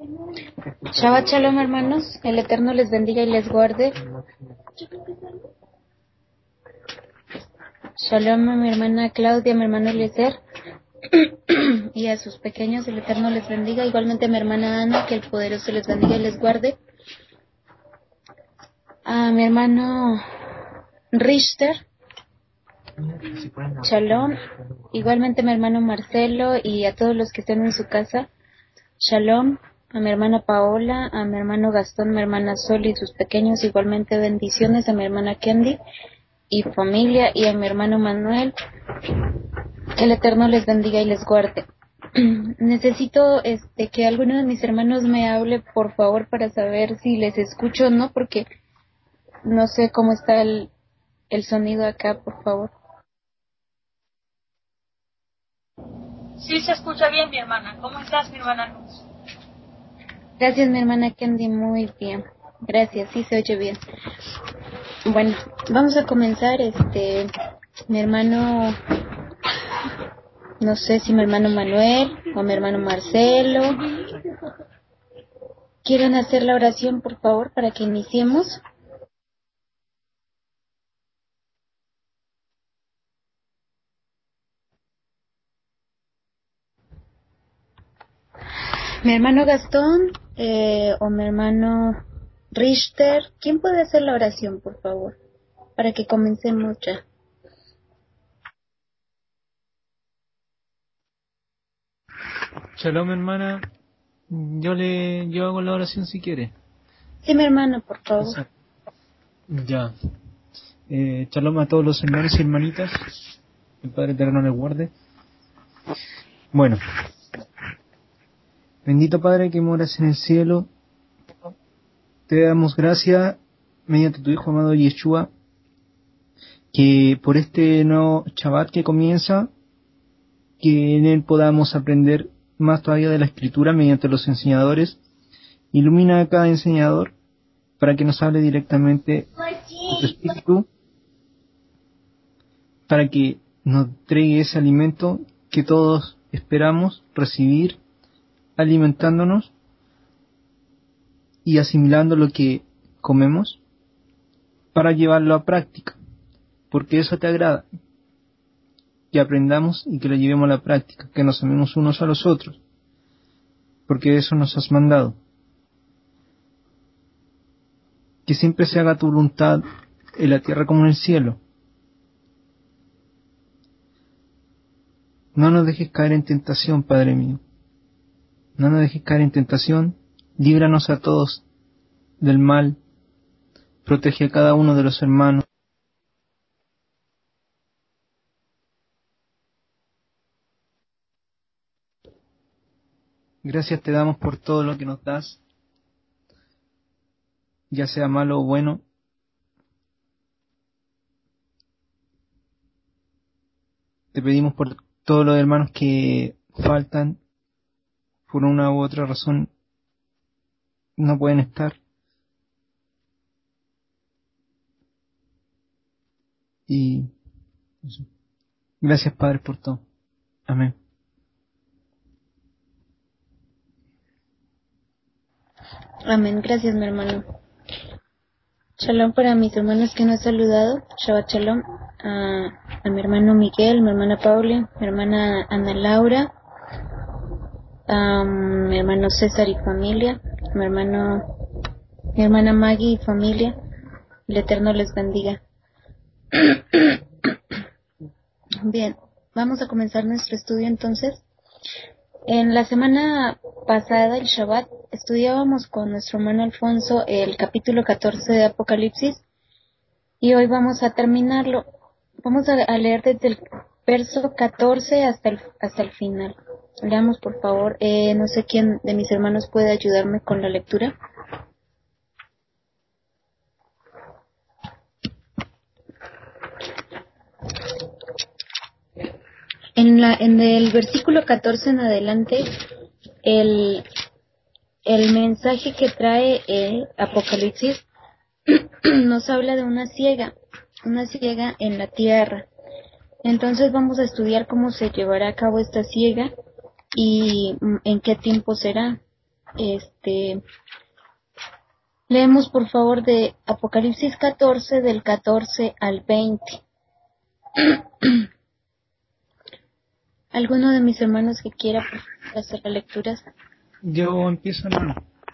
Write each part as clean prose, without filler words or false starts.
Shabbat Shalom, hermanos. El Eterno les bendiga y les guarde. Shalom a mi hermana Claudia, a mi hermano Eliezer y a sus pequeños. El Eterno les bendiga. Igualmente a mi hermana Ana, que el poderoso les bendiga y les guarde. A mi hermano Richter, Shalom. Igualmente a mi hermano Marcelo y a todos los que estén en su casa. Shalom. A mi hermana Paola, a mi hermano Gastón, mi hermana Sol y sus pequeños. Igualmente bendiciones a mi hermana Kendi y familia, y a mi hermano Manuel. Que el Eterno les bendiga y les guarde. Necesito que alguno de mis hermanos me hable, por favor, para saber si les escucho o no, porque no sé cómo está el sonido acá, por favor. Sí, se escucha bien, mi hermana. ¿Cómo estás, mi hermana Luz? Gracias, mi hermana Kendi, muy bien. Gracias, sí se oye bien. Bueno, vamos a comenzar. Mi hermano, no sé si mi hermano Manuel o mi hermano Marcelo, ¿quieren hacer la oración, por favor, para que iniciemos? Mi hermano Gastón o mi hermano Richter, ¿quién puede hacer la oración, por favor? Para que comencemos ya. Shalom, hermana. Yo hago la oración si quiere. Sí, mi hermano, por favor. Exacto. Ya. Shalom a todos los hermanos y hermanitas. El Padre Eterno les guarde. Bueno. Bendito Padre que moras en el cielo, te damos gracias mediante tu Hijo amado Yeshua, que por este nuevo Shabbat que comienza, que en él podamos aprender más todavía de la Escritura mediante los enseñadores. Ilumina a cada enseñador para que nos hable directamente de tu Espíritu, para que nos entregue ese alimento que todos esperamos recibir, alimentándonos y asimilando lo que comemos para llevarlo a práctica, porque eso te agrada, que aprendamos y que lo llevemos a la práctica, que nos amemos unos a los otros, porque eso nos has mandado. Que siempre se haga tu voluntad en la tierra como en el cielo. No nos dejes caer en tentación, Padre mío. No nos dejes caer en tentación. Líbranos a todos del mal. Protege a cada uno de los hermanos. Gracias te damos por todo lo que nos das, ya sea malo o bueno. Te pedimos por todos los hermanos que faltan, por una u otra razón no pueden estar. Y eso. Gracias, Padre, por todo. Amén. Amén. Gracias, mi hermano. Shalom para mis hermanos que no he saludado. Shabbat Shalom a mi hermano Miguel, mi hermana Paula, mi hermana Ana Laura, a mi hermano César y familia, mi hermana Maggie y familia. El Eterno les bendiga. Bien, vamos a comenzar nuestro estudio entonces. En la semana pasada, el Shabbat, estudiábamos con nuestro hermano Alfonso el capítulo 14 de Apocalipsis y hoy vamos a terminarlo. Vamos a leer desde el verso 14 hasta el final. Leamos, por favor. No sé quién de mis hermanos puede ayudarme con la lectura. En el versículo 14 en adelante, el mensaje que trae Apocalipsis nos habla de una ciega en la tierra. Entonces vamos a estudiar cómo se llevará a cabo esta ciega y en qué tiempo será. Leemos por favor de Apocalipsis 14 del 14 al 20. ¿Alguno de mis hermanos que quiera por favor, hacer las lecturas? Yo empiezo, hermano.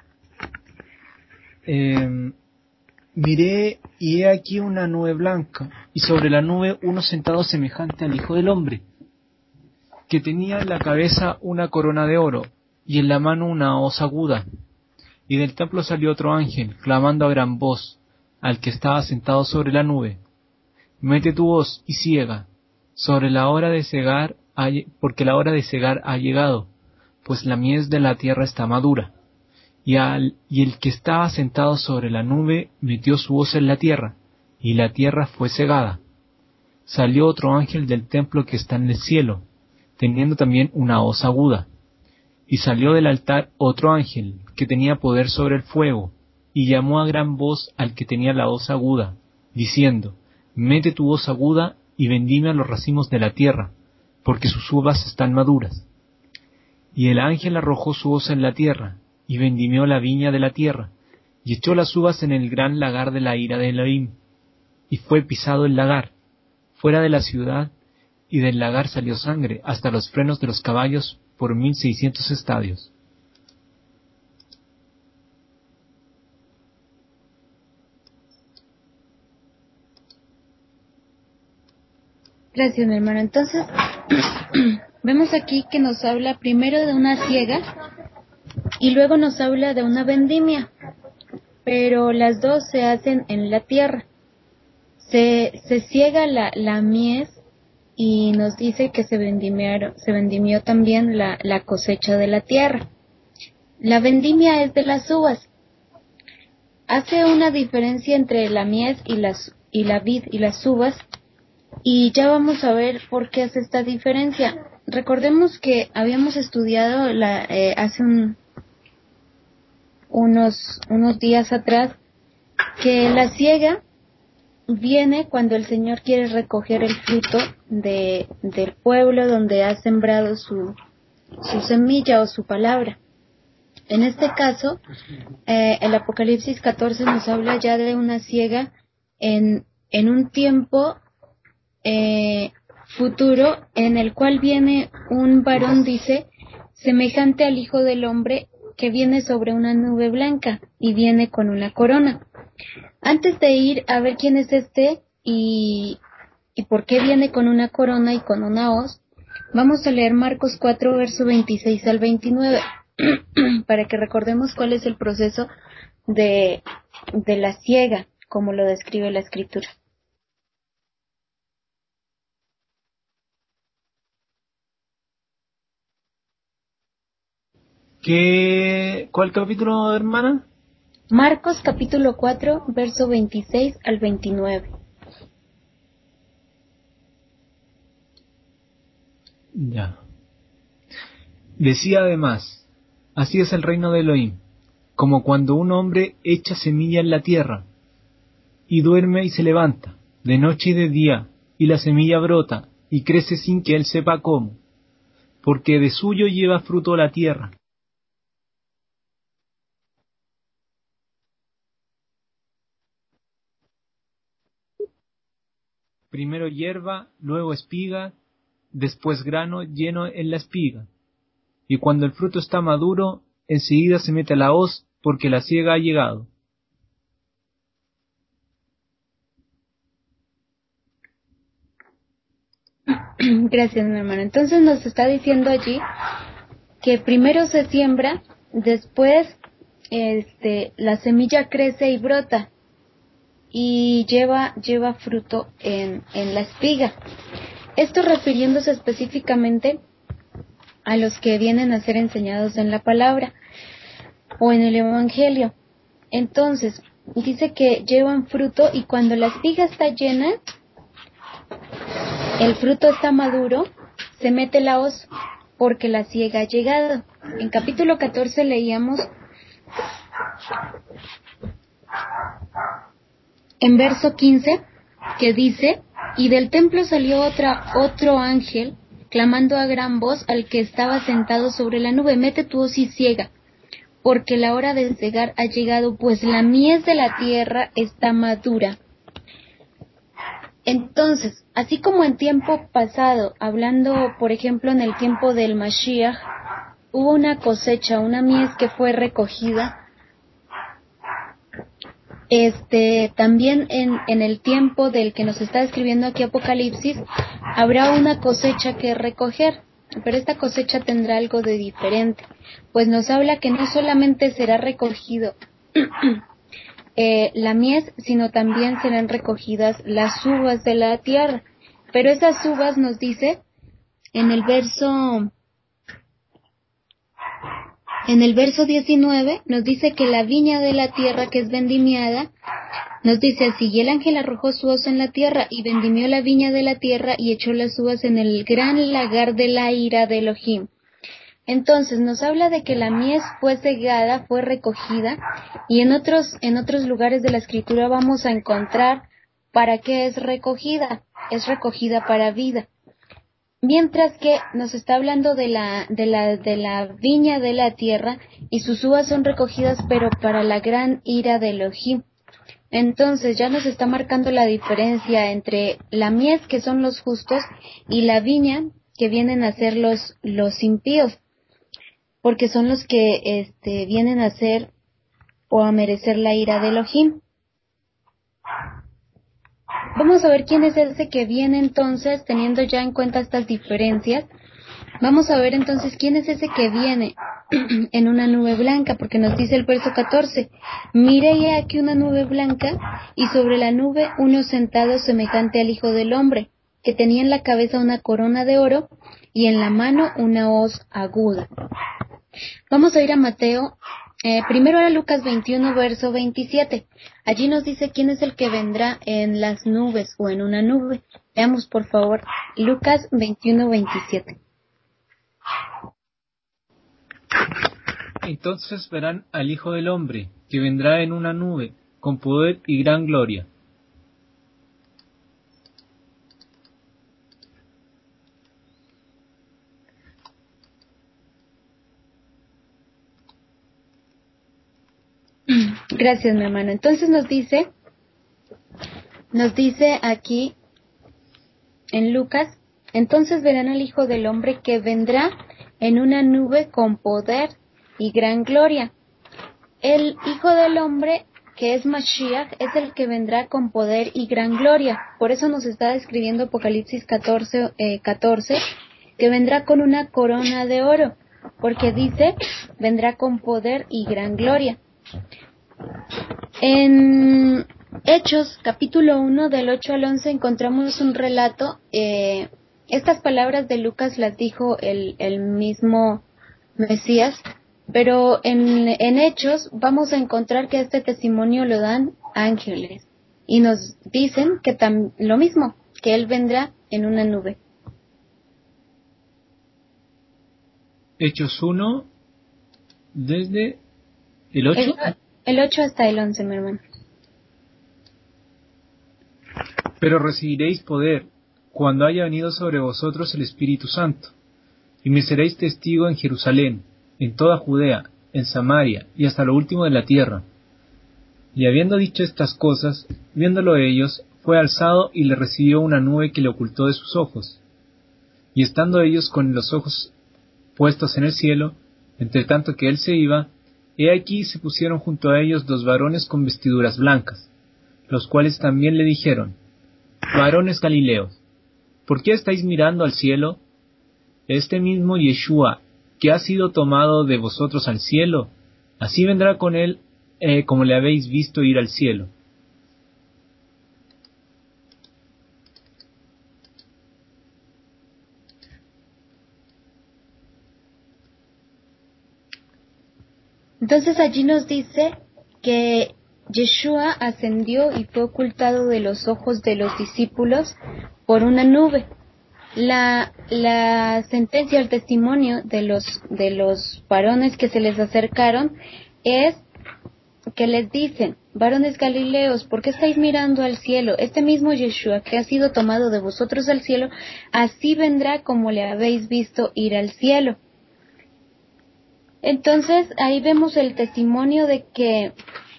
Miré y he aquí una nube blanca, y sobre la nube uno sentado semejante al Hijo del Hombre, que tenía en la cabeza una corona de oro, y en la mano una hoz aguda. Y del templo salió otro ángel, clamando a gran voz, al que estaba sentado sobre la nube: Mete tu hoz y siega, sobre la hora de segar, porque la hora de segar ha llegado, pues la mies de la tierra está madura. Y el que estaba sentado sobre la nube metió su hoz en la tierra, y la tierra fue segada. Salió otro ángel del templo que está en el cielo, teniendo también una hoz aguda. Y salió del altar otro ángel, que tenía poder sobre el fuego, y llamó a gran voz al que tenía la hoz aguda, diciendo: Mete tu hoz aguda y vendimia los racimos de la tierra, porque sus uvas están maduras. Y el ángel arrojó su hoz en la tierra, y vendimió la viña de la tierra, y echó las uvas en el gran lagar de la ira de Elohim. Y fue pisado el lagar, fuera de la ciudad, y del lagar salió sangre hasta los frenos de los caballos por 1600 estadios. Gracias, mi hermano. Entonces, vemos aquí que nos habla primero de una siega y luego nos habla de una vendimia, pero las dos se hacen en la tierra. Se siega la mies y nos dice que se vendimió también la cosecha de la tierra. La vendimia es de las uvas. Hace una diferencia entre la mies y la vid y las uvas, y ya vamos a ver por qué hace esta diferencia. Recordemos que habíamos estudiado hace unos días atrás que la siega viene cuando el Señor quiere recoger el fruto del pueblo donde ha sembrado su semilla o su palabra. En este caso, el Apocalipsis 14 nos habla ya de una siega en un tiempo futuro, en el cual viene un varón, dice, semejante al Hijo del Hombre, que viene sobre una nube blanca y viene con una corona. Antes de ir a ver quién es y por qué viene con una corona y con una hoz, vamos a leer Marcos 4, verso 26 al 29, para que recordemos cuál es el proceso de la siega, como lo describe la Escritura. ¿Cuál capítulo, hermana? Marcos capítulo 4, verso 26 al 29. Ya. Decía además: Así es el reino de Elohim, como cuando un hombre echa semilla en la tierra, y duerme y se levanta, de noche y de día, y la semilla brota, y crece sin que él sepa cómo, porque de suyo lleva fruto la tierra. Primero hierba, luego espiga, después grano lleno en la espiga. Y cuando el fruto está maduro, enseguida se mete la hoz, porque la siega ha llegado. Gracias, mi hermano. Entonces nos está diciendo allí que primero se siembra, después la semilla crece y brota y lleva fruto en la espiga. Esto refiriéndose específicamente a los que vienen a ser enseñados en la palabra o en el Evangelio. Entonces, dice que llevan fruto y cuando la espiga está llena, el fruto está maduro, se mete la hoz porque la siega ha llegado. En capítulo 14 leíamos en verso 15 que dice: y del templo salió otro ángel clamando a gran voz al que estaba sentado sobre la nube: mete tu hoz y siega, porque la hora del cegar ha llegado, pues la mies de la tierra está madura. Entonces, así como en tiempo pasado, hablando por ejemplo en el tiempo del Mashiach, hubo una cosecha, una mies que fue recogida, también en el tiempo del que nos está describiendo aquí Apocalipsis, habrá una cosecha que recoger, pero esta cosecha tendrá algo de diferente, pues nos habla que no solamente será recogido la mies, sino también serán recogidas las uvas de la tierra. Pero esas uvas nos dice en el verso 19, nos dice que la viña de la tierra que es vendimiada, nos dice así: y el ángel arrojó su hoz en la tierra y vendimió la viña de la tierra y echó las uvas en el gran lagar de la ira de Elohim. Entonces nos habla de que la mies fue segada, fue recogida, y en otros lugares de la escritura vamos a encontrar para qué es recogida para vida. Mientras que nos está hablando de la viña de la tierra, y sus uvas son recogidas pero para la gran ira de Elohim. Entonces ya nos está marcando la diferencia entre la mies, que son los justos, y la viña, que vienen a ser los impíos, porque son los que vienen a ser o a merecer la ira de Elohim. Vamos a ver quién es ese que viene entonces, teniendo ya en cuenta estas diferencias. Vamos a ver entonces quién es ese que viene en una nube blanca, porque nos dice el verso 14: miré aquí una nube blanca, y sobre la nube uno sentado semejante al Hijo del Hombre, que tenía en la cabeza una corona de oro y en la mano una hoz aguda. Vamos a ir a Mateo, primero a Lucas 21, verso 27. Allí nos dice quién es el que vendrá en las nubes o en una nube. Veamos por favor Lucas 21, 27. Entonces verán al Hijo del Hombre, que vendrá en una nube, con poder y gran gloria. Gracias, mi hermano. Entonces nos dice aquí en Lucas: entonces verán al Hijo del Hombre que vendrá en una nube con poder y gran gloria. El Hijo del Hombre, que es Mashiach, es el que vendrá con poder y gran gloria. Por eso nos está describiendo Apocalipsis 14, que vendrá con una corona de oro, porque dice, vendrá con poder y gran gloria. En Hechos, capítulo 1, del 8 al 11, encontramos un relato. Estas palabras de Lucas las dijo el mismo Mesías, pero en Hechos vamos a encontrar que este testimonio lo dan ángeles, y nos dicen que lo mismo, que Él vendrá en una nube. Hechos 1, desde el 8. El 8 hasta el 11, mi hermano. Pero recibiréis poder cuando haya venido sobre vosotros el Espíritu Santo, y me seréis testigo en Jerusalén, en toda Judea, en Samaria y hasta lo último de la tierra. Y habiendo dicho estas cosas, viéndolo ellos, fue alzado y le recibió una nube que le ocultó de sus ojos. Y estando ellos con los ojos puestos en el cielo, entre tanto que él se iba, he aquí se pusieron junto a ellos 2 varones con vestiduras blancas, los cuales también le dijeron: varones Galileos, ¿por qué estáis mirando al cielo? Este mismo Yeshua, que ha sido tomado de vosotros al cielo, así vendrá con él, como le habéis visto ir al cielo. Entonces allí nos dice que Yeshua ascendió y fue ocultado de los ojos de los discípulos por una nube. La sentencia, el testimonio de los varones que se les acercaron es que les dicen: varones Galileos, ¿por qué estáis mirando al cielo? Este mismo Yeshua que ha sido tomado de vosotros al cielo, así vendrá como le habéis visto ir al cielo. Entonces ahí vemos el testimonio de que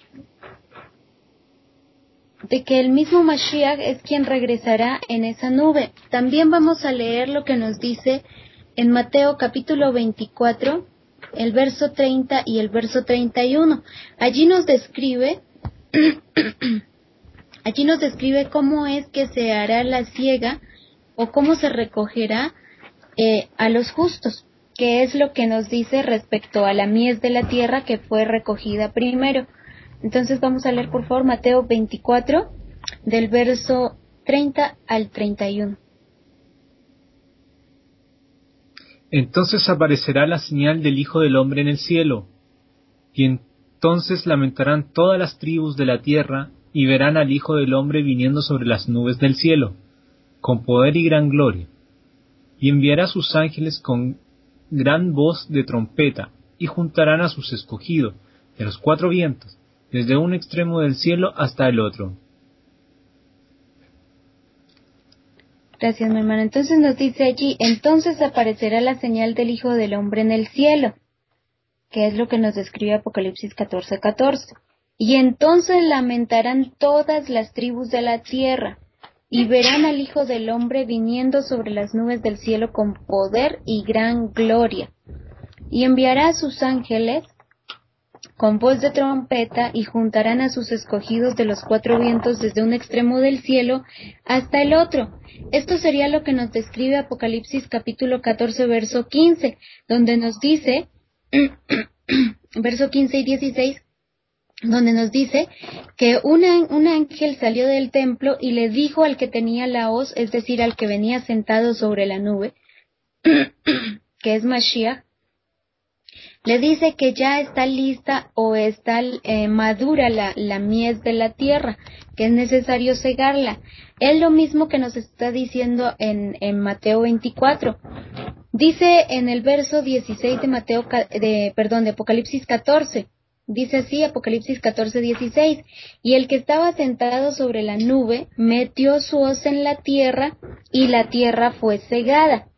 el mismo Mashiach es quien regresará en esa nube. También vamos a leer lo que nos dice en Mateo capítulo 24, el verso 30 y el verso 31. Allí nos describe cómo es que se hará la siega o cómo se recogerá a los justos, que es lo que nos dice respecto a la mies de la tierra que fue recogida primero. Entonces vamos a leer por favor Mateo 24 del verso 30 al 31. Entonces aparecerá la señal del Hijo del Hombre en el cielo, y entonces lamentarán todas las tribus de la tierra, y verán al Hijo del Hombre viniendo sobre las nubes del cielo, con poder y gran gloria, y enviará a sus ángeles con gran voz de trompeta, y juntarán a sus escogidos de los cuatro vientos, desde un extremo del cielo hasta el otro. Gracias, mi hermano. Entonces nos dice allí, entonces aparecerá la señal del Hijo del Hombre en el cielo, que es lo que nos describe Apocalipsis 14:14. Y entonces lamentarán todas las tribus de la tierra, y verán al Hijo del Hombre viniendo sobre las nubes del cielo con poder y gran gloria. Y enviará a sus ángeles con voz de trompeta, y juntarán a sus escogidos de los cuatro vientos desde un extremo del cielo hasta el otro. Esto sería lo que nos describe Apocalipsis capítulo 14, verso 15, donde nos dice, verso 15 y 16, donde nos dice que un ángel salió del templo y le dijo al que tenía la hoz, es decir, al que venía sentado sobre la nube, que es Mashiach, le dice que ya está lista o está madura la mies de la tierra, que es necesario cegarla. Es lo mismo que nos está diciendo en Mateo 24. Dice en el verso 16 de Apocalipsis 14. Dice así, Apocalipsis 14:16, y el que estaba sentado sobre la nube metió su hoz en la tierra, y la tierra fue cegada.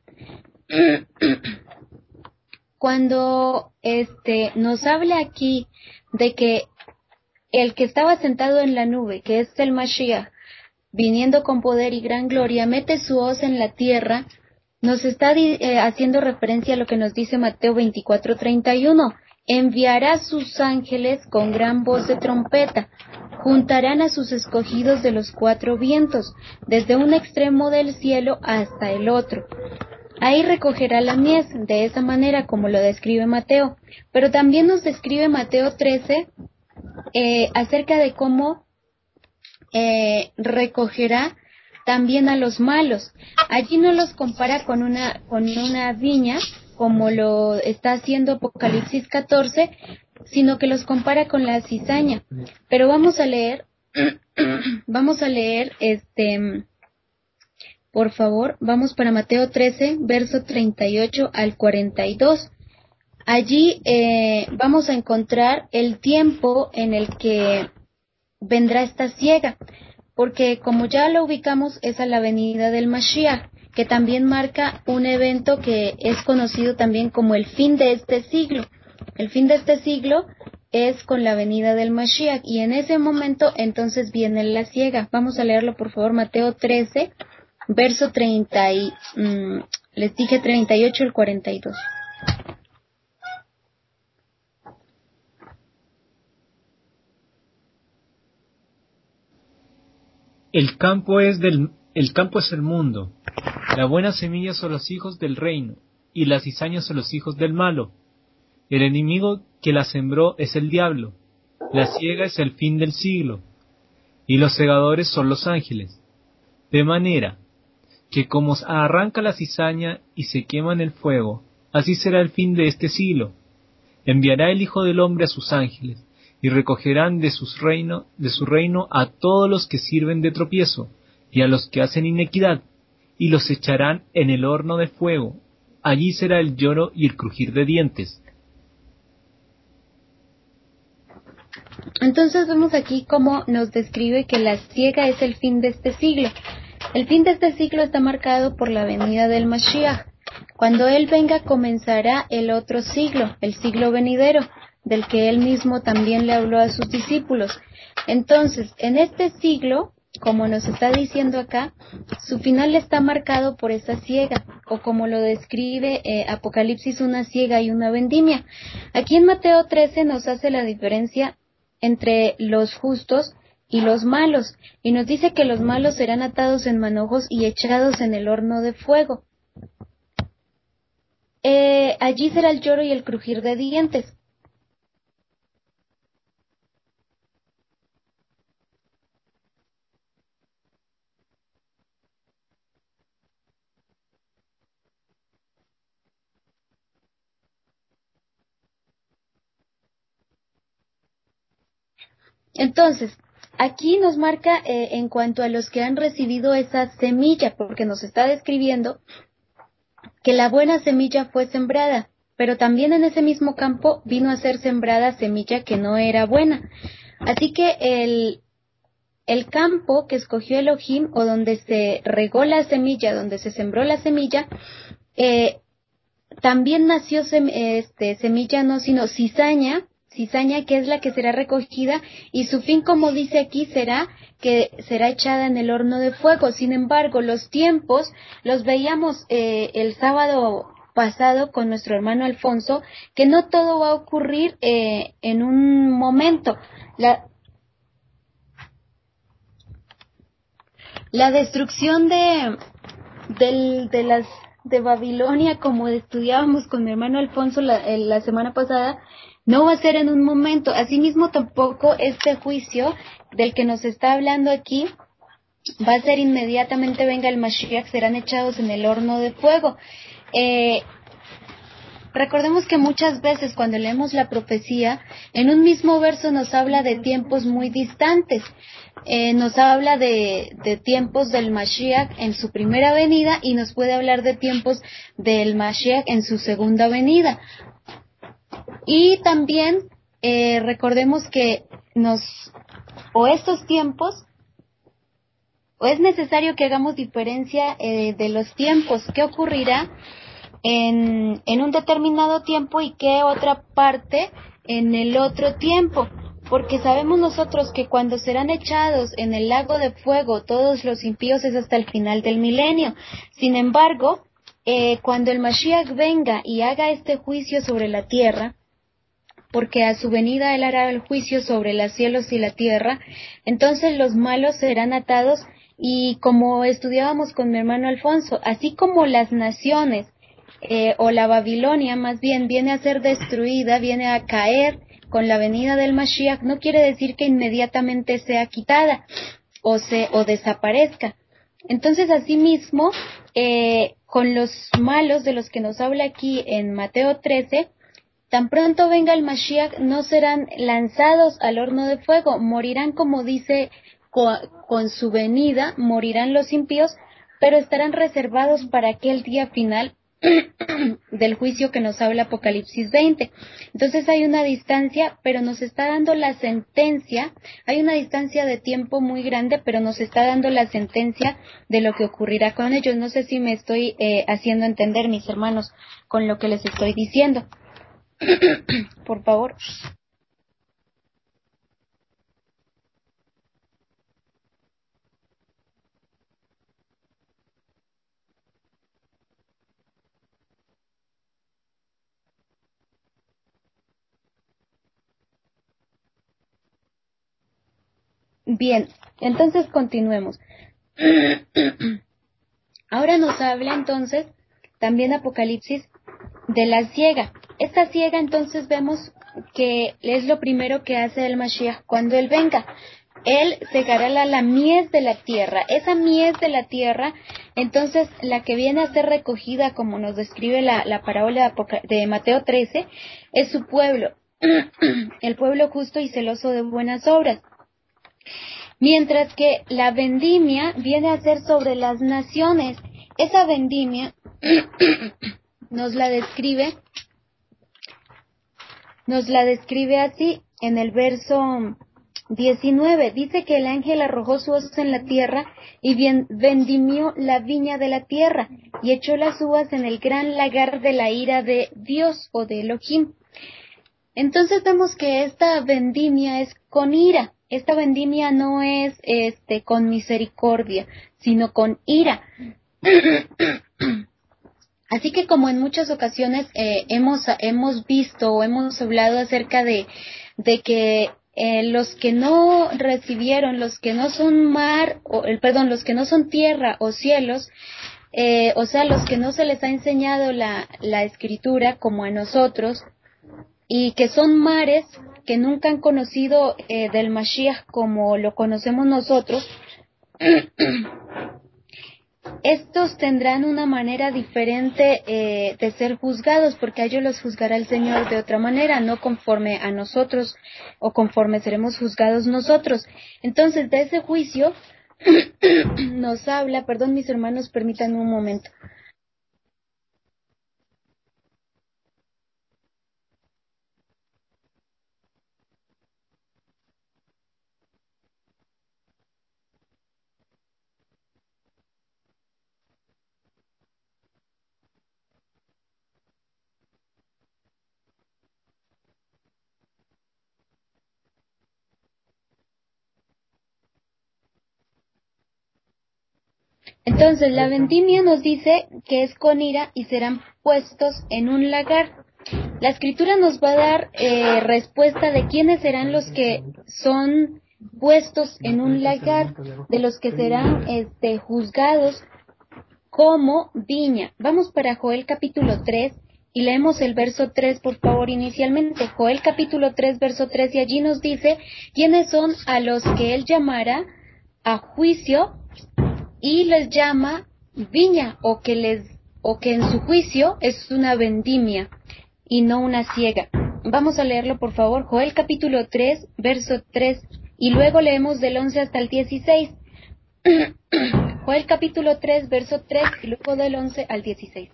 Cuando nos habla aquí de que el que estaba sentado en la nube, que es el Mashiach, viniendo con poder y gran gloria, mete su hoz en la tierra, nos está haciendo referencia a lo que nos dice Mateo 24:31. Enviará sus ángeles con gran voz de trompeta, juntarán a sus escogidos de los cuatro vientos, desde un extremo del cielo hasta el otro. Ahí recogerá la mies, de esa manera como lo describe Mateo. Pero también nos describe Mateo 13 acerca de cómo recogerá también a los malos. Allí no los compara con una viña, como lo está haciendo Apocalipsis 14, sino que los compara con la cizaña. Pero vamos a leer, por favor, vamos para Mateo 13, verso 38 al 42. Allí vamos a encontrar el tiempo en el que vendrá esta siega, porque como ya lo ubicamos, es a la venida del Mashiach, que también marca un evento que es conocido también como el fin de este siglo. El fin de este siglo es con la venida del Mashiach, y en ese momento entonces viene la siega. Vamos a leerlo por favor, Mateo 13, verso 30 y, les dije 38 al 42. El campo es el mundo. La buena semilla son los hijos del reino, y las cizañas son los hijos del malo. El enemigo que la sembró es el diablo. La siega es el fin del siglo, y los segadores son los ángeles. De manera que como arranca la cizaña y se quema en el fuego, así será el fin de este siglo. Enviará el Hijo del Hombre a sus ángeles, y recogerán de su reino a todos los que sirven de tropiezo, y a los que hacen iniquidad, y los echarán en el horno de fuego. Allí será el lloro y el crujir de dientes. Entonces vemos aquí cómo nos describe que la siega es el fin de este siglo. El fin de este siglo está marcado por la venida del Mashiach. Cuando Él venga comenzará el otro siglo, el siglo venidero, del que Él mismo también le habló a sus discípulos. Entonces, en este siglo, como nos está diciendo acá, su final está marcado por esa siega, o como lo describe Apocalipsis, una siega y una vendimia. Aquí en Mateo 13 nos hace la diferencia entre los justos y los malos, y nos dice que los malos serán atados en manojos y echados en el horno de fuego. Allí será el lloro y el crujir de dientes. Entonces, aquí nos marca en cuanto a los que han recibido esa semilla, porque nos está describiendo que la buena semilla fue sembrada, pero también en ese mismo campo vino a ser sembrada semilla que no era buena. Así que el campo que escogió Elohim, o donde se regó la semilla, donde se sembró la semilla, también nació semilla, no, sino cizaña, que es la que será recogida, y su fin, como dice aquí, será que será echada en el horno de fuego. Sin embargo, los tiempos los veíamos el sábado pasado con nuestro hermano Alfonso, que no todo va a ocurrir en un momento. La destrucción de Babilonia, como estudiábamos con mi hermano Alfonso la semana pasada, no va a ser en un momento. Asimismo, tampoco este juicio del que nos está hablando aquí va a ser inmediatamente venga el Mashiach, serán echados en el horno de fuego. Recordemos que muchas veces cuando leemos la profecía, en un mismo verso nos habla de tiempos muy distantes. Nos habla de tiempos del Mashiach en su primera venida, y nos puede hablar de tiempos del Mashiach en su segunda venida. Y también recordemos que estos tiempos, o es necesario que hagamos diferencia de los tiempos. ¿Qué ocurrirá en un determinado tiempo y qué otra parte en el otro tiempo? Porque sabemos nosotros que cuando serán echados en el lago de fuego todos los impíos es hasta el final del milenio. Sin embargo, cuando el Mashiach venga y haga este juicio sobre la tierra, porque a su venida Él hará el juicio sobre los cielos y la tierra, entonces los malos serán atados, y como estudiábamos con mi hermano Alfonso, así como las naciones, o la Babilonia más bien, viene a ser destruida, viene a caer con la venida del Mashiach, no quiere decir que inmediatamente sea quitada o desaparezca. Entonces, asimismo, con los malos de los que nos habla aquí en Mateo 13, tan pronto venga el Mashiach, no serán lanzados al horno de fuego, morirán, como dice, con su venida, morirán los impíos, pero estarán reservados para aquel día final del juicio que nos habla Apocalipsis 20. Entonces hay una distancia, pero nos está dando la sentencia, hay una distancia de tiempo muy grande, pero nos está dando la sentencia de lo que ocurrirá con ellos. No sé si me estoy haciendo entender, mis hermanos, con lo que les estoy diciendo. Por favor. Bien, entonces continuemos. Ahora nos habla entonces también Apocalipsis de la siega. Esta siega, entonces vemos que es lo primero que hace el Mashiach cuando Él venga. Él segará la mies de la tierra. Esa mies de la tierra, entonces, la que viene a ser recogida, como nos describe la parábola de Mateo 13, es su pueblo, el pueblo justo y celoso de buenas obras. Mientras que la vendimia viene a ser sobre las naciones. Esa vendimia nos la describe así en el verso 19, dice que el ángel arrojó su hoz en la tierra y vendimió la viña de la tierra y echó las uvas en el gran lagar de la ira de Dios o de Elohim. Entonces vemos que esta vendimia es con ira. Esta vendimia no es con misericordia, sino con ira. Así que como en muchas ocasiones hemos visto o hemos hablado acerca de que los que no recibieron, los que no son los que no son tierra o cielos, o sea, los que no se les ha enseñado la escritura como a nosotros, y que son mares que nunca han conocido del Mashiach como lo conocemos nosotros, estos tendrán una manera diferente de ser juzgados, porque a ellos los juzgará el Señor de otra manera, no conforme a nosotros o conforme seremos juzgados nosotros. Entonces, de ese juicio nos habla, perdón mis hermanos, permítanme un momento. Entonces, la vendimia nos dice que es con ira y serán puestos en un lagar. La escritura nos va a dar respuesta de quiénes serán los que son puestos en un lagar, de los que serán juzgados como viña. Vamos para Joel capítulo 3 y leemos el verso 3, por favor, inicialmente. Joel capítulo 3, verso 3, y allí nos dice quiénes son a los que él llamará a juicio y les llama viña, o que en su juicio es una vendimia y no una siega. Vamos a leerlo, por favor. Joel capítulo 3, verso 3, y luego leemos del 11 hasta el 16. Joel capítulo 3, verso 3, y luego del 11 al 16.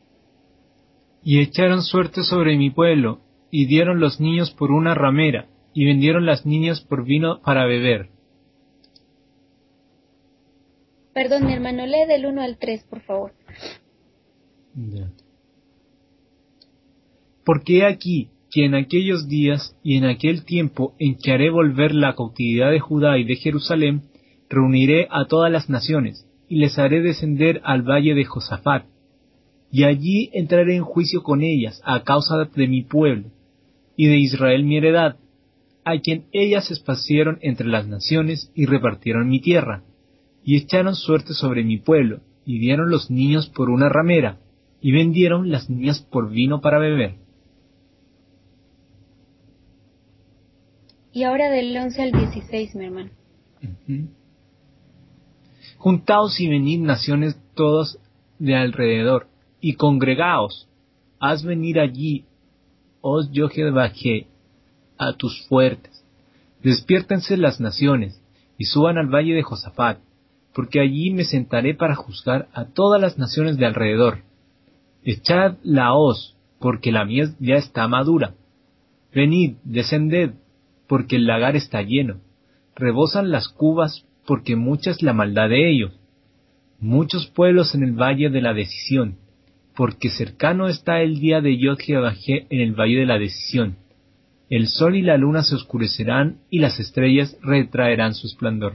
Y echaron suerte sobre mi pueblo, y dieron los niños por una ramera, y vendieron las niñas por vino para beber. Perdón, mi hermano, lee del 1 al 3, por favor. Porque he aquí que en aquellos días y en aquel tiempo en que haré volver la cautividad de Judá y de Jerusalén, reuniré a todas las naciones, y les haré descender al valle de Josafat, y allí entraré en juicio con ellas a causa de mi pueblo, y de Israel mi heredad, a quien ellas esparcieron entre las naciones y repartieron mi tierra, y echaron suerte sobre mi pueblo, y dieron los niños por una ramera, y vendieron las niñas por vino para beber. Y ahora del 11 al 16, mi hermano. Juntaos y venid naciones todas de alrededor, y congregaos, haz venir allí, os yo Jehová, a tus fuertes. Despiértense las naciones, y suban al valle de Josafat, porque allí me sentaré para juzgar a todas las naciones de alrededor. Echad la hoz, porque la mies ya está madura. Venid, descended, porque el lagar está lleno. Rebosan las cubas, porque mucha es la maldad de ellos. Muchos pueblos en el valle de la decisión, porque cercano está el día de Yod Jehová en el valle de la decisión. El sol y la luna se oscurecerán, y las estrellas retraerán su esplendor.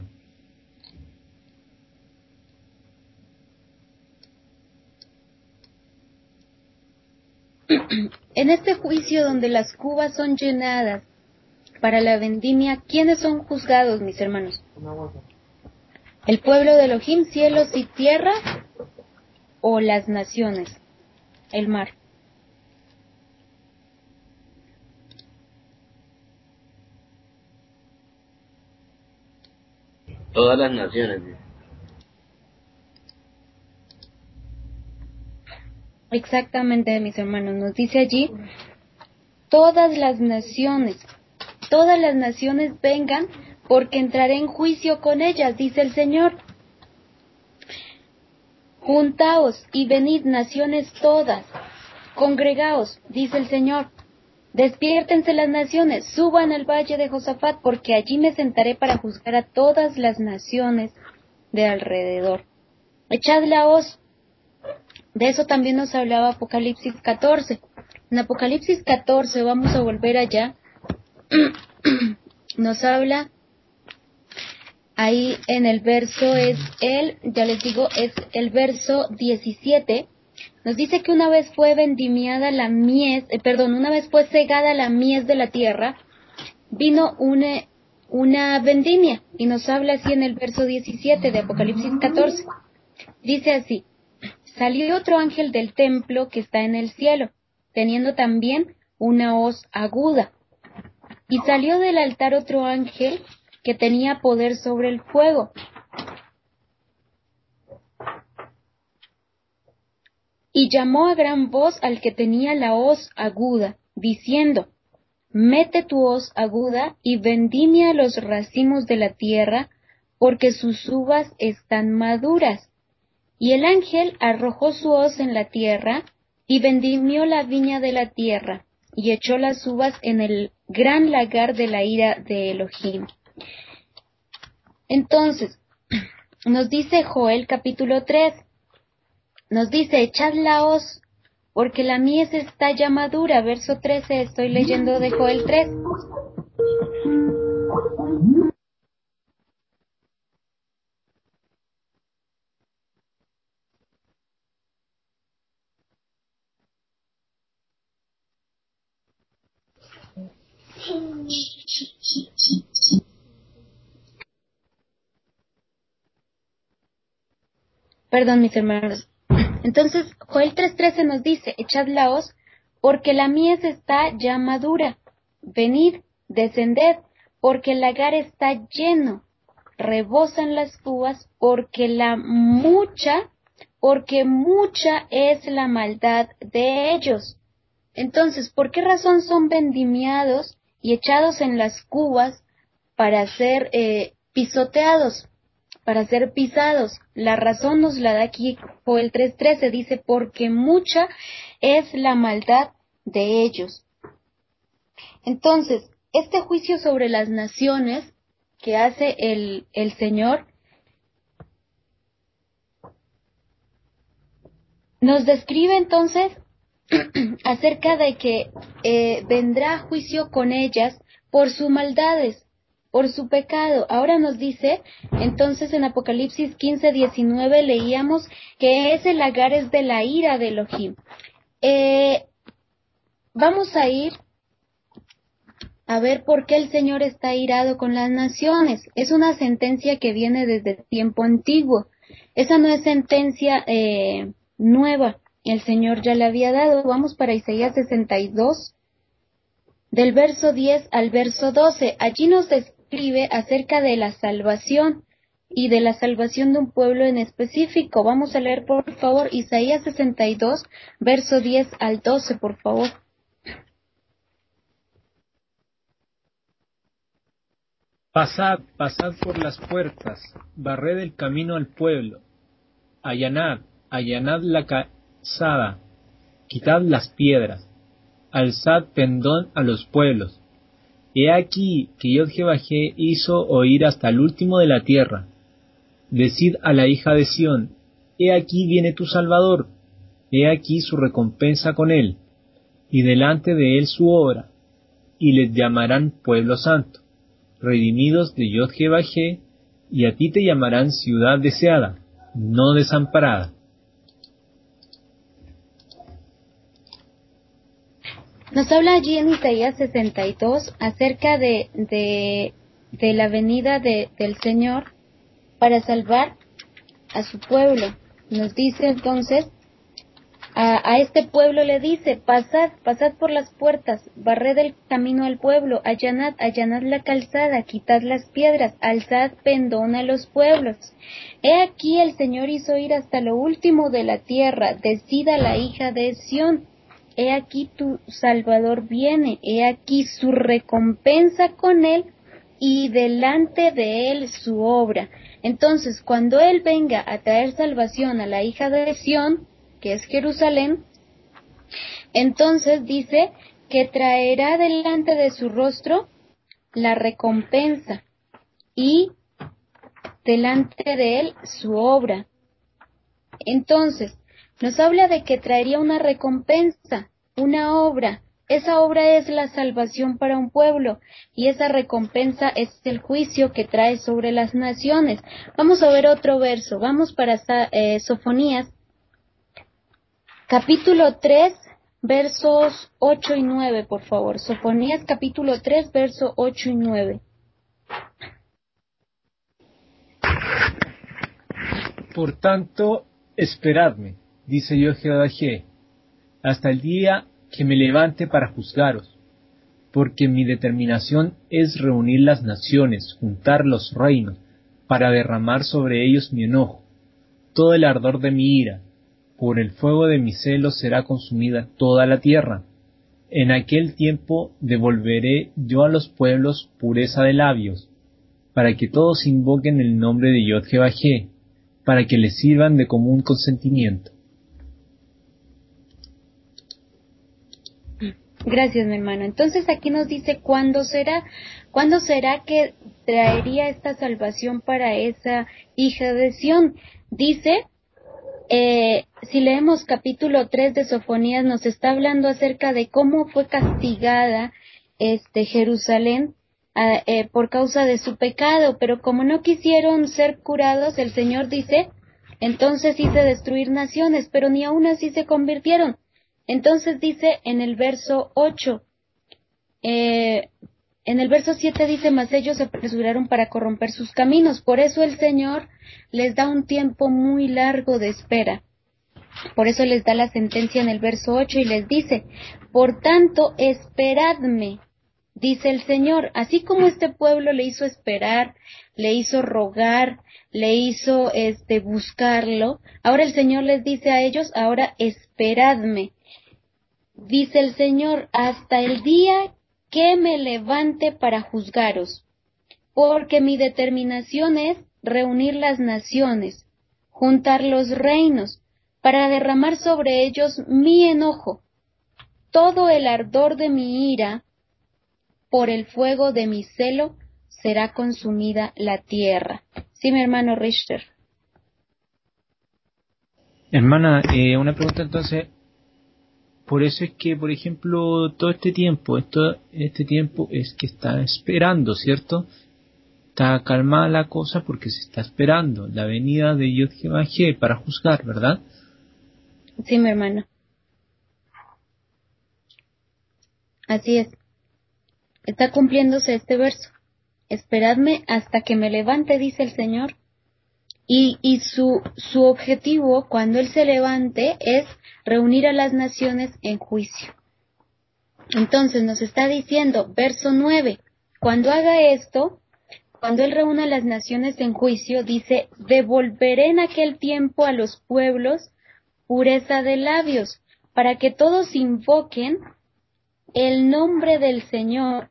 En este juicio donde las cubas son llenadas para la vendimia, ¿quiénes son juzgados, mis hermanos? ¿El pueblo de Elohim, cielos y tierra, o las naciones, el mar? Todas las naciones. Exactamente, mis hermanos, nos dice allí, todas las naciones vengan, porque entraré en juicio con ellas, dice el Señor. Juntaos y venid naciones todas, congregaos, dice el Señor. Despiértense las naciones, suban al valle de Josafat, porque allí me sentaré para juzgar a todas las naciones de alrededor. Echad la hoz. De eso también nos hablaba Apocalipsis 14. En Apocalipsis 14, vamos a volver allá, nos habla, ahí en el verso es el verso 17, nos dice que una vez fue vendimiada la mies, una vez fue segada la mies de la tierra, vino una vendimia, y nos habla así en el verso 17 de Apocalipsis 14. Dice así: salió otro ángel del templo que está en el cielo, teniendo también una hoz aguda. Y salió del altar otro ángel que tenía poder sobre el fuego. Y llamó a gran voz al que tenía la hoz aguda, diciendo: mete tu hoz aguda y vendimia los racimos de la tierra, porque sus uvas están maduras. Y el ángel arrojó su hoz en la tierra, y vendimió la viña de la tierra, y echó las uvas en el gran lagar de la ira de Elohim. Entonces, nos dice Joel capítulo 3, nos dice: echad la hoz, porque la mies está ya madura. Verso 13, estoy leyendo de Joel 3. Perdón, mis hermanos. Entonces, Joel 3:13 nos dice: echad la hoz, porque la mies está ya madura. Venid, descended, porque el lagar está lleno. Rebosan las uvas, porque mucha es la maldad de ellos. Entonces, ¿por qué razón son vendimiados y echados en las cubas para ser pisoteados, para ser pisados? La razón nos la da aquí Joel 3:13, dice: porque mucha es la maldad de ellos. Entonces, este juicio sobre las naciones que hace el Señor nos describe entonces acerca de que vendrá juicio con ellas por sus maldades, por su pecado. Ahora nos dice, entonces en Apocalipsis 15:19 leíamos que ese lagar es de la ira de Elohim. Vamos a ir a ver por qué el Señor está airado con las naciones. Es una sentencia que viene desde el tiempo antiguo. Esa no es sentencia nueva. El Señor ya le había dado. Vamos para Isaías 62, del verso 10 al verso 12. Allí nos describe acerca de la salvación y de la salvación de un pueblo en específico. Vamos a leer, por favor, Isaías 62, verso 10 al 12, por favor. Pasad, pasad por las puertas, barred el camino al pueblo, allanad, allanad la calzada, quitad las piedras, alzad pendón a los pueblos. He aquí que Yod-Heh-Vah-Heh hizo oír hasta el último de la tierra. Decid a la hija de Sión: he aquí viene tu Salvador, he aquí su recompensa con él, y delante de él su obra, y les llamarán pueblo santo, redimidos de Yod-Heh-Vah-Heh, y a ti te llamarán ciudad deseada, no desamparada. Nos habla allí en Isaías 62 acerca de la venida del Señor para salvar a su pueblo. Nos dice entonces, a este pueblo le dice: pasad, pasad por las puertas, barred el camino al pueblo, allanad, allanad la calzada, quitad las piedras, alzad pendón a los pueblos. He aquí el Señor hizo ir hasta lo último de la tierra, decida la hija de Sión: he aquí tu Salvador viene, he aquí su recompensa con él, y delante de él su obra. Entonces, cuando él venga a traer salvación a la hija de Sión, que es Jerusalén, entonces dice que traerá delante de su rostro la recompensa y delante de él su obra. Entonces, nos habla de que traería una recompensa, una obra. Esa obra es la salvación para un pueblo y esa recompensa es el juicio que trae sobre las naciones. Vamos a ver otro verso. Vamos para Sofonías, capítulo 3, versos 8 y 9, por favor. Sofonías, capítulo 3, versos 8 y 9. Por tanto, esperadme, dice yo Jehová, hasta el día que me levante para juzgaros, porque mi determinación es reunir las naciones, juntar los reinos, para derramar sobre ellos mi enojo, todo el ardor de mi ira, por el fuego de mi celo será consumida toda la tierra. En aquel tiempo devolveré yo a los pueblos pureza de labios, para que todos invoquen el nombre de Yod Jehová, para que les sirvan de común consentimiento. Gracias, mi hermano. Entonces aquí nos dice cuándo será que traería esta salvación para esa hija de Sión. Dice, si leemos capítulo 3 de Sofonías, nos está hablando acerca de cómo fue castigada Jerusalén por causa de su pecado, pero como no quisieron ser curados, el Señor dice, entonces hice destruir naciones, pero ni aún así se convirtieron. Entonces dice en el verso 8, en el verso 7 dice, mas ellos se apresuraron para corromper sus caminos, por eso el Señor les da un tiempo muy largo de espera. Por eso les da la sentencia en el verso 8 y les dice, por tanto, esperadme, dice el Señor. Así como este pueblo le hizo esperar, le hizo rogar, le hizo buscarlo, ahora el Señor les dice a ellos, ahora esperadme. Dice el Señor, hasta el día que me levante para juzgaros, porque mi determinación es reunir las naciones, juntar los reinos, para derramar sobre ellos mi enojo, todo el ardor de mi ira, por el fuego de mi celo será consumida la tierra. Sí, mi hermano Richter. Hermana, una pregunta entonces. Por eso es que, por ejemplo, todo este tiempo es que está esperando, ¿cierto? Está calmada la cosa porque se está esperando la venida de Yod Jehová para juzgar, ¿verdad? Sí, mi hermano. Así es. Está cumpliéndose este verso. Esperadme hasta que me levante, dice el Señor. Y su objetivo, cuando Él se levante, es reunir a las naciones en juicio. Entonces nos está diciendo, verso 9, cuando haga esto, cuando Él reúna a las naciones en juicio, dice, devolveré en aquel tiempo a los pueblos pureza de labios, para que todos invoquen el nombre del Señor,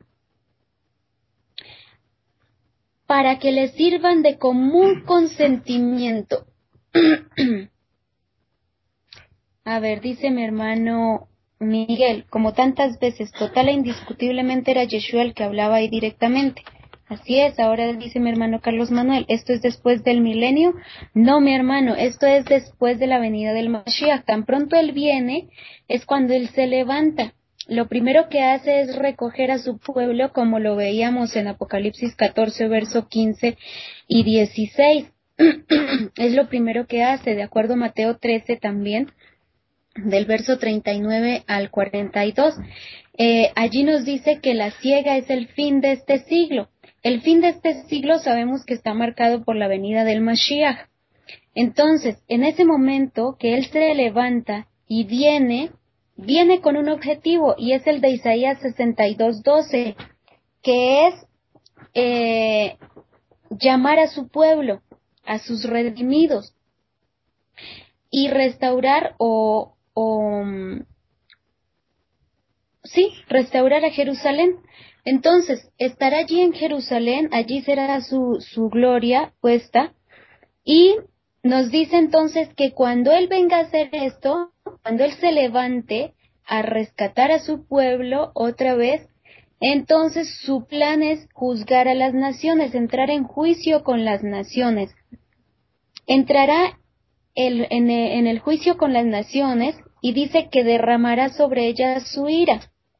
para que les sirvan de común consentimiento. A ver, dice mi hermano Miguel, como tantas veces, total e indiscutiblemente era Yeshua el que hablaba ahí directamente. Así es, ahora dice mi hermano Carlos Manuel, ¿esto es después del milenio? No, mi hermano, esto es después de la venida del Mashiach. Tan pronto Él viene, es cuando Él se levanta. Lo primero que hace es recoger a su pueblo, como lo veíamos en Apocalipsis 14, verso 15 y 16. Es lo primero que hace, de acuerdo a Mateo 13 también, del verso 39 al 42. Allí nos dice que la siega es el fin de este siglo. El fin de este siglo sabemos que está marcado por la venida del Mashiach. Entonces, en ese momento que Él se levanta y viene con un objetivo, y es el de Isaías 62:12, que es llamar a su pueblo, a sus redimidos, y restaurar restaurar a Jerusalén. Entonces, estará allí en Jerusalén, allí será su gloria puesta, y nos dice entonces que cuando Él venga a hacer esto, cuando Él se levante, a rescatar a su pueblo otra vez. Entonces su plan es juzgar a las naciones, entrar en juicio con las naciones. Entrará en el juicio con las naciones y dice que derramará sobre ellas su ira.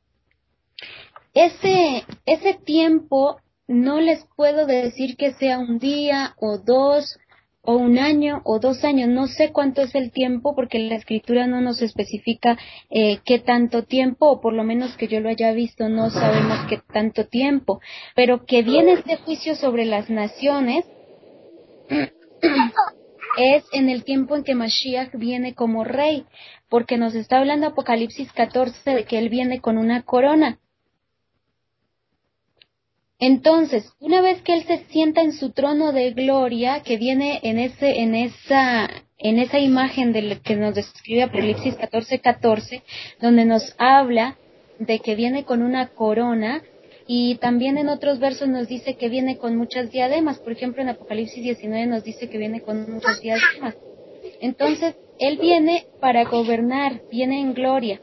Ese tiempo no les puedo decir que sea un día o dos o un año o 2 años, no sé cuánto es el tiempo porque la escritura no nos especifica qué tanto tiempo, o por lo menos que yo lo haya visto no sabemos qué tanto tiempo, pero que viene este juicio sobre las naciones es en el tiempo en que Mashiach viene como rey, porque nos está hablando Apocalipsis 14 de que él viene con una corona. Entonces, una vez que él se sienta en su trono de gloria, que viene en esa imagen de que nos describe Apocalipsis 14:14, donde nos habla de que viene con una corona, y también en otros versos nos dice que viene con muchas diademas. Por ejemplo, en Apocalipsis 19 nos dice que viene con muchas diademas. Entonces, él viene para gobernar, viene en gloria.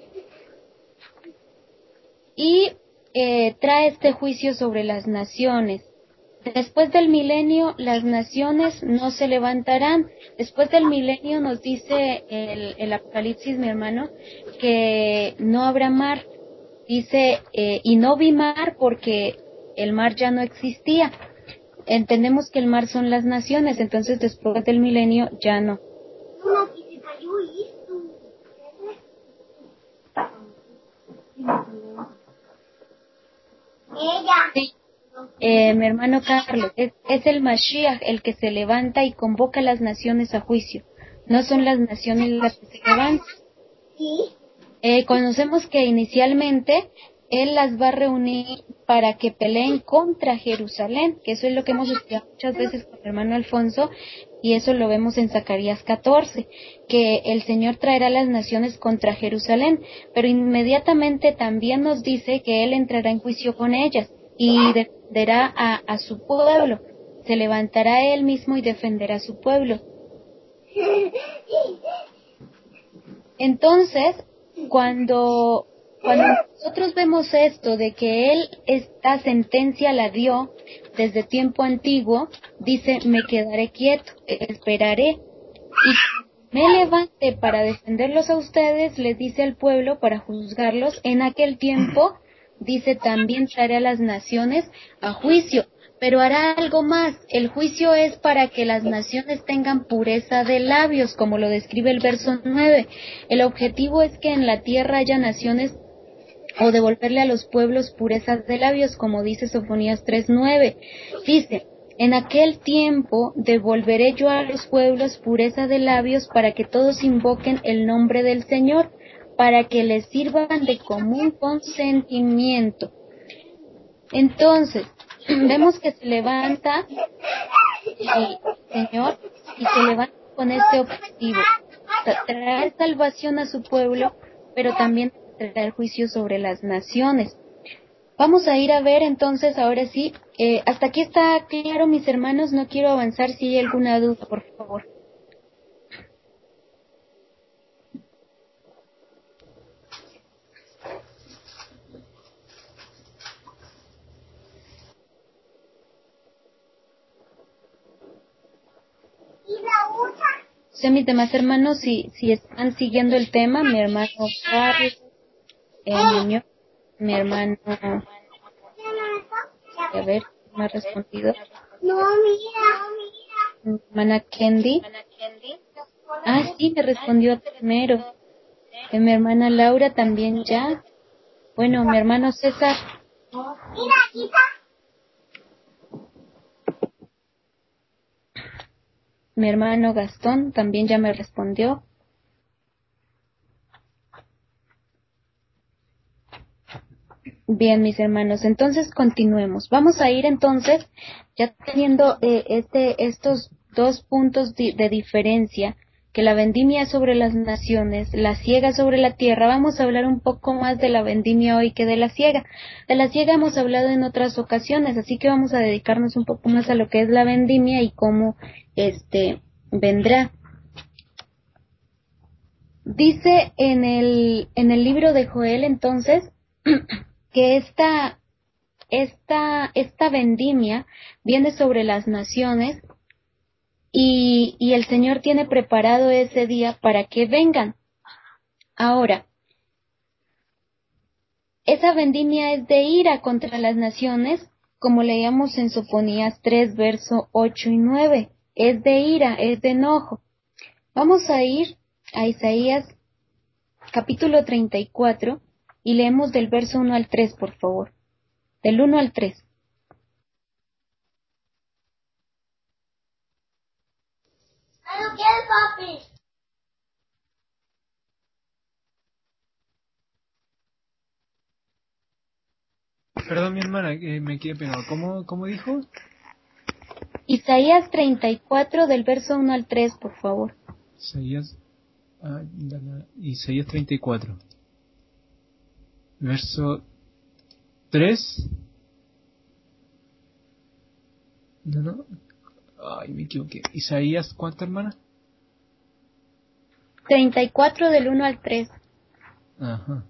Y trae este juicio sobre las naciones. Después del milenio, las naciones no se levantarán. Después del milenio nos dice el Apocalipsis, mi hermano, que no habrá mar. Dice, y no vi mar porque el mar ya no existía. Entendemos que el mar son las naciones, entonces después del milenio ya no. Sí. Mi hermano Carlos, es el Mashiach el que se levanta y convoca a las naciones a juicio. No son las naciones las que se levantan. Conocemos que inicialmente él las va a reunir para que peleen contra Jerusalén, que eso es lo que hemos estudiado muchas veces con mi hermano Alfonso, y eso lo vemos en Zacarías 14, que el Señor traerá las naciones contra Jerusalén, pero inmediatamente también nos dice que él entrará en juicio con ellas y defenderá a su pueblo, se levantará él mismo y defenderá a su pueblo. Entonces, cuando nosotros vemos esto de que él esta sentencia la dio desde tiempo antiguo, dice, me quedaré quieto, esperaré, y me levante para defenderlos a ustedes, les dice al pueblo, para juzgarlos. En aquel tiempo, dice, también traeré a las naciones a juicio, pero hará algo más. El juicio es para que las naciones tengan pureza de labios, como lo describe el verso 9. El objetivo es que en la tierra haya naciones, o devolverle a los pueblos purezas de labios, como dice Sofonías 3:9. Dice, en aquel tiempo devolveré yo a los pueblos pureza de labios para que todos invoquen el nombre del Señor, para que les sirvan de común consentimiento. Entonces, vemos que se levanta el Señor y se levanta con este objetivo, traer salvación a su pueblo, pero también traer juicio sobre las naciones. Vamos a ir a ver entonces, ahora sí, hasta aquí está claro, mis hermanos, no quiero avanzar si hay alguna duda, por favor. Mis demás hermanos, si están siguiendo el tema, mi hermano Carlos, Muñoz, mi hermano, a ver, ¿me ha respondido? Mi hermana Kendi. Ah, sí, me respondió primero. Mi hermana Laura también ya. Bueno, mi hermano César. Mi hermano Gastón también ya me respondió. Bien, mis hermanos, entonces continuemos. Vamos a ir entonces, ya teniendo estos 2 puntos de diferencia, que la vendimia es sobre las naciones, la siega sobre la tierra. Vamos a hablar un poco más de la vendimia hoy que de la siega. De la siega hemos hablado en otras ocasiones, así que vamos a dedicarnos un poco más a lo que es la vendimia y cómo vendrá. Dice en el libro de Joel entonces que esta vendimia viene sobre las naciones y el Señor tiene preparado ese día para que vengan. Ahora, esa vendimia es de ira contra las naciones, como leíamos en Sofonías 3, verso 8 y 9. Es de ira, es de enojo. Vamos a ir a Isaías capítulo 34 y leemos del verso 1 al 3, por favor. Del 1 al 3. ¿Pero qué, papi? Perdón, mi hermana, me quedé pegado. ¿Cómo dijo? Isaías 34 del verso 1 al 3, por favor. Isaías 34. Verso 3. No. Ay, me equivoqué. Isaías, ¿cuánto, hermana? 34 del 1 al 3. Ajá.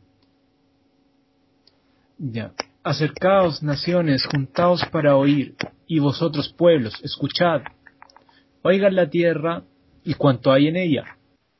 Ya. Acercaos, naciones, juntaos para oír, y vosotros, pueblos, escuchad. Oigan la tierra y cuanto hay en ella.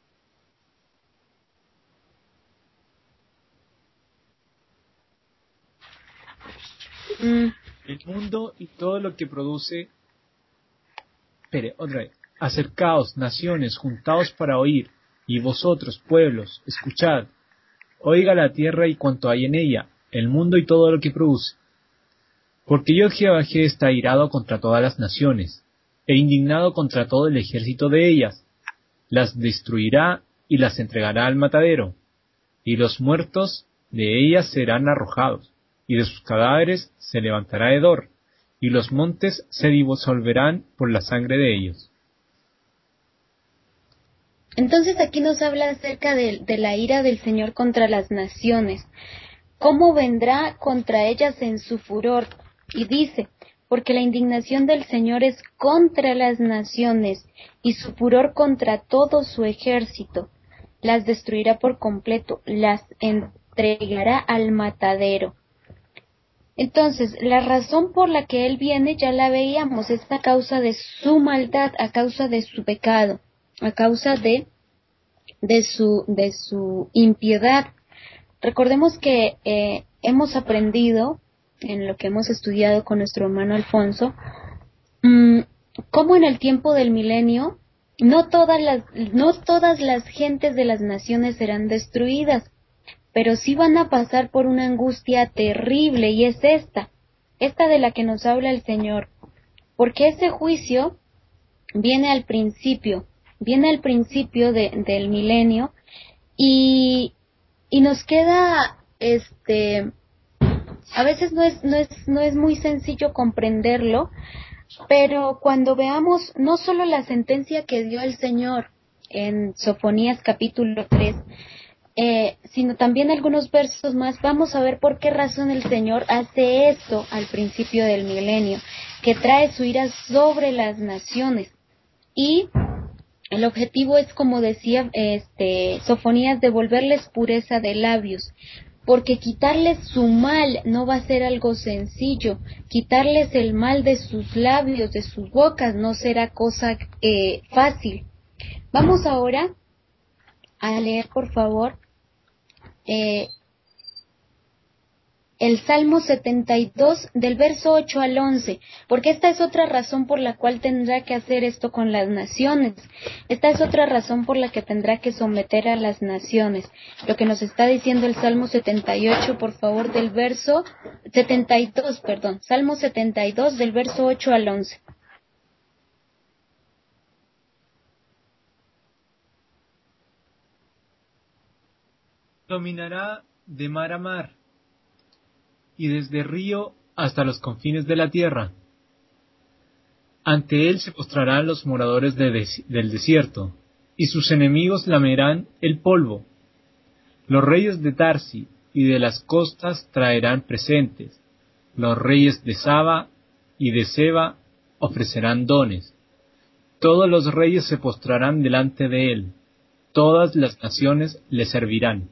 El mundo y todo lo que produce. Espere, otra vez. Acercaos, naciones, juntaos para oír, y vosotros, pueblos, escuchad. Oiga la tierra y cuanto hay en ella, el mundo y todo lo que produce. Porque yo Jehová está airado contra todas las naciones, e indignado contra todo el ejército de ellas. Las destruirá y las entregará al matadero, y los muertos de ellas serán arrojados, y de sus cadáveres se levantará hedor, y los montes se disolverán por la sangre de ellos. Entonces aquí nos habla acerca de la ira del Señor contra las naciones. ¿Cómo vendrá contra ellas en su furor? Y dice, porque la indignación del Señor es contra las naciones y su furor contra todo su ejército. Las destruirá por completo, las entregará al matadero. Entonces, la razón por la que Él viene ya la veíamos, es a causa de su maldad, a causa de su pecado, a causa de su impiedad. Recordemos que hemos aprendido, en lo que hemos estudiado con nuestro hermano Alfonso, cómo en el tiempo del milenio no todas las gentes de las naciones serán destruidas, pero sí van a pasar por una angustia terrible, y es esta de la que nos habla el Señor, porque ese juicio viene al principio del milenio, y nos queda a veces no es muy sencillo comprenderlo, pero cuando veamos no solo la sentencia que dio el Señor en Sofonías capítulo 3, sino también algunos versos más, vamos a ver por qué razón el Señor hace esto al principio del milenio, que trae su ira sobre las naciones. Y el objetivo es, como decía Sofonías, devolverles pureza de labios, porque quitarles su mal no va a ser algo sencillo. Quitarles el mal de sus labios, de sus bocas, no será cosa fácil. Vamos ahora a leer, por favor, el Salmo 72 del verso 8 al 11, porque esta es otra razón por la cual tendrá que hacer esto con las naciones. Esta es otra razón por la que tendrá que someter a las naciones. Lo que nos está diciendo el Salmo 78, por favor, del verso 72, perdón, Salmo 72 del verso 8 al 11. Dominará de mar a mar, y desde río hasta los confines de la tierra. Ante él se postrarán los moradores del desierto, y sus enemigos lamerán el polvo. Los reyes de Tarsi y de las costas traerán presentes. Los reyes de Saba y de Seba ofrecerán dones. Todos los reyes se postrarán delante de él. todas las naciones le servirán.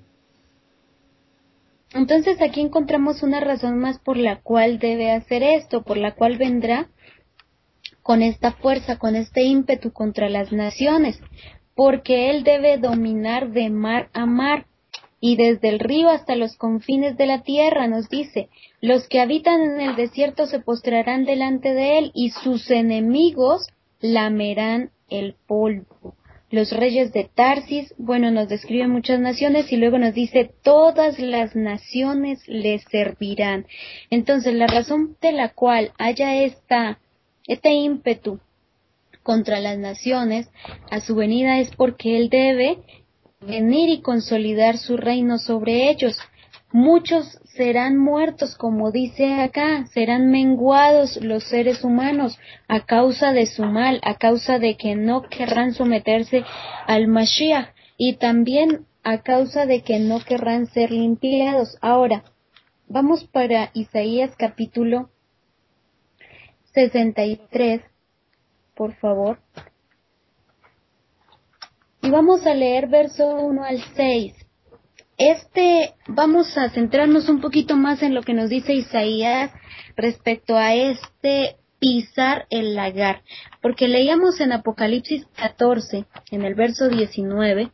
Entonces aquí encontramos una razón más por la cual debe hacer esto, por la cual vendrá con esta fuerza, con este ímpetu contra las naciones, porque él debe dominar de mar a mar y desde el río hasta los confines de la tierra. Nos dice: los que habitan en el desierto se postrarán delante de él y sus enemigos lamerán el polvo. Los reyes de Tarsis, bueno, nos describe muchas naciones y luego nos dice: todas las naciones le servirán. Entonces, la razón de la cual haya este ímpetu contra las naciones a su venida es porque él debe venir y consolidar su reino sobre ellos. Muchos serán muertos, como dice acá, serán menguados los seres humanos a causa de su mal, a causa de que no querrán someterse al Mashiach y también a causa de que no querrán ser limpiados. Ahora, vamos para Isaías capítulo 63, por favor. Y vamos a leer verso 1 al 6. Vamos a centrarnos un poquito más en lo que nos dice Isaías respecto a pisar el lagar. Porque leíamos en Apocalipsis 14, en el verso 19,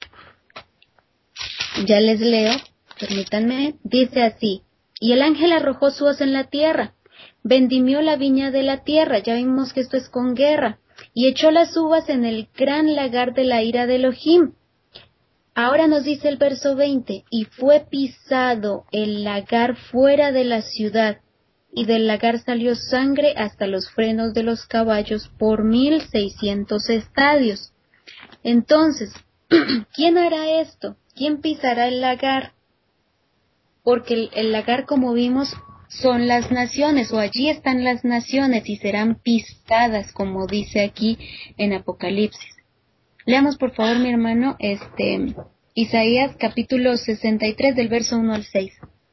ya les leo, permítanme, dice así: y el ángel arrojó su hoz en la tierra, vendimió la viña de la tierra, ya vimos que esto es con guerra, y echó las uvas en el gran lagar de la ira de Elohim. Ahora nos dice el verso 20, y fue pisado el lagar fuera de la ciudad, y del lagar salió sangre hasta los frenos de los caballos por 1,600 estadios. Entonces, ¿quién hará esto? ¿Quién pisará el lagar? Porque el lagar, como vimos, son las naciones, o allí están las naciones y serán pisadas, como dice aquí en Apocalipsis. Leamos por favor, mi hermano, Isaías capítulo 63 del verso 1 al 6.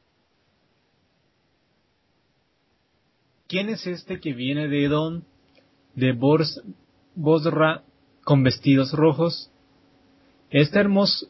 ¿Quién es este que viene de Edom, de Bosra, con vestidos rojos? Hermoso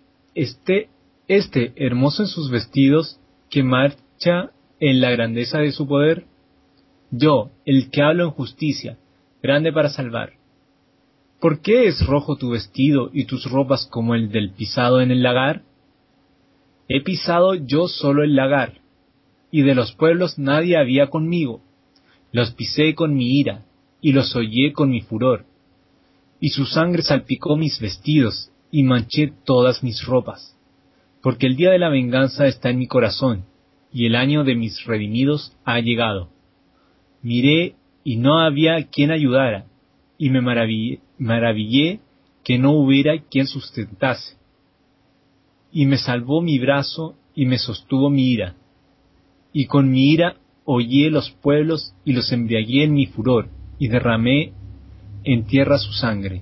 en sus vestidos, que marcha en la grandeza de su poder. Yo, el que hablo en justicia, grande para salvar. ¿Por qué es rojo tu vestido y tus ropas como el del pisado en el lagar? He pisado yo solo el lagar, y de los pueblos nadie había conmigo. Los pisé con mi ira, y los hollé con mi furor. Y su sangre salpicó mis vestidos, y manché todas mis ropas. Porque el día de la venganza está en mi corazón, y el año de mis redimidos ha llegado. Miré, y no había quien ayudara, y me maravillé que no hubiera quien sustentase. Y me salvó mi brazo, y me sostuvo mi ira. Y con mi ira hollé los pueblos, y los embriagué en mi furor, y derramé en tierra su sangre.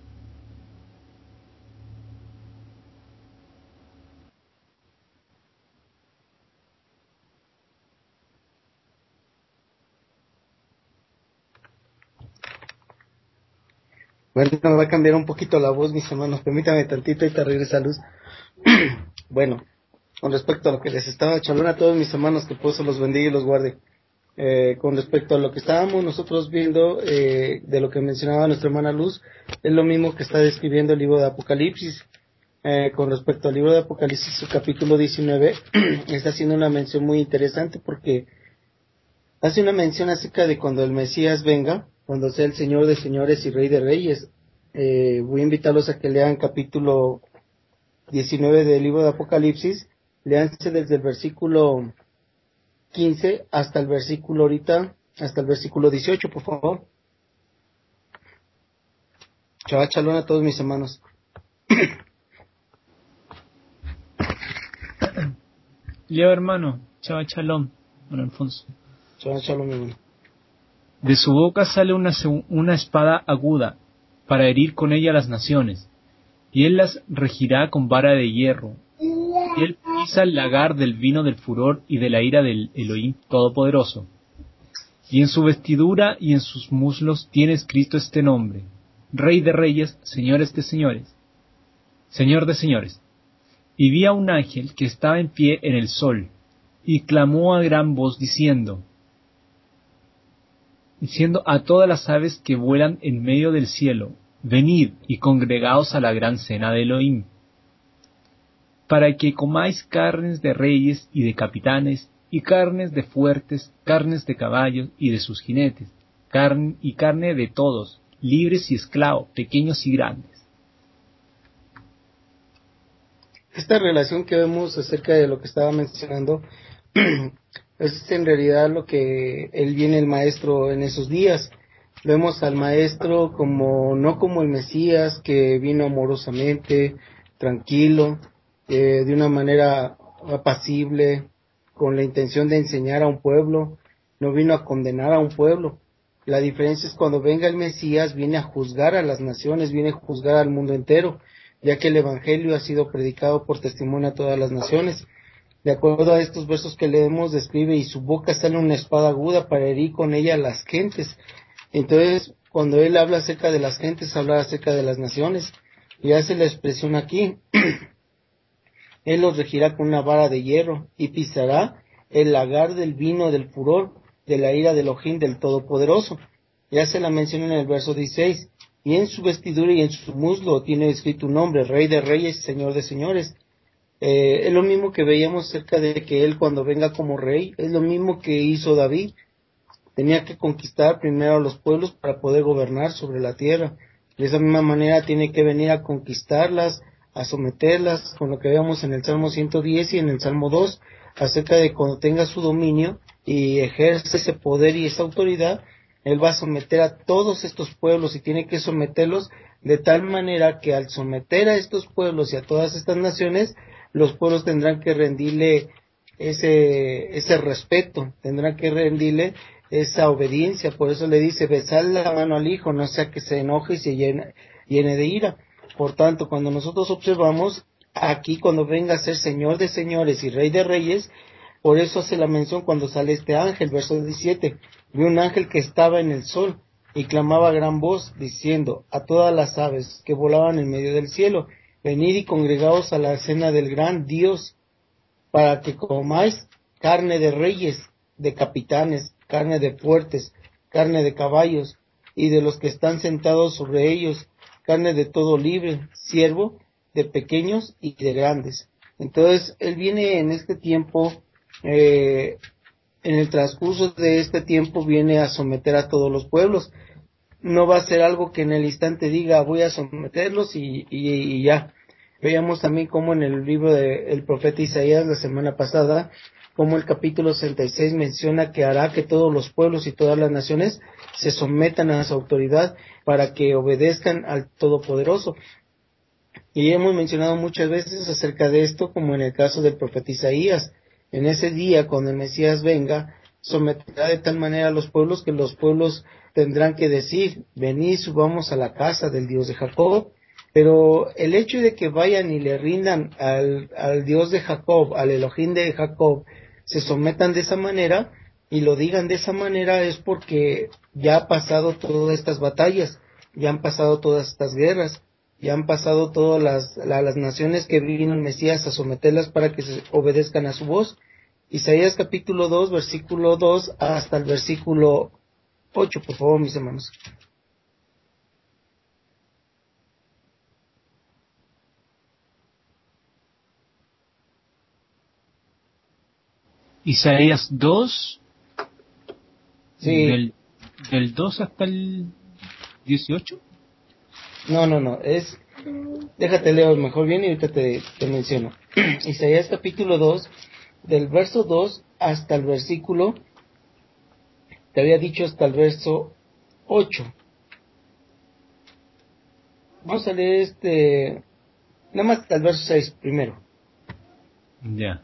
Bueno, me va a cambiar un poquito la voz, mis hermanos. Permítame tantito y te regresa luz. Bueno, con respecto a lo que les estaba chalón a todos mis hermanos, que por eso los bendiga y los guarde. Con respecto a lo que estábamos nosotros viendo, de lo que mencionaba nuestra hermana Luz, es lo mismo que está describiendo el libro de Apocalipsis. Con respecto al libro de Apocalipsis, su capítulo 19, está haciendo una mención muy interesante porque hace una mención acerca de cuando el Mesías venga, cuando sea el Señor de señores y Rey de reyes. Voy a invitarlos a que lean capítulo 19 del libro de Apocalipsis. Leanse desde el versículo 15 hasta el versículo 18, por favor. Shabbat shalom a todos mis hermanos. Leo, hermano. Shabbat shalom, don Alfonso. Shabbat shalom, mi hermano. De su boca sale una espada aguda, para herir con ella a las naciones, y él las regirá con vara de hierro. Y él pisa el lagar del vino del furor y de la ira del Elohim Todopoderoso. Y en su vestidura y en sus muslos tiene escrito este nombre: Rey de reyes, Señores de señores. Señor de señores. Y vi a un ángel que estaba en pie en el sol, y clamó a gran voz diciendo a todas las aves que vuelan en medio del cielo, venid y congregaos a la gran cena de Elohim, para que comáis carnes de reyes y de capitanes, y carnes de fuertes, carnes de caballos y de sus jinetes, carne de todos, libres y esclavos, pequeños y grandes. Esta relación que vemos acerca de lo que estaba mencionando es en realidad lo que él viene el maestro en esos días. Vemos al maestro como no como el Mesías que vino amorosamente, tranquilo, de una manera apacible, con la intención de enseñar a un pueblo, no vino a condenar a un pueblo. La diferencia es cuando venga el Mesías, viene a juzgar a las naciones, viene a juzgar al mundo entero, ya que el Evangelio ha sido predicado por testimonio a todas las naciones. De acuerdo a estos versos que leemos, describe, y su boca sale una espada aguda para herir con ella a las gentes. Entonces, cuando él habla acerca de las gentes, habla acerca de las naciones, y hace la expresión aquí, él los regirá con una vara de hierro, y pisará el lagar del vino del furor, de la ira del Elohim del Todopoderoso. Y hace la mención en el verso 16, y en su vestidura y en su muslo tiene escrito un nombre, Rey de Reyes, Señor de Señores. Es lo mismo que veíamos acerca de que él cuando venga como rey, es lo mismo que hizo David. Tenía que conquistar primero a los pueblos para poder gobernar sobre la tierra. De esa misma manera tiene que venir a conquistarlas, a someterlas, con lo que veamos en el Salmo 110 y en el Salmo 2, acerca de cuando tenga su dominio y ejerce ese poder y esa autoridad, él va a someter a todos estos pueblos y tiene que someterlos de tal manera que al someter a estos pueblos y a todas estas naciones, los pueblos tendrán que rendirle ese respeto, tendrán que rendirle esa obediencia. Por eso le dice, besad la mano al hijo, no sea que se enoje y se llene de ira. Por tanto, cuando nosotros observamos aquí, cuando venga a ser Señor de señores y Rey de reyes, por eso hace la mención cuando sale este ángel, verso 17, vi un ángel que estaba en el sol y clamaba a gran voz, diciendo a todas las aves que volaban en medio del cielo, venid y congregaos a la cena del gran Dios, para que comáis carne de reyes, de capitanes, carne de fuertes, carne de caballos, y de los que están sentados sobre ellos, carne de todo libre, siervo, de pequeños y de grandes. Entonces, él viene en este tiempo, en el transcurso de este tiempo, viene a someter a todos los pueblos. No va a ser algo que en el instante diga, voy a someterlos y ya. Veíamos también como en el libro del profeta Isaías la semana pasada, como el capítulo 66 menciona que hará que todos los pueblos y todas las naciones se sometan a su autoridad para que obedezcan al Todopoderoso. Y hemos mencionado muchas veces acerca de esto, como en el caso del profeta Isaías. En ese día, cuando el Mesías venga, someterá de tal manera a los pueblos que los pueblos tendrán que decir, venid, subamos a la casa del Dios de Jacob. Pero el hecho de que vayan y le rindan al Dios de Jacob, al Elohim de Jacob, se sometan de esa manera y lo digan de esa manera, es porque ya ha pasado todas estas batallas, ya han pasado todas estas guerras, ya han pasado todas las naciones que vino el Mesías a someterlas para que se obedezcan a su voz. Isaías capítulo 2, versículo 2 hasta el versículo 8, por favor, mis hermanos. Isaías 2, Sí. del 2 hasta el 18. No, déjate leo mejor bien y ahorita te menciono. Isaías capítulo 2, del verso 2 hasta el versículo, te había dicho hasta el verso 8. Vamos a leer nada más hasta el verso 6 primero. Ya.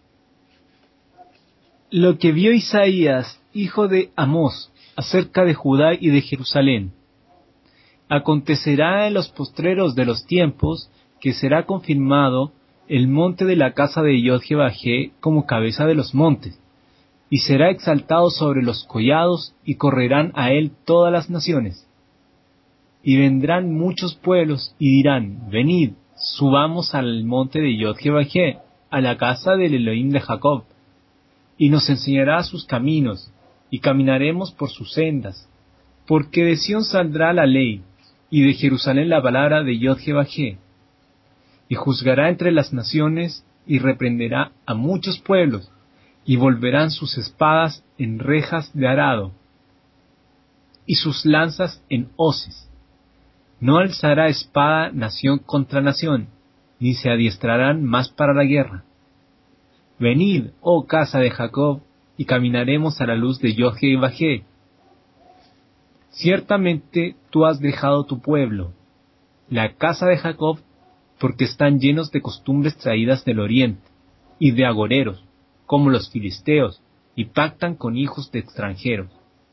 Lo que vio Isaías, hijo de Amós, acerca de Judá y de Jerusalén. Acontecerá en los postreros de los tiempos que será confirmado el monte de la casa de Yod-Jebajé como cabeza de los montes, y será exaltado sobre los collados, y correrán a él todas las naciones. Y vendrán muchos pueblos, y dirán, venid, subamos al monte de Yod-Heh-Vaheh, a la casa del Elohim de Jacob, y nos enseñará sus caminos, y caminaremos por sus sendas, porque de Sión saldrá la ley, y de Jerusalén la palabra de Yod-Heh-Vaheh, y juzgará entre las naciones, y reprenderá a muchos pueblos, y volverán sus espadas en rejas de arado, y sus lanzas en hoces. No alzará espada nación contra nación, ni se adiestrarán más para la guerra. Venid, oh casa de Jacob, y caminaremos a la luz de Yod-Heh-Vaheh. Ciertamente tú has dejado tu pueblo, la casa de Jacob, porque están llenos de costumbres traídas del oriente, y de agoreros, como los filisteos, y pactan con hijos de extranjeros.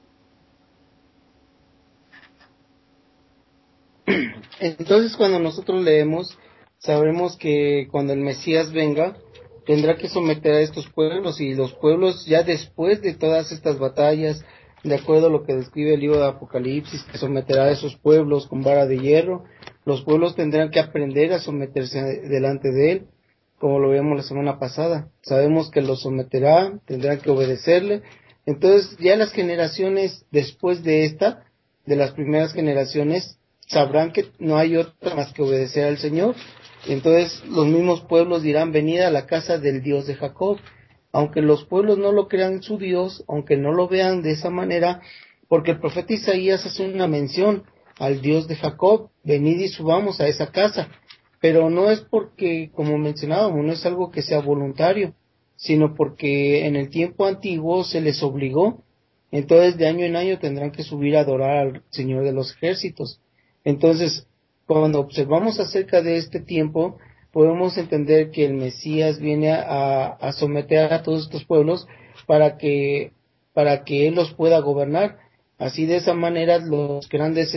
Entonces, cuando nosotros leemos, sabremos que cuando el Mesías venga, tendrá que someter a estos pueblos, y los pueblos, ya después de todas estas batallas, de acuerdo a lo que describe el libro de Apocalipsis, que someterá a esos pueblos con vara de hierro. Los pueblos tendrán que aprender a someterse delante de él, como lo vimos la semana pasada. Sabemos que los someterá, tendrán que obedecerle. Entonces, ya las generaciones después de las primeras generaciones, sabrán que no hay otra más que obedecer al Señor. Entonces los mismos pueblos dirán: venid a la casa del Dios de Jacob. Aunque los pueblos no lo crean su Dios, aunque no lo vean de esa manera, porque el profeta Isaías hace una mención al Dios de Jacob: venid y subamos a esa casa. Pero no es porque, como mencionábamos, no es algo que sea voluntario, sino porque en el tiempo antiguo se les obligó. Entonces de año en año tendrán que subir a adorar al Señor de los ejércitos. Entonces, cuando observamos acerca de este tiempo, podemos entender que el Mesías viene a someter a todos estos pueblos para que Él los pueda gobernar. Así, de esa manera, los grandes,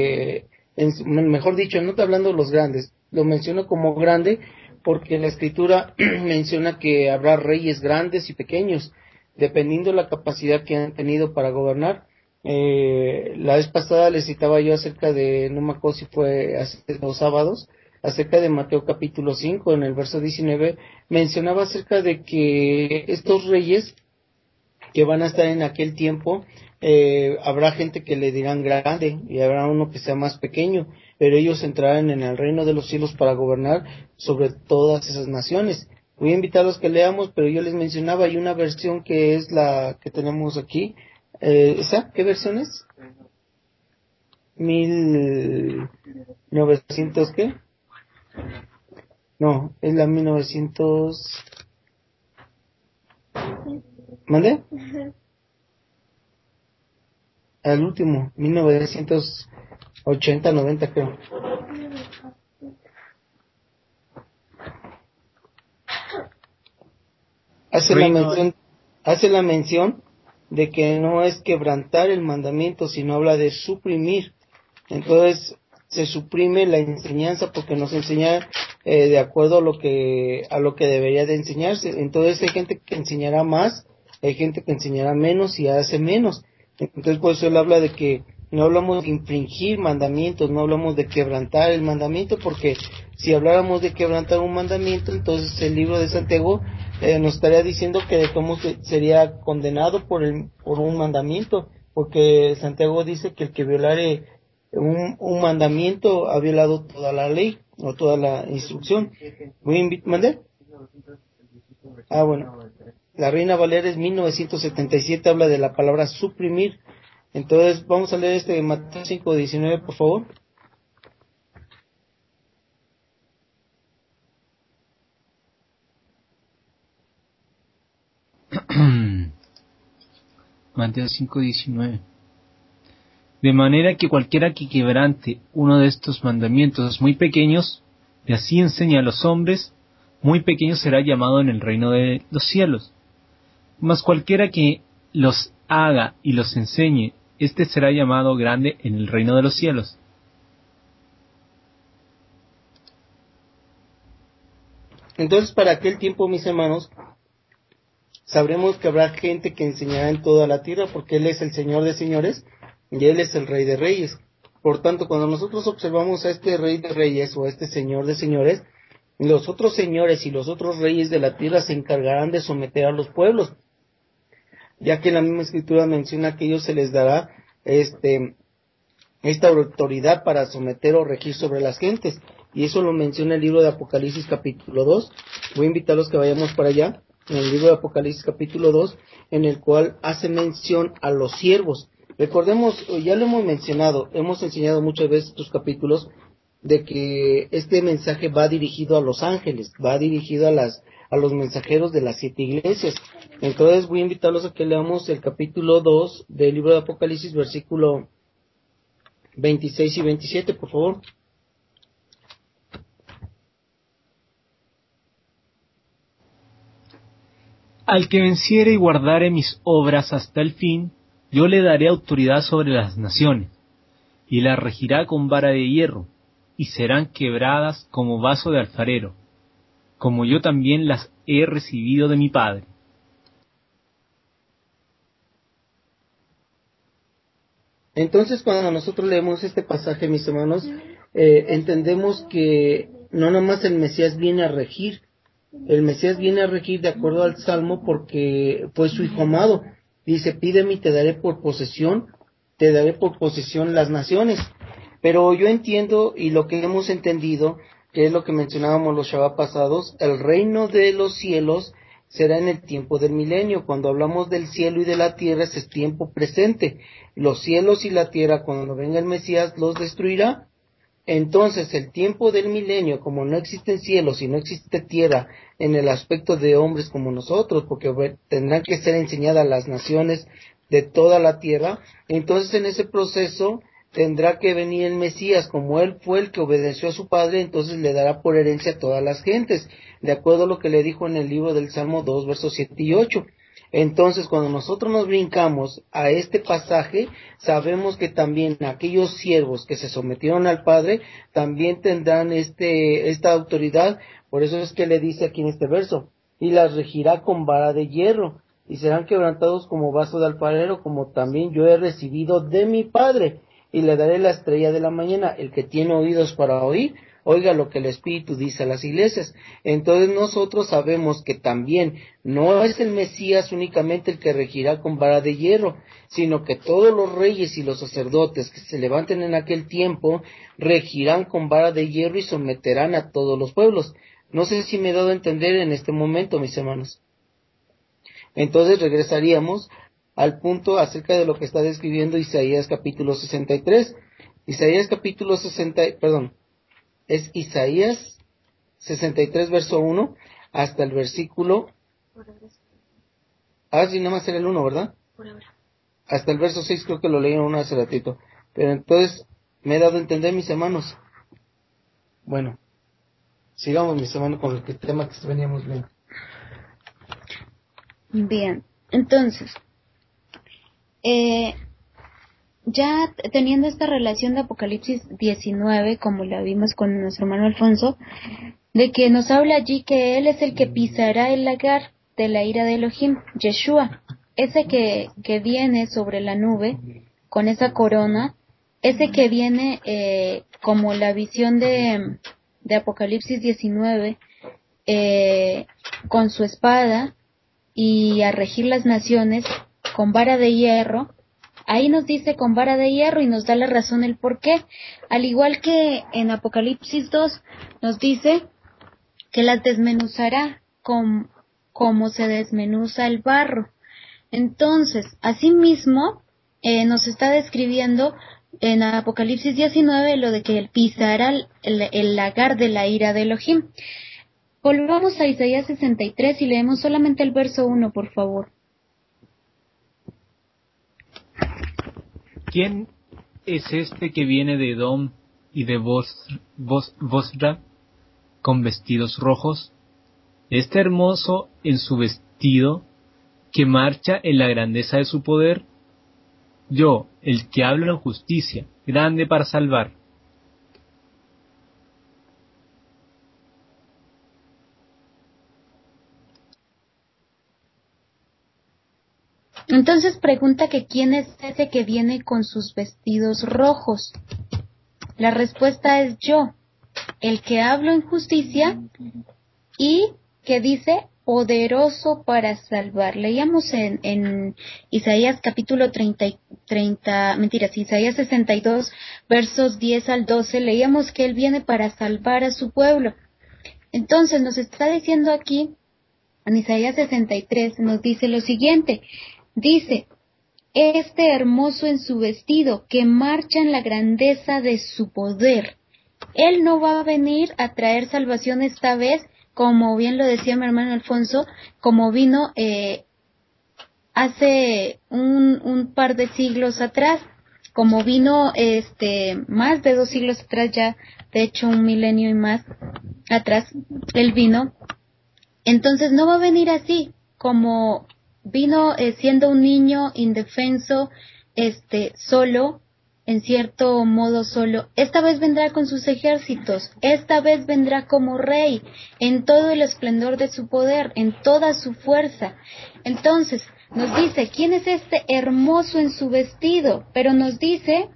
mejor dicho, no está hablando de los grandes, lo menciono como grande porque la Escritura menciona que habrá reyes grandes y pequeños, dependiendo de la capacidad que han tenido para gobernar. La vez pasada les citaba yo acerca de, no me acuerdo si fue hace 2 sábados, acerca de Mateo capítulo 5, en el verso 19, mencionaba acerca de que estos reyes que van a estar en aquel tiempo, habrá gente que le dirán grande y habrá uno que sea más pequeño, pero ellos entrarán en el reino de los cielos para gobernar sobre todas esas naciones. Voy a invitarlos que leamos, pero yo les mencionaba, hay una versión que es la que tenemos aquí. ¿Esa? ¿Qué versión es? 1900, ¿qué? No, es la 1900. ¿Mande? Al último, 1980, 90 creo. Hace la mención de que no es quebrantar el mandamiento, sino habla de suprimir. Entonces se suprime la enseñanza porque no se enseña de acuerdo a lo que debería de enseñarse. Entonces hay gente que enseñará más, hay gente que enseñará menos y hace menos. Entonces por eso él habla de que no hablamos de infringir mandamientos, no hablamos de quebrantar el mandamiento, porque si habláramos de quebrantar un mandamiento, entonces el libro de Santiago nos estaría diciendo que de cómo sería condenado por un mandamiento, porque Santiago dice que el que violare un mandamiento ha violado toda la ley o toda la instrucción. ¿Mandé? Bueno, la Reina Valera es 1977, habla de la palabra suprimir. Entonces vamos a leer Mateo 5:19, por favor. Mateo 5:19. De manera que cualquiera que quebrante uno de estos mandamientos muy pequeños, y así enseña a los hombres, muy pequeño será llamado en el reino de los cielos. Mas cualquiera que los haga y los enseñe, éste será llamado grande en el reino de los cielos. Entonces, para aquel tiempo, mis hermanos, sabremos que habrá gente que enseñará en toda la tierra, porque Él es el Señor de señores y Él es el Rey de reyes. Por tanto, cuando nosotros observamos a este Rey de Reyes o a este Señor de Señores, los otros señores y los otros reyes de la tierra se encargarán de someter a los pueblos, ya que la misma Escritura menciona que a ellos se les dará esta autoridad para someter o regir sobre las gentes, y eso lo menciona el libro de Apocalipsis capítulo 2. Voy a invitarlos que vayamos para allá, en el libro de Apocalipsis capítulo 2, en el cual hace mención a los siervos. Recordemos, ya lo hemos mencionado, hemos enseñado muchas veces estos capítulos, de que este mensaje va dirigido a los ángeles, va dirigido a los mensajeros de las 7 iglesias. Entonces voy a invitarlos a que leamos el capítulo 2 del libro de Apocalipsis, versículo 26 y 27, por favor. Al que venciere y guardare mis obras hasta el fin, yo le daré autoridad sobre las naciones, y las regirá con vara de hierro, y serán quebradas como vaso de alfarero, como yo también las he recibido de mi Padre. Entonces, cuando nosotros leemos este pasaje, mis hermanos, entendemos que no nomás el Mesías viene a regir, el Mesías viene a regir de acuerdo al Salmo porque fue su hijo amado. Dice, pídeme y te daré por posesión las naciones. Pero yo entiendo, y lo que hemos entendido, que es lo que mencionábamos los Shabbat pasados, el reino de los cielos será en el tiempo del milenio. Cuando hablamos del cielo y de la tierra, ese es tiempo presente. Los cielos y la tierra, cuando venga el Mesías, los destruirá. Entonces, el tiempo del milenio, como no existen cielos y no existe tierra en el aspecto de hombres como nosotros, porque tendrán que ser enseñadas las naciones de toda la tierra, entonces en ese proceso tendrá que venir el Mesías, como él fue el que obedeció a su padre, entonces le dará por herencia a todas las gentes, de acuerdo a lo que le dijo en el libro del Salmo 2, versos 7 y 8. Entonces, cuando nosotros nos brincamos a este pasaje, sabemos que también aquellos siervos que se sometieron al Padre, también tendrán esta autoridad. Por eso es que le dice aquí en este verso, y las regirá con vara de hierro, y serán quebrantados como vaso de alfarero, como también yo he recibido de mi Padre, y le daré la estrella de la mañana. El que tiene oídos para oír, oiga lo que el Espíritu dice a las iglesias. Entonces nosotros sabemos que también no es el Mesías únicamente el que regirá con vara de hierro, sino que todos los reyes y los sacerdotes que se levanten en aquel tiempo regirán con vara de hierro y someterán a todos los pueblos. No sé si me he dado a entender en este momento, mis hermanos. Entonces regresaríamos al punto acerca de lo que está describiendo Isaías capítulo 63. Isaías capítulo 60, perdón, es Isaías 63 verso 1 hasta el versículo... sí, nada más era el 1, ¿verdad? Hasta el verso 6 creo que lo leyeron hace ratito. Pero entonces, me he dado a entender, mis hermanos. Bueno, sigamos, mis hermanos, con el tema que veníamos viendo. Bien, entonces, ya teniendo esta relación de Apocalipsis 19, como la vimos con nuestro hermano Alfonso, de que nos habla allí que Él es el que pisará el lagar de la ira de Elohim, Yeshua, ese que viene sobre la nube, con esa corona, ese que viene como la visión de Apocalipsis 19, con su espada, y a regir las naciones con vara de hierro. Ahí nos dice con vara de hierro y nos da la razón el por qué. Al igual que en Apocalipsis 2 nos dice que las desmenuzará como se desmenuza el barro. Entonces, asimismo, nos está describiendo en Apocalipsis 19 lo de que él pisará el lagar de la ira de Elohim. Volvamos a Isaías 63 y leemos solamente el verso 1, por favor. ¿Quién es este que viene de Edom y de Bosra con vestidos rojos? Este hermoso en su vestido, que marcha en la grandeza de su poder. Yo, el que hablo en justicia, grande para salvar. Entonces pregunta que quién es ese que viene con sus vestidos rojos. La respuesta es yo, el que hablo en justicia y que dice poderoso para salvar. Leíamos en Isaías capítulo Isaías 62, versos 10 al 12, leíamos que Él viene para salvar a su pueblo. Entonces nos está diciendo aquí, en Isaías 63, nos dice lo siguiente, dice, este hermoso en su vestido, que marcha en la grandeza de su poder. Él no va a venir a traer salvación esta vez, como bien lo decía mi hermano Alfonso, como vino hace un par de siglos atrás, como vino más de 2 siglos atrás ya, de hecho 1 milenio y más atrás, Él vino. Entonces no va a venir así, como vino siendo un niño indefenso, solo, en cierto modo solo. Esta vez vendrá con sus ejércitos, esta vez vendrá como rey, en todo el esplendor de su poder, en toda su fuerza. Entonces, nos dice, ¿quién es este hermoso en su vestido? Pero nos dice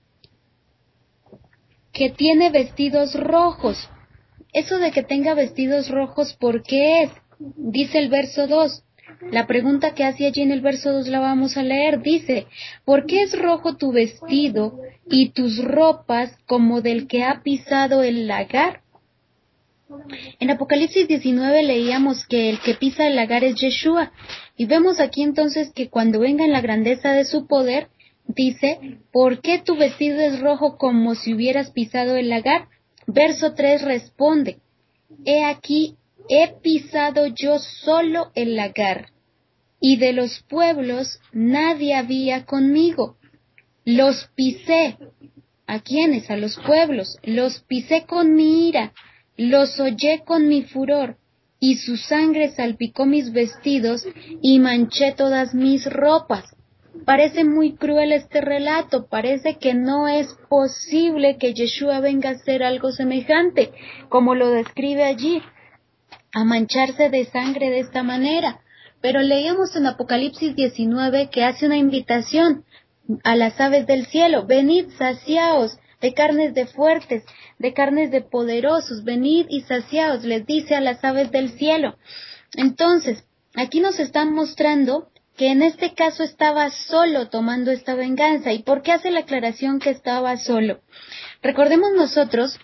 que tiene vestidos rojos. Eso de que tenga vestidos rojos, ¿por qué es? Dice el verso 2. La pregunta que hace allí en el verso 2 la vamos a leer. Dice, ¿por qué es rojo tu vestido y tus ropas como del que ha pisado el lagar? En Apocalipsis 19 leíamos que el que pisa el lagar es Yeshua. Y vemos aquí entonces que cuando venga en la grandeza de su poder, dice, ¿por qué tu vestido es rojo como si hubieras pisado el lagar? Verso 3 responde, he aquí, he pisado yo solo el lagar, y de los pueblos nadie había conmigo. Los pisé. ¿A quiénes? A los pueblos. Los pisé con mi ira, los hollé con mi furor, y su sangre salpicó mis vestidos y manché todas mis ropas. Parece muy cruel este relato, parece que no es posible que Yeshua venga a hacer algo semejante, como lo describe allí, a mancharse de sangre de esta manera. Pero leíamos en Apocalipsis 19 que hace una invitación a las aves del cielo, venid, saciaos de carnes de fuertes, de carnes de poderosos, venid y saciaos, les dice a las aves del cielo. Entonces, aquí nos están mostrando que en este caso estaba solo tomando esta venganza. ¿Y por qué hace la aclaración que estaba solo? Recordemos nosotros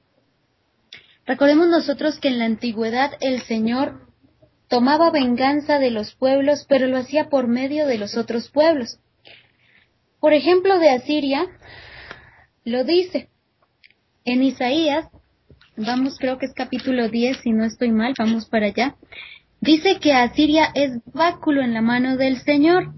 que en la antigüedad el Señor tomaba venganza de los pueblos, pero lo hacía por medio de los otros pueblos. Por ejemplo, de Asiria, lo dice en Isaías, creo que es capítulo 10, si no estoy mal, vamos para allá. Dice que Asiria es báculo en la mano del Señor.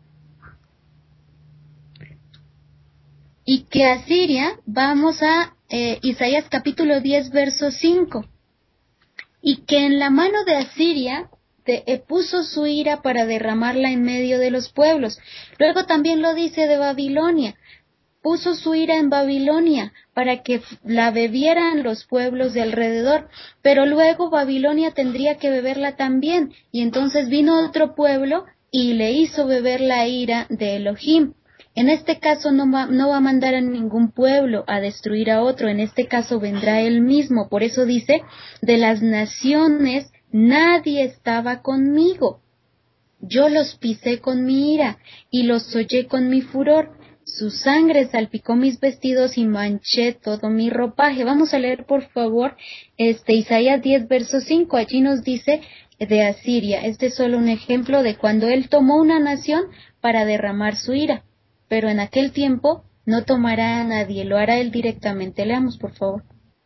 Y que Asiria, vamos a Isaías capítulo 10, verso 5. Y que en la mano de Asiria puso su ira para derramarla en medio de los pueblos. Luego también lo dice de Babilonia. Puso su ira en Babilonia para que la bebieran los pueblos de alrededor, pero luego Babilonia tendría que beberla también, y entonces vino otro pueblo y le hizo beber la ira de Elohim. En este caso no va a mandar a ningún pueblo a destruir a otro, en este caso vendrá él mismo. Por eso dice, de las naciones nadie estaba conmigo. Yo los pisé con mi ira y los hollé con mi furor. Su sangre salpicó mis vestidos y manché todo mi ropaje. Vamos a leer por favor Isaías 10 verso 5. Allí nos dice de Asiria. Este es solo un ejemplo de cuando él tomó una nación para derramar su ira. Pero en aquel tiempo no tomará a nadie, lo hará él directamente. Leamos por favor.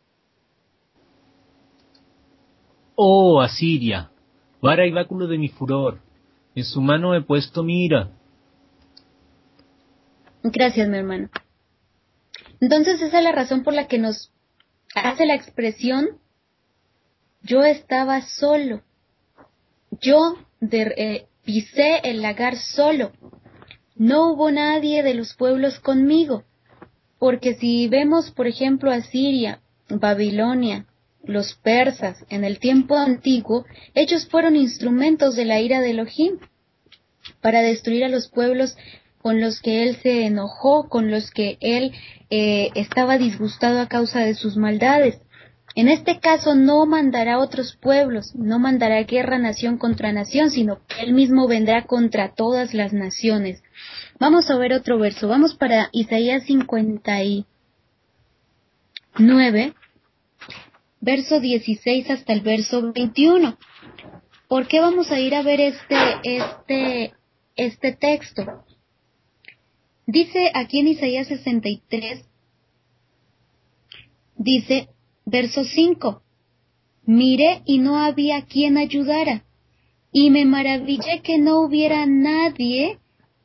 Oh Asiria, vara y báculo de mi furor, en su mano he puesto mi ira. Gracias, mi hermano. Entonces esa es la razón por la que nos hace la expresión, yo estaba solo, yo pisé el lagar solo, no hubo nadie de los pueblos conmigo, porque si vemos, por ejemplo, Asiria, Babilonia, los persas, en el tiempo antiguo, ellos fueron instrumentos de la ira de Elohim para destruir a los pueblos con los que él se enojó, con los que él estaba disgustado a causa de sus maldades. En este caso no mandará otros pueblos, no mandará guerra nación contra nación, sino que él mismo vendrá contra todas las naciones. Vamos a ver otro verso, vamos para Isaías 59, verso 16 hasta el verso 21. ¿Por qué vamos a ir a ver este texto? Dice aquí en Isaías 63, dice, verso 5, miré y no había quien ayudara, y me maravillé que no hubiera nadie,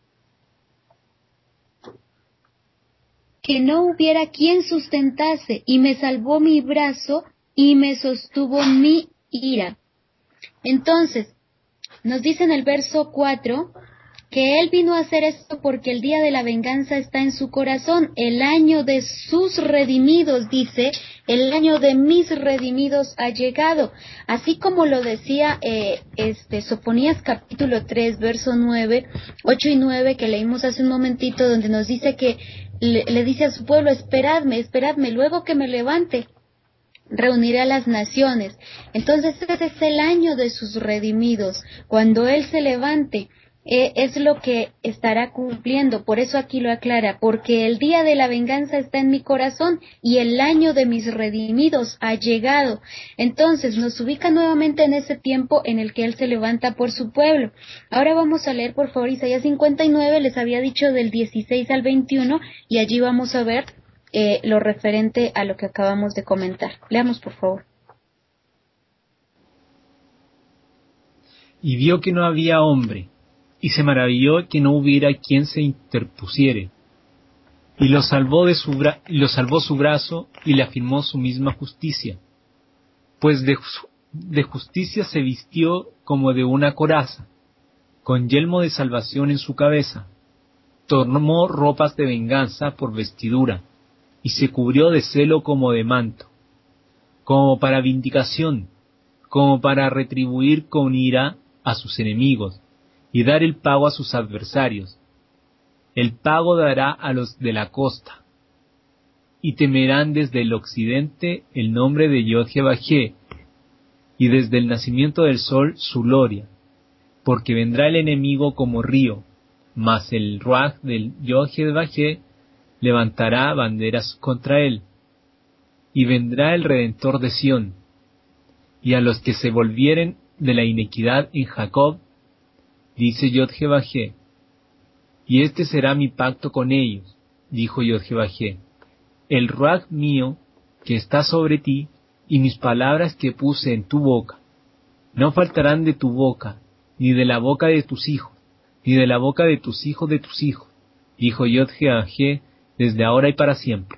que no hubiera quien sustentase, y me salvó mi brazo, y me sostuvo mi ira. Entonces, nos dice en el verso 4, que él vino a hacer esto porque el día de la venganza está en su corazón, el año de sus redimidos, dice, el año de mis redimidos ha llegado, así como lo decía Sofonías capítulo 3, verso 9, 8 y 9, que leímos hace un momentito, donde nos dice que le dice a su pueblo, esperadme, luego que me levante, reuniré a las naciones. Entonces ese es el año de sus redimidos, cuando él se levante, es lo que estará cumpliendo. Por eso aquí lo aclara, porque el día de la venganza está en mi corazón y el año de mis redimidos ha llegado. Entonces nos ubica nuevamente en ese tiempo en el que él se levanta por su pueblo. Ahora vamos a leer por favor Isaías 59, les había dicho del 16 al 21, y allí vamos a ver lo referente a lo que acabamos de comentar. Leamos por favor. Y vio que no había hombre, y se maravilló que no hubiera quien se interpusiere, y lo salvó su brazo, y le afirmó su misma justicia, pues de justicia se vistió como de una coraza, con yelmo de salvación en su cabeza, tomó ropas de venganza por vestidura, y se cubrió de celo como de manto, como para vindicación, como para retribuir con ira a sus enemigos, y dar el pago a sus adversarios. El pago dará a los de la costa, y temerán desde el occidente el nombre de Yod-Heh-Vah-Heh, y desde el nacimiento del sol su gloria, porque vendrá el enemigo como río, mas el Ruaj del Yod-Heh-Vah-Heh levantará banderas contra él, y vendrá el Redentor de Sión, y a los que se volvieren de la iniquidad en Jacob, dice Yod-Heh-Vah-Heh, y este será mi pacto con ellos, dijo Yod-Heh-Vah-Heh, el Ruaj mío que está sobre ti, y mis palabras que puse en tu boca, no faltarán de tu boca, ni de la boca de tus hijos, ni de la boca de tus hijos, dijo Yod-Heh-Vah-Heh, desde ahora y para siempre.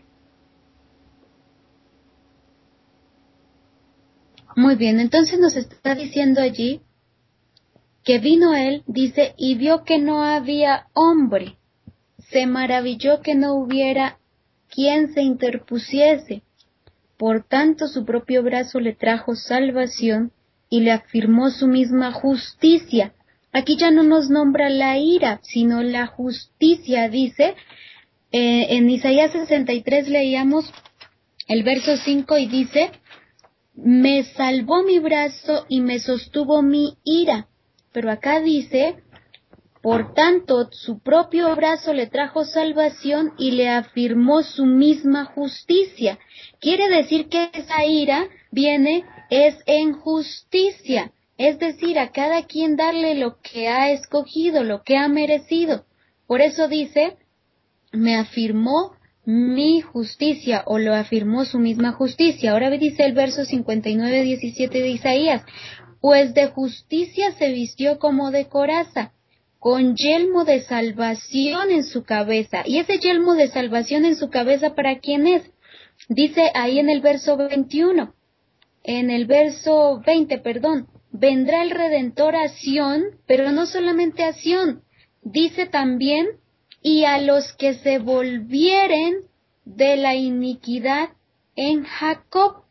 Muy bien, entonces nos está diciendo allí que vino él, dice, y vio que no había hombre, se maravilló que no hubiera quien se interpusiese, por tanto su propio brazo le trajo salvación y le afirmó su misma justicia. Aquí ya no nos nombra la ira, sino la justicia, dice. En Isaías 63 leíamos el verso 5 y dice, me salvó mi brazo y me sostuvo mi ira. Pero acá dice, por tanto, su propio brazo le trajo salvación y le afirmó su misma justicia. Quiere decir que esa ira es en justicia. Es decir, a cada quien darle lo que ha escogido, lo que ha merecido. Por eso dice, me afirmó mi justicia, o lo afirmó su misma justicia. Ahora dice el verso 59-17 de Isaías, pues de justicia se vistió como de coraza, con yelmo de salvación en su cabeza. ¿Y ese yelmo de salvación en su cabeza para quién es? Dice ahí en el verso 21, en el verso 20, perdón, vendrá el Redentor a Sión, pero no solamente a Sión, dice también, y a los que se volvieren de la iniquidad en Jacob.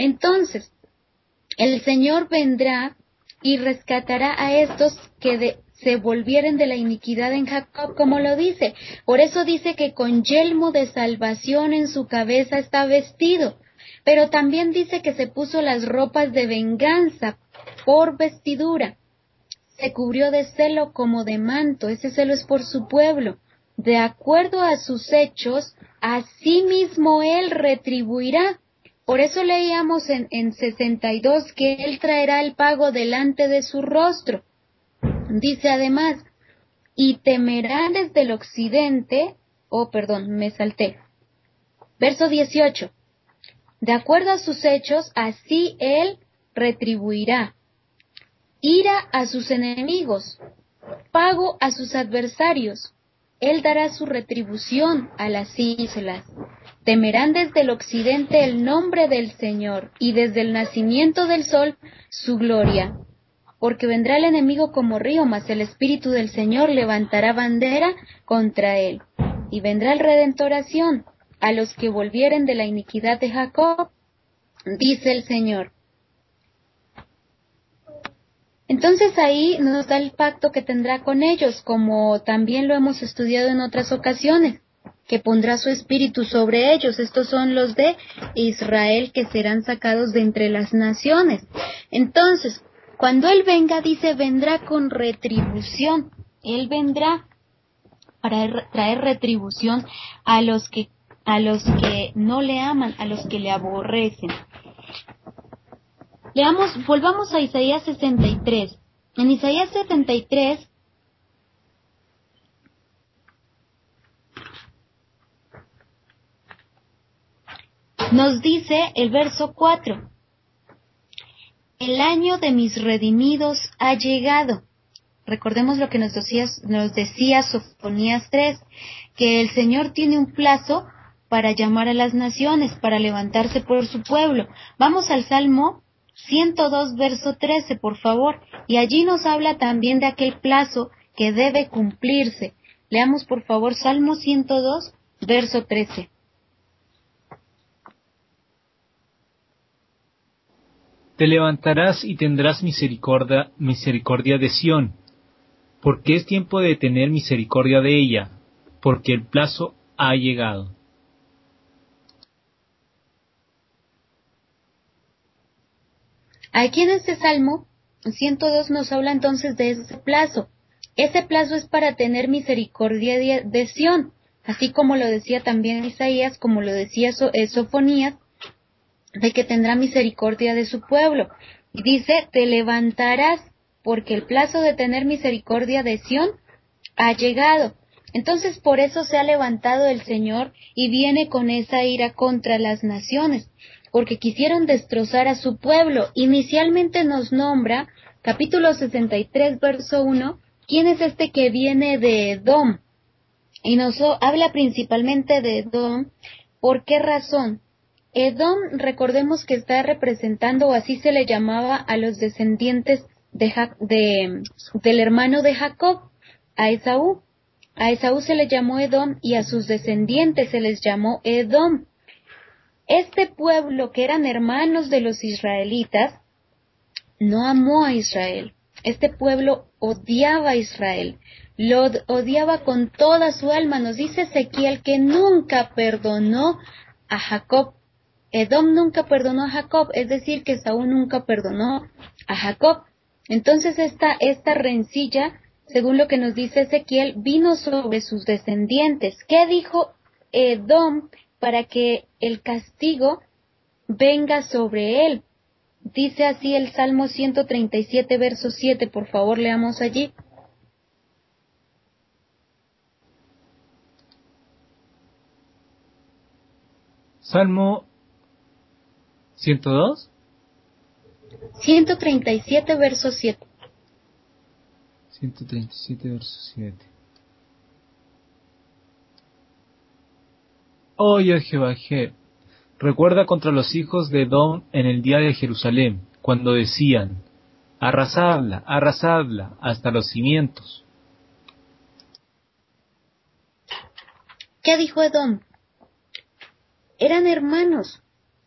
Entonces, el Señor vendrá y rescatará a estos que se volvieren de la iniquidad en Jacob, como lo dice. Por eso dice que con yelmo de salvación en su cabeza está vestido. Pero también dice que se puso las ropas de venganza por vestidura. Se cubrió de celo como de manto. Ese celo es por su pueblo. De acuerdo a sus hechos, así mismo él retribuirá. Por eso leíamos en 62 que él traerá el pago delante de su rostro. Dice además, y temerá desde el occidente, me salté. Verso 18. De acuerdo a sus hechos, así él retribuirá. Ira a sus enemigos, pago a sus adversarios. Él dará su retribución a las islas. Temerán desde el occidente el nombre del Señor, y desde el nacimiento del sol su gloria. Porque vendrá el enemigo como río, mas el Espíritu del Señor levantará bandera contra él. Y vendrá el Redentor a Sión, a los que volvieren de la iniquidad de Jacob, dice el Señor. Entonces ahí nos da el pacto que tendrá con ellos, como también lo hemos estudiado en otras ocasiones, que pondrá su espíritu sobre ellos. Estos son los de Israel que serán sacados de entre las naciones. Entonces, cuando Él venga, dice, vendrá con retribución. Él vendrá para traer retribución a los que no le aman, a los que le aborrecen. Volvamos a Isaías 63. En Isaías 73, nos dice el verso 4. El año de mis redimidos ha llegado. Recordemos lo que nos decía Sofonías 3, que el Señor tiene un plazo para llamar a las naciones, para levantarse por su pueblo. Vamos al Salmo 102, verso 13, por favor, y allí nos habla también de aquel plazo que debe cumplirse. Leamos, por favor, Salmo 102, verso 13. Te levantarás y tendrás misericordia de Sión, porque es tiempo de tener misericordia de ella, porque el plazo ha llegado. Aquí en este Salmo 102 nos habla entonces de ese plazo. Ese plazo es para tener misericordia de Sión, así como lo decía también Isaías, como lo decía Sofonías, de que tendrá misericordia de su pueblo. Y dice, te levantarás, porque el plazo de tener misericordia de Sión ha llegado. Entonces por eso se ha levantado el Señor y viene con esa ira contra las naciones, porque quisieron destrozar a su pueblo. Inicialmente nos nombra, capítulo 63, verso 1, ¿quién es este que viene de Edom? Y nos habla principalmente de Edom. ¿Por qué razón? Edom, recordemos que está representando, o así se le llamaba, a los descendientes del hermano de Jacob, a Esaú. A Esaú se le llamó Edom y a sus descendientes se les llamó Edom. Este pueblo, que eran hermanos de los israelitas, no amó a Israel. Este pueblo odiaba a Israel, lo odiaba con toda su alma. Nos dice Ezequiel que nunca perdonó a Jacob. Edom nunca perdonó a Jacob, es decir, que Saúl nunca perdonó a Jacob. Entonces esta rencilla, según lo que nos dice Ezequiel, vino sobre sus descendientes. ¿Qué dijo Edom para que el castigo venga sobre él? Dice así el Salmo 137, verso 7, por favor leamos allí. Salmo 102. 137, verso 7. 137, verso 7. Oye Jehová, recuerda contra los hijos de Edom en el día de Jerusalén, cuando decían, arrasadla, arrasadla, hasta los cimientos. ¿Qué dijo Edom? Eran hermanos.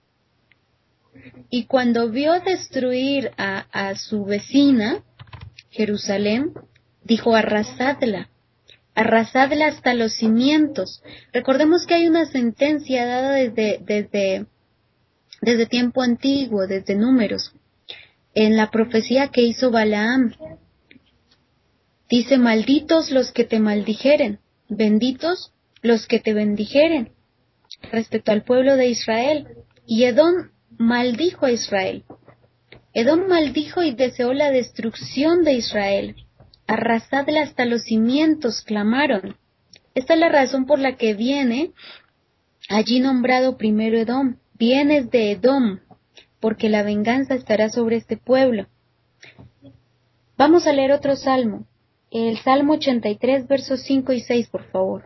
Y cuando vio destruir a su vecina, Jerusalén, dijo arrasadla hasta los cimientos. Recordemos que hay una sentencia dada desde tiempo antiguo, desde Números, en la profecía que hizo Balaam. Dice, malditos los que te maldijeren, benditos los que te bendijeren, respecto al pueblo de Israel. Y Edom maldijo a Israel. Edom maldijo y deseó la destrucción de Israel. Arrasadla hasta los cimientos, clamaron. Esta es la razón por la que viene allí nombrado primero Edom. Vienes de Edom, porque la venganza estará sobre este pueblo. Vamos a leer otro salmo. El Salmo 83, versos 5 y 6, por favor.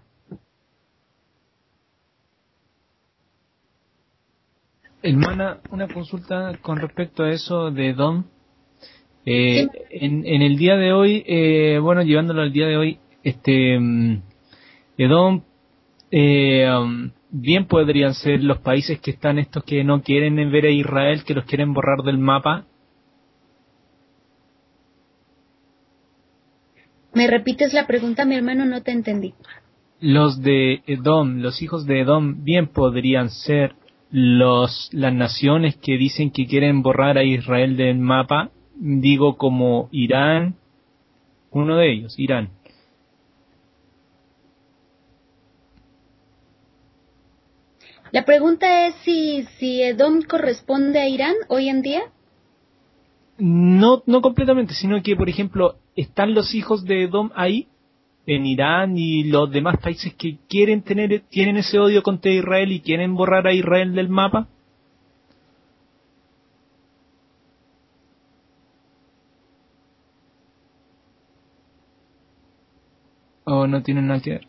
Hermana, una consulta con respecto a eso de Edom. Sí. En el día de hoy, llevándolo al día de hoy, Edom, bien podrían ser los países que están estos que no quieren ver a Israel, que los quieren borrar del mapa. ¿Me repites la pregunta, mi hermano? No te entendí. Los de Edom, los hijos de Edom, bien podrían ser las naciones que dicen que quieren borrar a Israel del mapa, digo como Irán, uno de ellos, Irán. La pregunta es si Edom corresponde a Irán hoy en día. No completamente, sino que, por ejemplo, están los hijos de Edom ahí, en Irán y los demás países que tienen ese odio contra Israel y quieren borrar a Israel del mapa. ¿O no tienen nada que ver?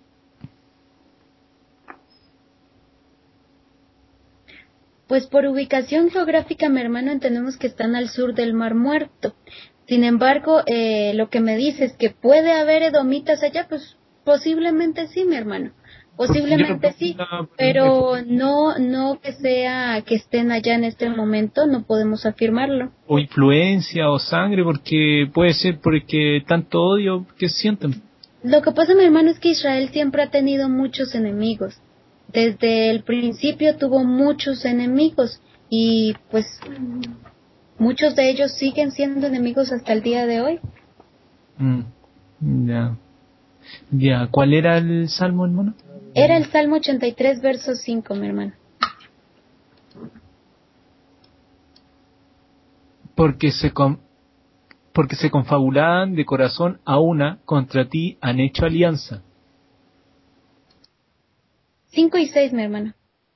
Pues por ubicación geográfica, mi hermano, entendemos que están al sur del Mar Muerto. Sin embargo, lo que me dice es que puede haber edomitas allá, pues posiblemente sí, mi hermano. Posiblemente sí, pero no que estén allá en este momento, no podemos afirmarlo. O influencia o sangre, porque puede ser porque tanto odio que sienten. Lo que pasa, mi hermano, es que Israel siempre ha tenido muchos enemigos. Desde el principio tuvo muchos enemigos y pues muchos de ellos siguen siendo enemigos hasta el día de hoy. Ya, ¿cuál era el salmo, hermano? Era el Salmo 83, verso 5, mi hermano. Porque se confabulaban de corazón a una, contra ti han hecho alianza. 5 y 6, mi hermano.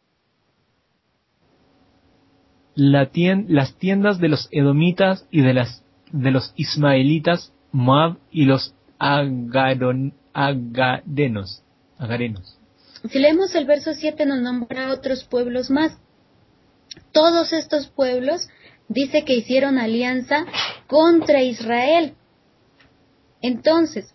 Las tiendas de los edomitas y de los ismaelitas, Moab y los agarenos. Si leemos el verso 7, nos nombra otros pueblos más. Todos estos pueblos dice que hicieron alianza contra Israel. Entonces,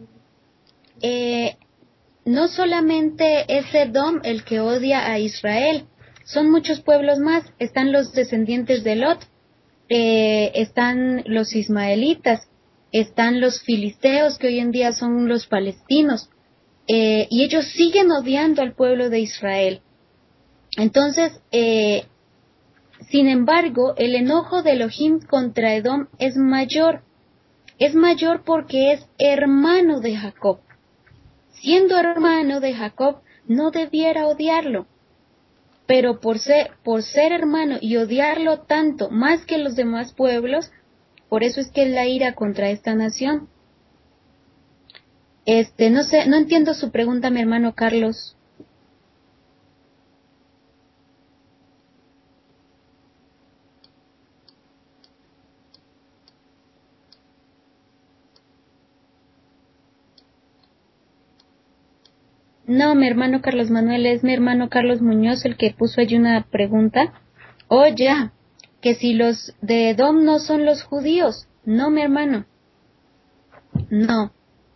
no solamente es Edom el que odia a Israel, son muchos pueblos más. Están los descendientes de Lot, están los ismaelitas, están los filisteos, que hoy en día son los palestinos, y ellos siguen odiando al pueblo de Israel. Entonces, sin embargo, el enojo de Elohim contra Edom es mayor porque es hermano de Jacob. Siendo hermano de Jacob, no debiera odiarlo, pero por ser hermano y odiarlo tanto, más que los demás pueblos, por eso es que es la ira contra esta nación. No entiendo su pregunta, mi hermano Carlos. No, mi hermano Carlos Manuel, es mi hermano Carlos Muñoz el que puso allí una pregunta. Oh, ya, que si los de Edom no son los judíos. No, mi hermano. No.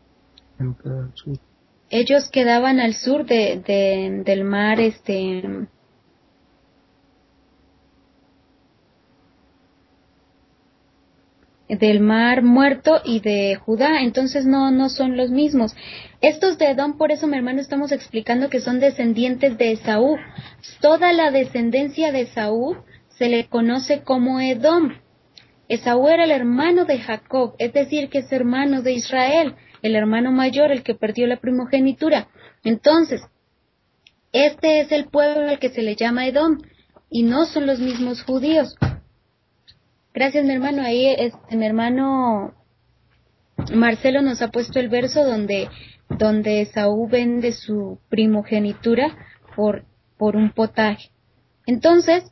Ellos quedaban al sur del mar, del Mar Muerto y de Judá, entonces no son los mismos. Estos de Edom, por eso mi hermano estamos explicando que son descendientes de Esaú. Toda la descendencia de Esaú se le conoce como Edom. Esaú era el hermano de Jacob, es decir, que es hermano de Israel, el hermano mayor, el que perdió la primogenitura. Entonces, este es el pueblo al que se le llama Edom, y no son los mismos judíos. Gracias, mi hermano. Ahí mi hermano Marcelo nos ha puesto el verso donde Esaú vende su primogenitura por un potaje. Entonces,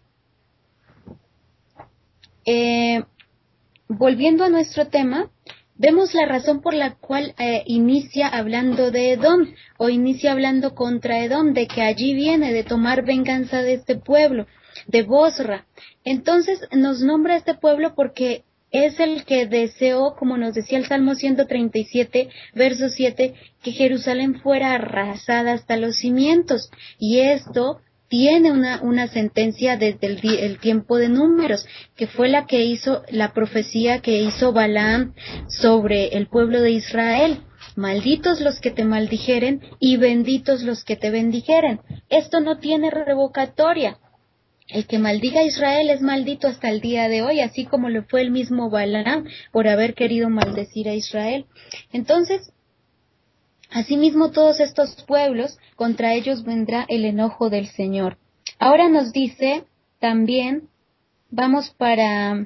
volviendo a nuestro tema, vemos la razón por la cual inicia hablando de Edom, o inicia hablando contra Edom, de que allí viene de tomar venganza de este pueblo, de Bosra. Entonces nos nombra este pueblo porque es el que deseó, como nos decía el Salmo 137, verso 7, que Jerusalén fuera arrasada hasta los cimientos. Y esto tiene una sentencia desde el tiempo de Números, que fue la que hizo la profecía que hizo Balaam sobre el pueblo de Israel. Malditos los que te maldijeren y benditos los que te bendijeren. Esto no tiene revocatoria. El que maldiga a Israel es maldito hasta el día de hoy, así como lo fue el mismo Balaam por haber querido maldecir a Israel. Entonces, asimismo todos estos pueblos, contra ellos vendrá el enojo del Señor. Ahora nos dice también, vamos para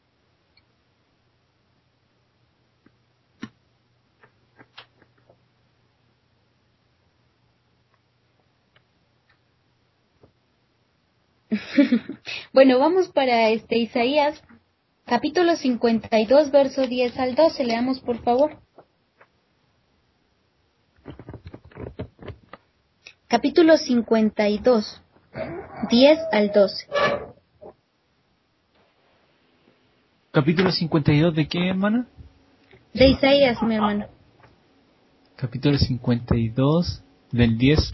bueno, vamos para Isaías, capítulo 52, verso 10 al 12, leamos por favor. Capítulo 52, 10 al 12. Capítulo 52 ¿de qué, hermana? De Isaías, mi hermano. Capítulo 52, del 10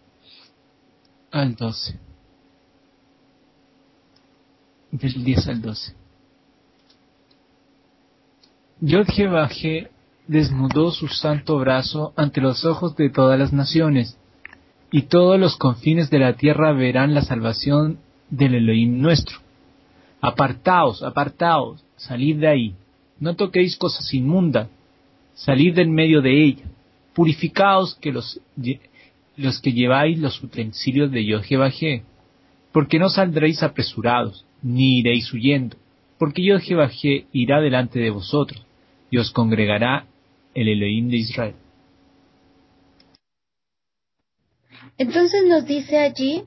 al 12. Del 10 al 12. Yod Jehová desnudó su santo brazo ante los ojos de todas las naciones, y todos los confines de la tierra verán la salvación del Elohim nuestro. Apartaos, apartaos, salid de ahí, no toquéis cosas inmundas, salid del medio de ella, purificaos que los que lleváis los utensilios de Yod Jehová, porque no saldréis apresurados, ni iréis huyendo, porque Yod Jehová irá delante de vosotros, y os congregará el Elohim de Israel. Entonces nos dice allí,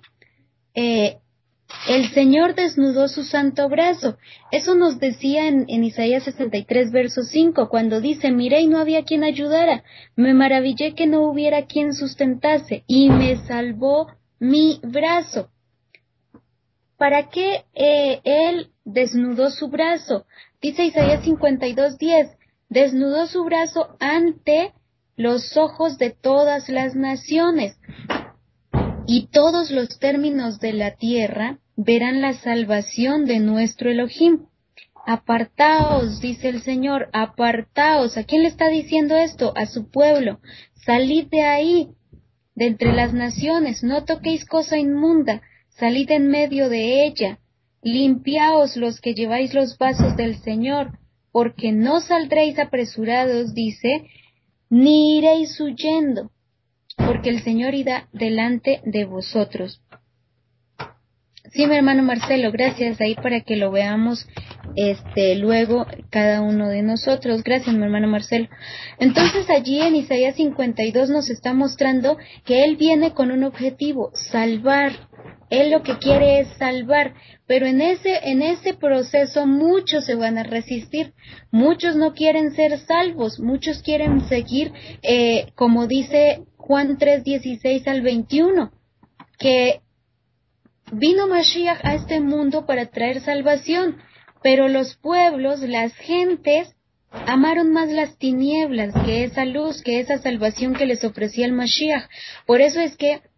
el Señor desnudó su santo brazo. Eso nos decía en Isaías 63, verso 5, cuando dice, miré y no había quien ayudara, me maravillé que no hubiera quien sustentase, y me salvó mi brazo. ¿Para qué Él desnudó su brazo? Dice Isaías 52, 10, desnudó su brazo ante los ojos de todas las naciones. Y todos los términos de la tierra verán la salvación de nuestro Elohim. Apartaos, dice el Señor, apartaos. ¿A quién le está diciendo esto? A su pueblo. Salid de ahí, de entre las naciones, no toquéis cosa inmunda, salid en medio de ella. Limpiaos los que lleváis los vasos del Señor, porque no saldréis apresurados, dice, ni iréis huyendo, porque el Señor irá delante de vosotros. Sí, mi hermano Marcelo, gracias ahí para que lo veamos luego cada uno de nosotros. Gracias, mi hermano Marcelo. Entonces allí en Isaías 52 nos está mostrando que Él viene con un objetivo, salvar. Él lo que quiere es salvar, pero en ese proceso muchos se van a resistir, muchos no quieren ser salvos, muchos quieren seguir, como dice Juan 3:16 al 21, que vino Mashiach a este mundo para traer salvación, pero los pueblos, las gentes, amaron más las tinieblas que esa luz, que esa salvación que les ofrecía el Mashiach. Por eso es que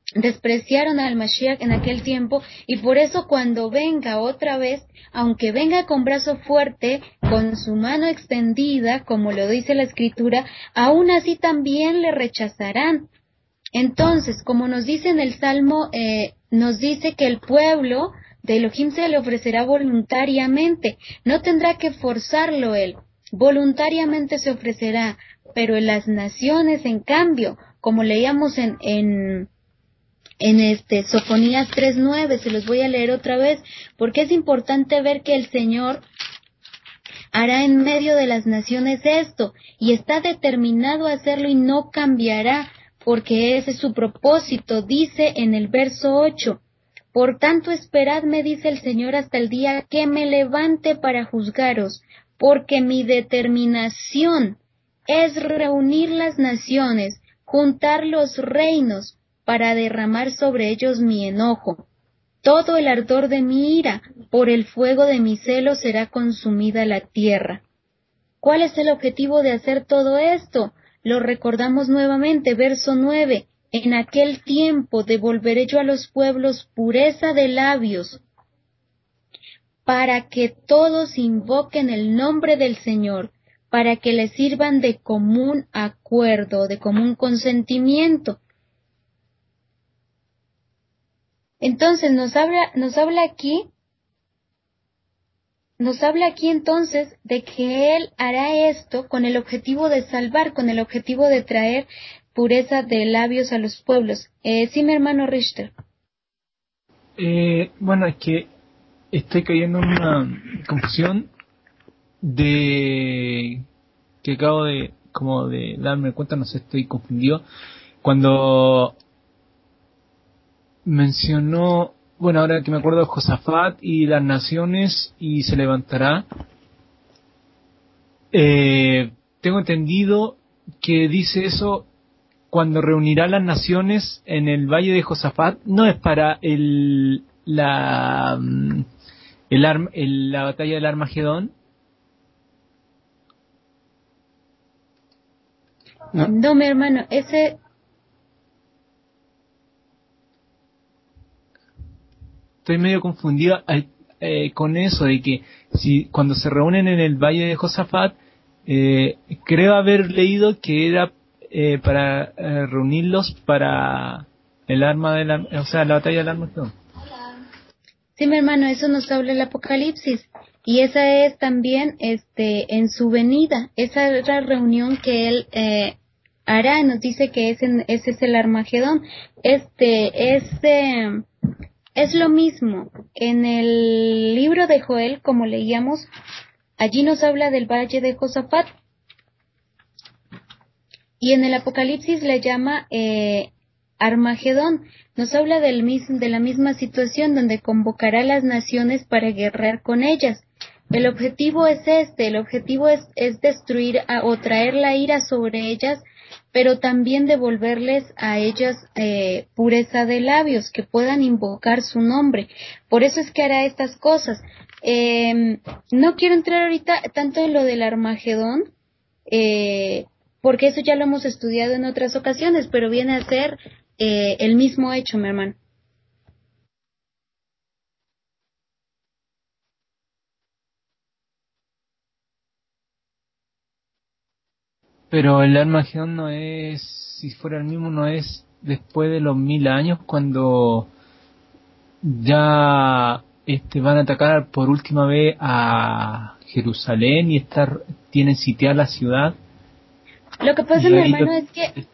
despreciaron al Mashiach en aquel tiempo, y por eso cuando venga otra vez, aunque venga con brazo fuerte, con su mano extendida, como lo dice la Escritura, aún así también le rechazarán. Entonces, como nos dice en el Salmo, nos dice que el pueblo de Elohim se le ofrecerá voluntariamente, no tendrá que forzarlo él, voluntariamente se ofrecerá, pero en las naciones, en cambio, como leíamos en Sofonías 3:9, se los voy a leer otra vez, porque es importante ver que el Señor hará en medio de las naciones esto, y está determinado a hacerlo y no cambiará, porque ese es su propósito. Dice en el verso 8, por tanto esperadme, dice el Señor, hasta el día que me levante para juzgaros, porque mi determinación es reunir las naciones, juntar los reinos, para derramar sobre ellos mi enojo. Todo el ardor de mi ira, por el fuego de mi celo será consumida la tierra. ¿Cuál es el objetivo de hacer todo esto? Lo recordamos nuevamente, verso 9. En aquel tiempo devolveré yo a los pueblos pureza de labios, para que todos invoquen el nombre del Señor, para que les sirvan de común acuerdo, de común consentimiento. Entonces nos habla aquí entonces de que Él hará esto con el objetivo de salvar, con el objetivo de traer pureza de labios a los pueblos. Sí, mi hermano Richter. Bueno, es que estoy cayendo en una confusión de que acabo de darme cuenta, no sé, estoy confundido. Cuando mencionó, bueno, ahora que me acuerdo de Josafat y las naciones y se levantará, tengo entendido que dice eso cuando reunirá las naciones en el valle de Josafat, no es para la batalla del Armagedón. No, mi hermano, Estoy medio confundido con eso de que si cuando se reúnen en el valle de Josafat, creo haber leído que era para reunirlos para la batalla del Armagedón. Sí, mi hermano, eso nos habla el Apocalipsis, y esa es también en su venida, esa es la reunión que él hará. Nos dice que ese es el Armagedón. Es lo mismo en el libro de Joel, como leíamos, allí nos habla del valle de Josafat, y en el Apocalipsis le llama Armagedón. Nos habla de la misma situación, donde convocará a las naciones para guerrear con ellas. El objetivo es el objetivo es destruir o traer la ira sobre ellas, pero también devolverles a ellas pureza de labios, que puedan invocar su nombre. Por eso es que hará estas cosas. No quiero entrar ahorita tanto en lo del Armagedón, porque eso ya lo hemos estudiado en otras ocasiones, pero viene a ser el mismo hecho, mi hermano. Pero el Armagedón no es, si fuera el mismo, no es después de los 1000 años, cuando ya van a atacar por última vez a Jerusalén y tienen sitiada la ciudad. Lo que pasa, mi hermano, es que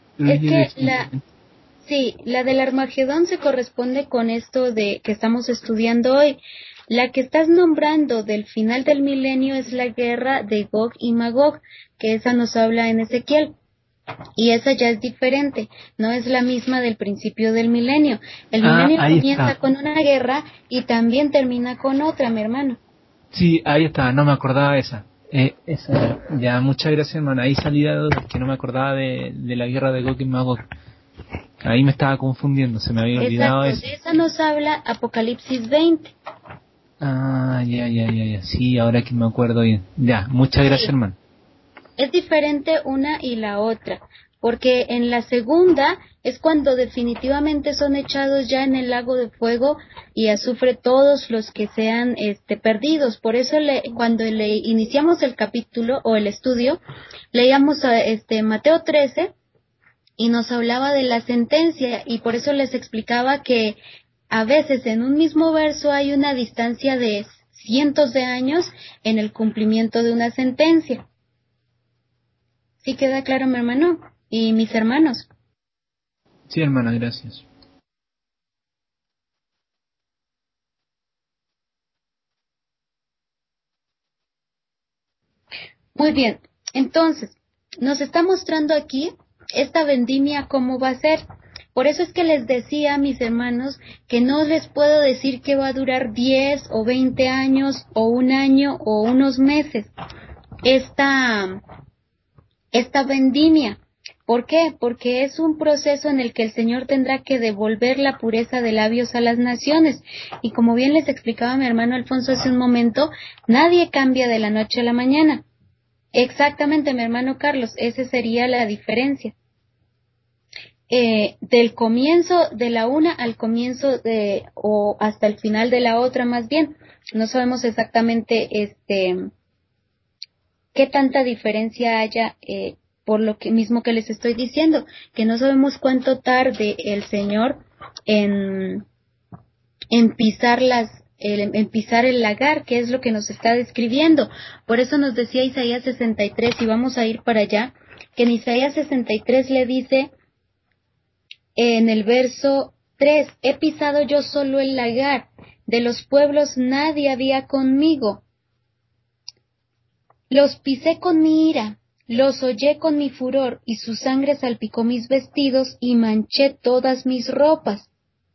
la del Armagedón se corresponde con esto de que estamos estudiando hoy. La que estás nombrando del final del milenio es la guerra de Gog y Magog, que esa nos habla en Ezequiel. Y esa ya es diferente, no es la misma del principio del milenio. El milenio comienza con una guerra y también termina con otra, mi hermano. Sí, ahí está, no me acordaba de esa. Ya, muchas gracias, hermano. Ahí salí de dudas, que no me acordaba de la guerra de Gog y Magog. Ahí me estaba confundiendo, se me había olvidado eso. De esa nos habla Apocalipsis 20. Ah, ya. Sí, ahora que me acuerdo bien. Ya, muchas gracias, hermano. Es diferente una y la otra. porque en la segunda es cuando definitivamente son echados ya en el lago de fuego y azufre todos los que sean perdidos. Por eso cuando le iniciamos el capítulo o el estudio, leíamos a Mateo 13 y nos hablaba de la sentencia, y por eso les explicaba que a veces en un mismo verso hay una distancia de cientos de años en el cumplimiento de una sentencia. ¿Sí queda claro, mi hermano y mis hermanos? Sí, hermana, gracias. Muy bien, entonces, nos está mostrando aquí esta vendimia cómo va a ser. Por eso es que les decía a mis hermanos que no les puedo decir que va a durar 10 o 20 años o un año o unos meses esta vendimia. ¿Por qué? Porque es un proceso en el que el Señor tendrá que devolver la pureza de labios a las naciones. Y como bien les explicaba mi hermano Alfonso hace un momento, nadie cambia de la noche a la mañana. Exactamente, mi hermano Carlos, esa sería la diferencia. Del comienzo de la una al comienzo o hasta el final de la otra, más bien. No sabemos exactamente qué tanta diferencia haya, por lo que mismo que les estoy diciendo, que no sabemos cuánto tarde el Señor en pisar en pisar el lagar, que es lo que nos está describiendo. Por eso nos decía Isaías 63, y vamos a ir para allá, que en Isaías 63 le dice en el verso 3, he pisado yo solo el lagar, de los pueblos nadie había conmigo. Los pisé con mi ira, los hollé con mi furor, y su sangre salpicó mis vestidos y manché todas mis ropas.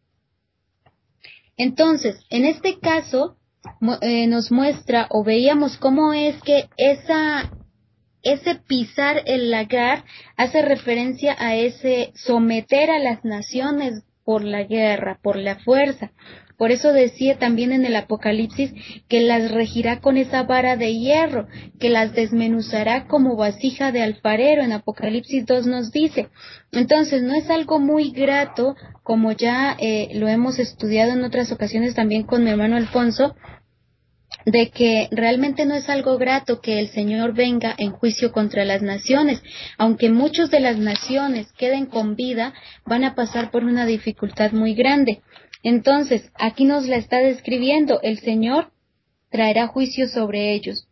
Entonces, en este caso, nos muestra o veíamos cómo es que ese pisar el lagar hace referencia a ese someter a las naciones por la guerra, por la fuerza. Por eso decía también en el Apocalipsis que las regirá con esa vara de hierro, que las desmenuzará como vasija de alfarero. En Apocalipsis 2 nos dice. Entonces no es algo muy grato, como ya lo hemos estudiado en otras ocasiones también con mi hermano Alfonso, de que realmente no es algo grato que el Señor venga en juicio contra las naciones. Aunque muchos de las naciones queden con vida, van a pasar por una dificultad muy grande. Entonces, aquí nos la está describiendo, el Señor traerá juicio sobre ellos.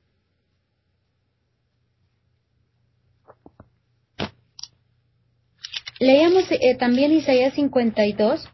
Leamos también Isaías 52.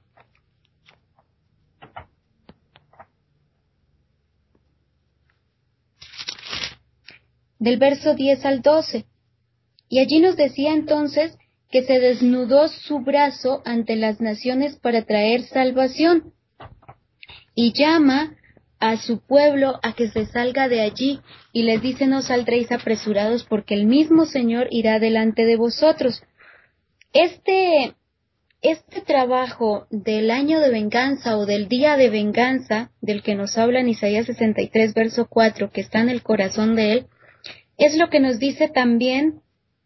Del verso 10 al 12. Y allí nos decía entonces que se desnudó su brazo ante las naciones para traer salvación, y llama a su pueblo a que se salga de allí, y les dice: no saldréis apresurados, porque el mismo Señor irá delante de vosotros. Este trabajo del año de venganza o del día de venganza, del que nos habla en Isaías 63, verso 4, que está en el corazón de él, es lo que nos dice también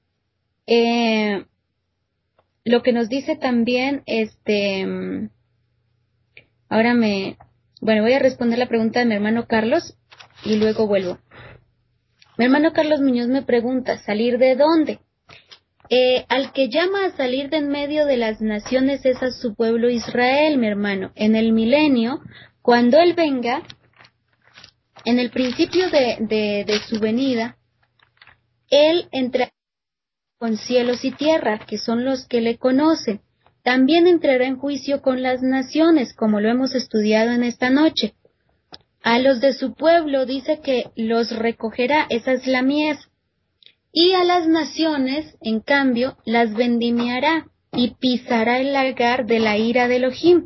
voy a responder la pregunta de mi hermano Carlos y luego vuelvo. Mi hermano Carlos Muñoz me pregunta: ¿salir de dónde? Al que llama a salir de en medio de las naciones es a su pueblo Israel, mi hermano. En el milenio, cuando Él venga, en el principio de su venida, Él entrará con cielos y tierra, que son los que le conocen. También entrará en juicio con las naciones, como lo hemos estudiado en esta noche. A los de su pueblo dice que los recogerá, esa es la mies. Y a las naciones, en cambio, las vendimiará y pisará el lagar de la ira de Elohim.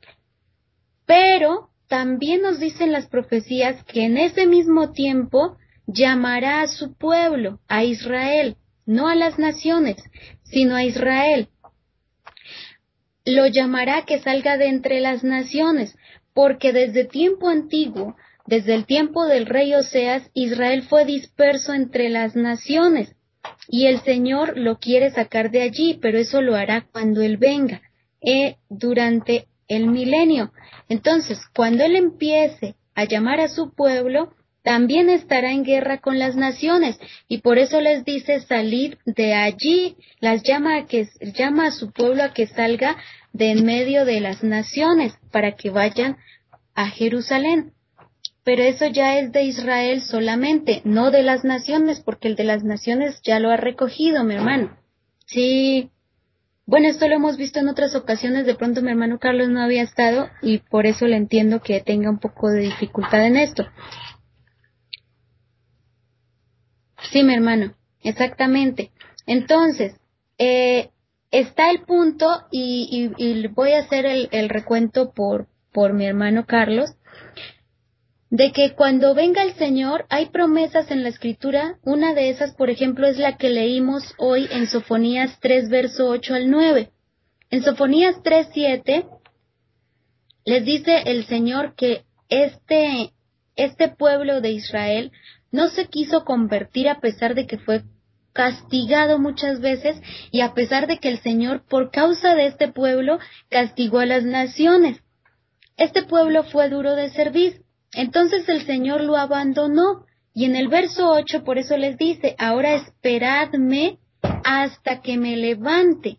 Pero también nos dicen las profecías que en ese mismo tiempo llamará a su pueblo, a Israel, no a las naciones, sino a Israel. Lo llamará que salga de entre las naciones, porque desde tiempo antiguo, desde el tiempo del rey Oseas, Israel fue disperso entre las naciones. y el Señor lo quiere sacar de allí, pero eso lo hará cuando Él venga, durante el milenio. Entonces, cuando Él empiece a llamar a su pueblo, también estará en guerra con las naciones, y por eso les dice salid de allí, llama a su pueblo a que salga de en medio de las naciones, para que vayan a Jerusalén. Pero eso ya es de Israel solamente, no de las naciones, porque el de las naciones ya lo ha recogido, mi hermano. Sí, bueno, esto lo hemos visto en otras ocasiones, de pronto mi hermano Carlos no había estado, y por eso le entiendo que tenga un poco de dificultad en esto. Sí, mi hermano, exactamente. Entonces, está el punto, y voy a hacer el recuento por mi hermano Carlos, de que cuando venga el Señor hay promesas en la Escritura. Una de esas, por ejemplo, es la que leímos hoy en Sofonías 3, verso 8 al 9. En Sofonías 3, 7, les dice el Señor que este pueblo de Israel no se quiso convertir a pesar de que fue castigado muchas veces, y a pesar de que el Señor, por causa de este pueblo, castigó a las naciones. Este pueblo fue duro de servir. Entonces el Señor lo abandonó, y en el verso 8 por eso les dice, ahora esperadme hasta que me levante,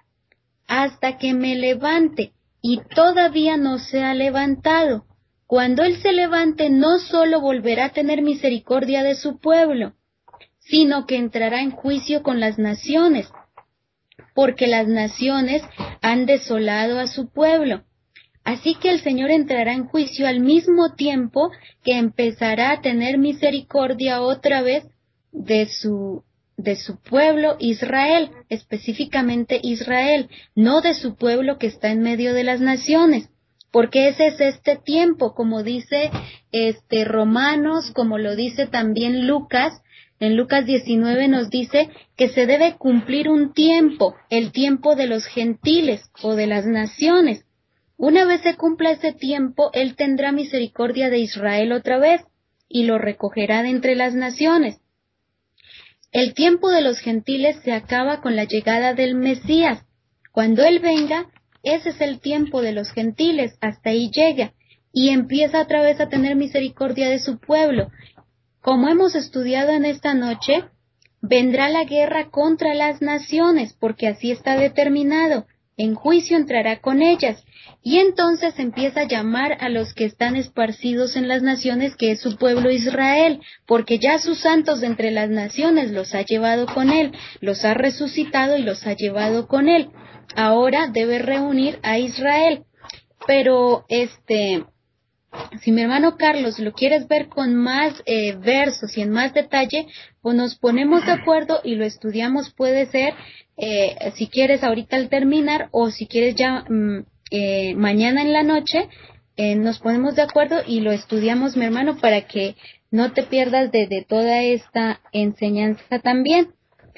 y todavía no se ha levantado. Cuando Él se levante, no solo volverá a tener misericordia de su pueblo, sino que entrará en juicio con las naciones, porque las naciones han desolado a su pueblo. Así que el Señor entrará en juicio al mismo tiempo que empezará a tener misericordia otra vez de su pueblo Israel, específicamente Israel, no de su pueblo que está en medio de las naciones, porque ese es este tiempo, como dice Romanos, como lo dice también Lucas. En Lucas 19 nos dice que se debe cumplir un tiempo, el tiempo de los gentiles o de las naciones. Una vez se cumpla ese tiempo, Él tendrá misericordia de Israel otra vez, y lo recogerá de entre las naciones. El tiempo de los gentiles se acaba con la llegada del Mesías. Cuando Él venga, ese es el tiempo de los gentiles, hasta ahí llega, y empieza otra vez a tener misericordia de su pueblo. Como hemos estudiado en esta noche, vendrá la guerra contra las naciones, porque así está determinado. En juicio entrará con ellas, y entonces empieza a llamar a los que están esparcidos en las naciones, que es su pueblo Israel, porque ya sus santos de entre las naciones los ha llevado con Él, los ha resucitado y los ha llevado con Él. Ahora debe reunir a Israel. Pero si mi hermano Carlos lo quieres ver con más versos y en más detalle, pues nos ponemos de acuerdo y lo estudiamos. Puede ser, si quieres ahorita al terminar, o si quieres ya mañana en la noche, nos ponemos de acuerdo y lo estudiamos, mi hermano, para que no te pierdas de toda esta enseñanza también.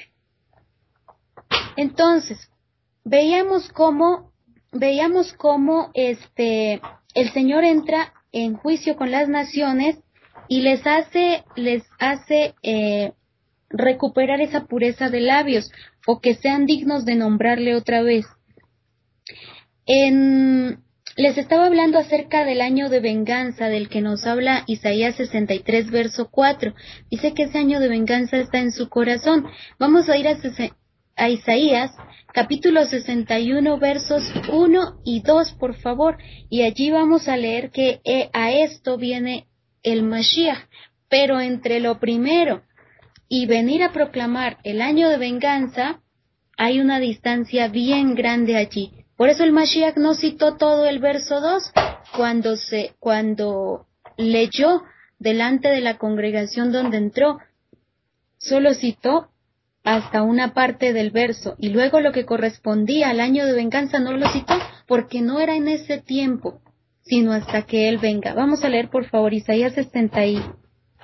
Entonces, veíamos cómo el Señor entra en juicio con las naciones y les hace recuperar esa pureza de labios, o que sean dignos de nombrarle otra vez. Les estaba hablando acerca del año de venganza del que nos habla Isaías 63, verso 4. Dice que ese año de venganza está en su corazón. Vamos a ir a Isaías, capítulo 61, versos 1 y 2, por favor, y allí vamos a leer que a esto viene el Mashiach, pero entre lo primero y venir a proclamar el año de venganza, hay una distancia bien grande allí. Por eso el Mashiach no citó todo el verso 2, cuando leyó delante de la congregación donde entró, solo citó hasta una parte del verso, y luego lo que correspondía al año de venganza no lo citó, porque no era en ese tiempo, sino hasta que Él venga. Vamos a leer, por favor, Isaías 61,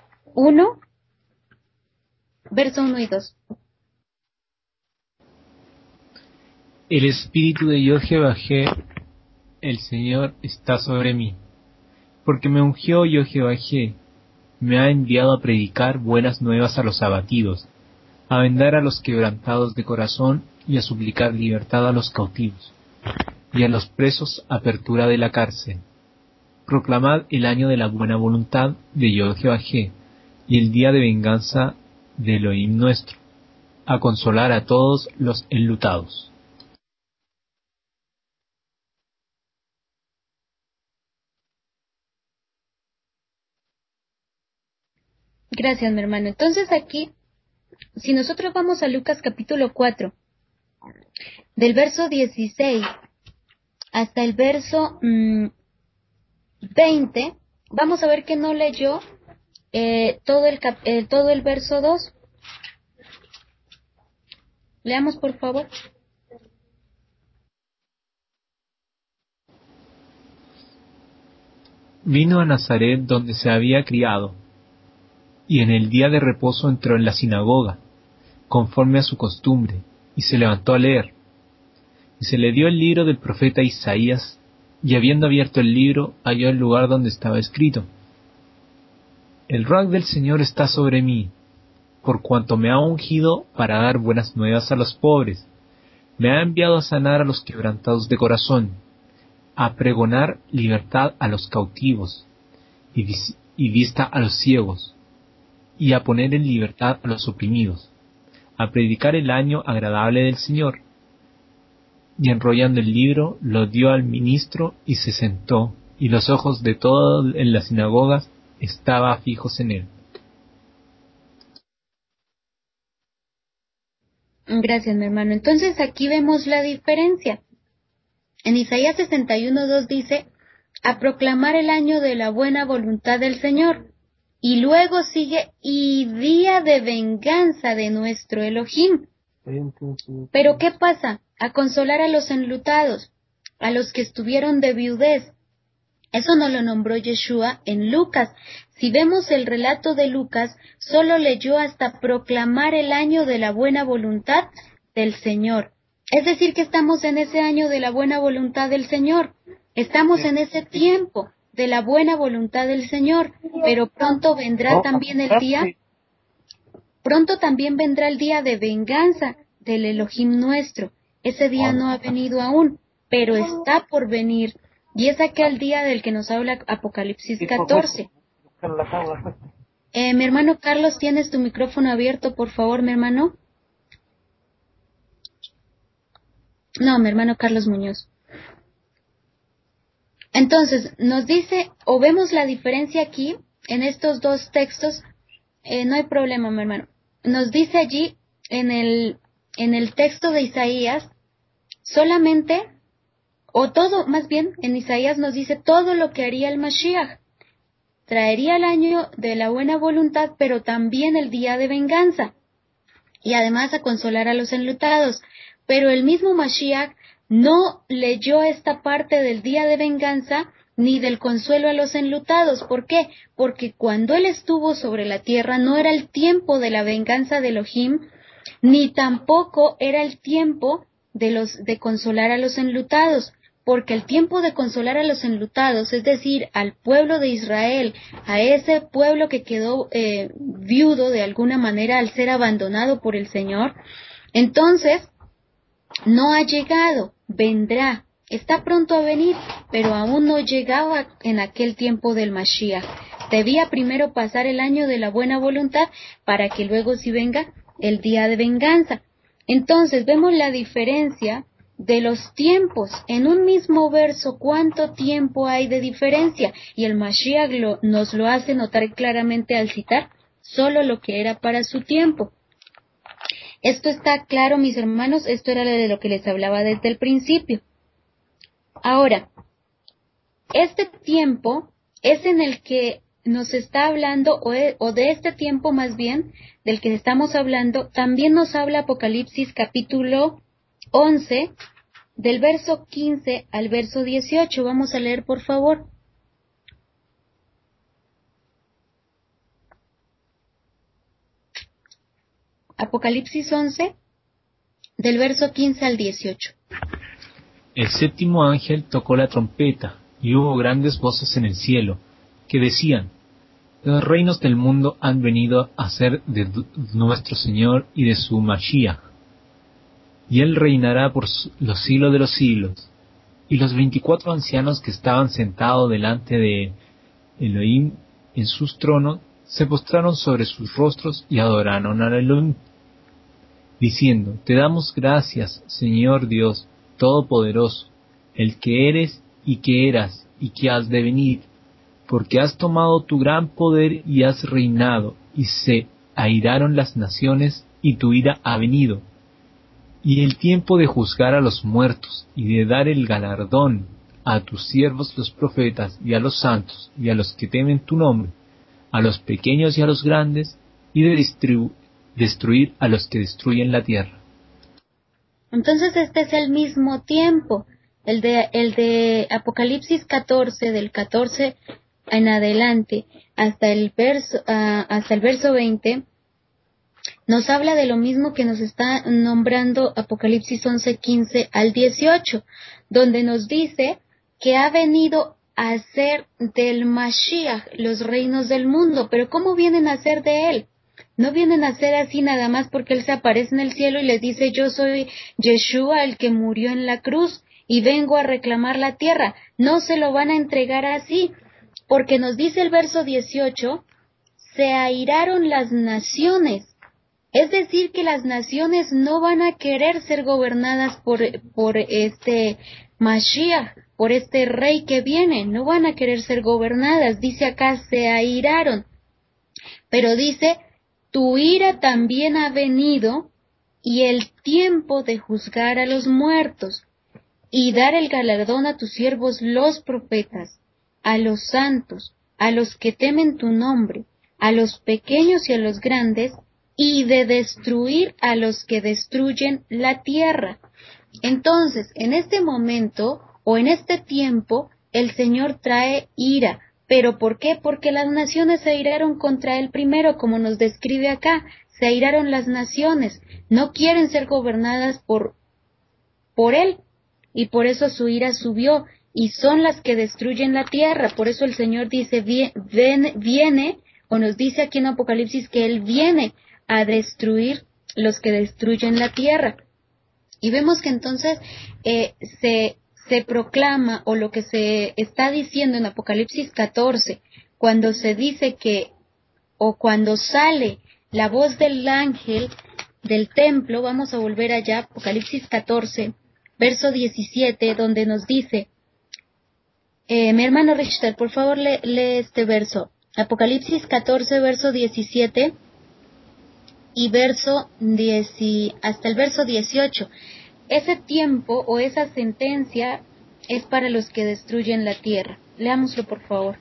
verso 1 y 2. El espíritu de Yod-Heh-Vah-Heh, el Señor, está sobre mí, porque me ungió Yod-Heh-Vah-Heh, me ha enviado a predicar buenas nuevas a los abatidos, a vendar a los quebrantados de corazón y a suplicar libertad a los cautivos, y a los presos apertura de la cárcel. Proclamad el año de la buena voluntad de Jehová y el día de venganza de Elohim nuestro, a consolar a todos los enlutados. Gracias, mi hermano. Entonces aquí, si nosotros vamos a Lucas capítulo 4, del verso 16 hasta el verso 20, vamos a ver que no leyó todo el verso 2. Leamos, por favor. Vino a Nazaret donde se había criado, y en el día de reposo entró en la sinagoga, conforme a su costumbre, y se levantó a leer. Y se le dio el libro del profeta Isaías, y habiendo abierto el libro, halló el lugar donde estaba escrito: El ruaj del Señor está sobre mí, por cuanto me ha ungido para dar buenas nuevas a los pobres, me ha enviado a sanar a los quebrantados de corazón, a pregonar libertad a los cautivos, y vista a los ciegos, y a poner en libertad a los oprimidos, a predicar el año agradable del Señor. Y enrollando el libro, lo dio al ministro y se sentó, y los ojos de todos en las sinagogas estaban fijos en él. Gracias, mi hermano. Entonces aquí vemos la diferencia. En Isaías 61:2 dice, a proclamar el año de la buena voluntad del Señor. Y luego sigue, y día de venganza de nuestro Elohim. Pero ¿qué pasa? A consolar a los enlutados, a los que estuvieron de viudez. Eso no lo nombró Yeshua en Lucas. Si vemos el relato de Lucas, solo leyó hasta proclamar el año de la buena voluntad del Señor. Es decir, que estamos en ese año de la buena voluntad del Señor. Estamos en ese tiempo de la buena voluntad del Señor, pero pronto vendrá también el día, de venganza del Elohim nuestro. Ese día no ha venido aún, pero está por venir, y es aquel día del que nos habla Apocalipsis 14. Mi hermano Carlos, ¿tienes tu micrófono abierto, por favor, mi hermano? No, mi hermano Carlos Muñoz. Entonces, nos dice, o vemos la diferencia aquí, en estos dos textos, no hay problema, mi hermano. Nos dice allí, en el texto de Isaías, solamente, o todo, más bien, en Isaías nos dice todo lo que haría el Mashiach. Traería el año de la buena voluntad, pero también el día de venganza, y además a consolar a los enlutados. Pero el mismo Mashiach no leyó esta parte del día de venganza ni del consuelo a los enlutados. ¿Por qué? Porque cuando él estuvo sobre la tierra no era el tiempo de la venganza de Elohim, ni tampoco era el tiempo de consolar a los enlutados, porque el tiempo de consolar a los enlutados, es decir, al pueblo de Israel, a ese pueblo que quedó viudo de alguna manera al ser abandonado por el Señor, entonces no ha llegado, vendrá, está pronto a venir, pero aún no llegaba en aquel tiempo del Mashiach. Debía primero pasar el año de la buena voluntad para que luego sí venga el día de venganza. Entonces vemos la diferencia de los tiempos. En un mismo verso, ¿cuánto tiempo hay de diferencia? Y el Mashiach nos lo hace notar claramente al citar solo lo que era para su tiempo. Esto está claro, mis hermanos, esto era de lo que les hablaba desde el principio. Ahora, este tiempo es en el que nos está hablando, o de este tiempo más bien, del que estamos hablando, también nos habla Apocalipsis capítulo 11, del verso 15 al verso 18. Vamos a leer, por favor. Apocalipsis 11, del verso 15 al 18. El séptimo ángel tocó la trompeta, y hubo grandes voces en el cielo, que decían: Los reinos del mundo han venido a ser de nuestro Señor y de su Mashiach, y Él reinará por los siglos de los siglos. Y los 24 ancianos que estaban sentados delante de Elohim en sus tronos se postraron sobre sus rostros y adoraron a Elohim, diciendo: Te damos gracias, Señor Dios Todopoderoso, el que eres y que eras y que has de venir, porque has tomado tu gran poder y has reinado, y se airaron las naciones, y tu ira ha venido. Y el tiempo de juzgar a los muertos, y de dar el galardón a tus siervos los profetas, y a los santos, y a los que temen tu nombre, a los pequeños y a los grandes, y de destruir a los que destruyen la tierra. Entonces este es el mismo tiempo, el de Apocalipsis 14, del 14 en adelante, hasta el verso 20, nos habla de lo mismo que nos está nombrando Apocalipsis 11, 15 al 18, donde nos dice que ha venido a ser del Mashiach los reinos del mundo. Pero ¿cómo vienen a ser de él? No vienen a ser así nada más porque él se aparece en el cielo y les dice: yo soy Yeshua, el que murió en la cruz, y vengo a reclamar la tierra. No se lo van a entregar así, porque nos dice el verso 18, se airaron las naciones. Es decir, que las naciones no van a querer ser gobernadas por este Mashiach, por este rey que viene. No van a querer ser gobernadas. Dice acá, se airaron. Pero dice, tu ira también ha venido, y el tiempo de juzgar a los muertos, y dar el galardón a tus siervos los profetas, a los santos, a los que temen tu nombre, a los pequeños y a los grandes, y de destruir a los que destruyen la tierra. Entonces, en este momento, o en este tiempo, el Señor trae ira. ¿Pero por qué? Porque las naciones se airaron contra él primero, como nos describe acá. Se airaron las naciones, no quieren ser gobernadas por él, y por eso su ira subió, y son las que destruyen la tierra. Por eso el Señor dice, viene, o nos dice aquí en Apocalipsis que Él viene a destruir los que destruyen la tierra. Y vemos que entonces se proclama, o lo que se está diciendo en Apocalipsis 14, cuando se dice que, o cuando sale la voz del ángel del templo, vamos a volver allá, Apocalipsis 14, verso 17, donde nos dice, mi hermano Richter, por favor lee este verso, Apocalipsis 14, verso 17, y hasta el verso 18. Ese tiempo o esa sentencia es para los que destruyen la tierra. Leámoslo, por favor.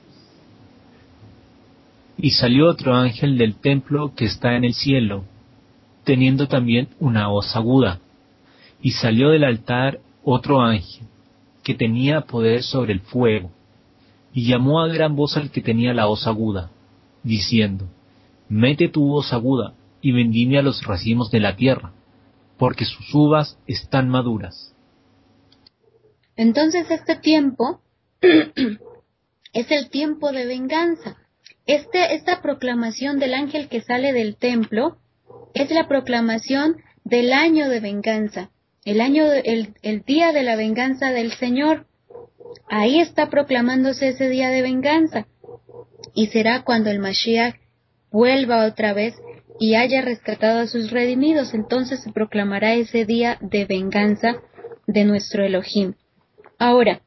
Y salió otro ángel del templo que está en el cielo, teniendo también una hoz aguda. Y salió del altar otro ángel, que tenía poder sobre el fuego, y llamó a gran voz al que tenía la hoz aguda, diciendo: Mete tu hoz aguda, y vendimia los racimos de la tierra, porque sus uvas están maduras. Entonces este tiempo es el tiempo de venganza. Esta proclamación del ángel que sale del templo es la proclamación del año de venganza, el día de la venganza del Señor. Ahí está proclamándose ese día de venganza, y será cuando el Mashiach vuelva otra vez y haya rescatado a sus redimidos. Entonces se proclamará ese día de venganza de nuestro Elohim. Ahora,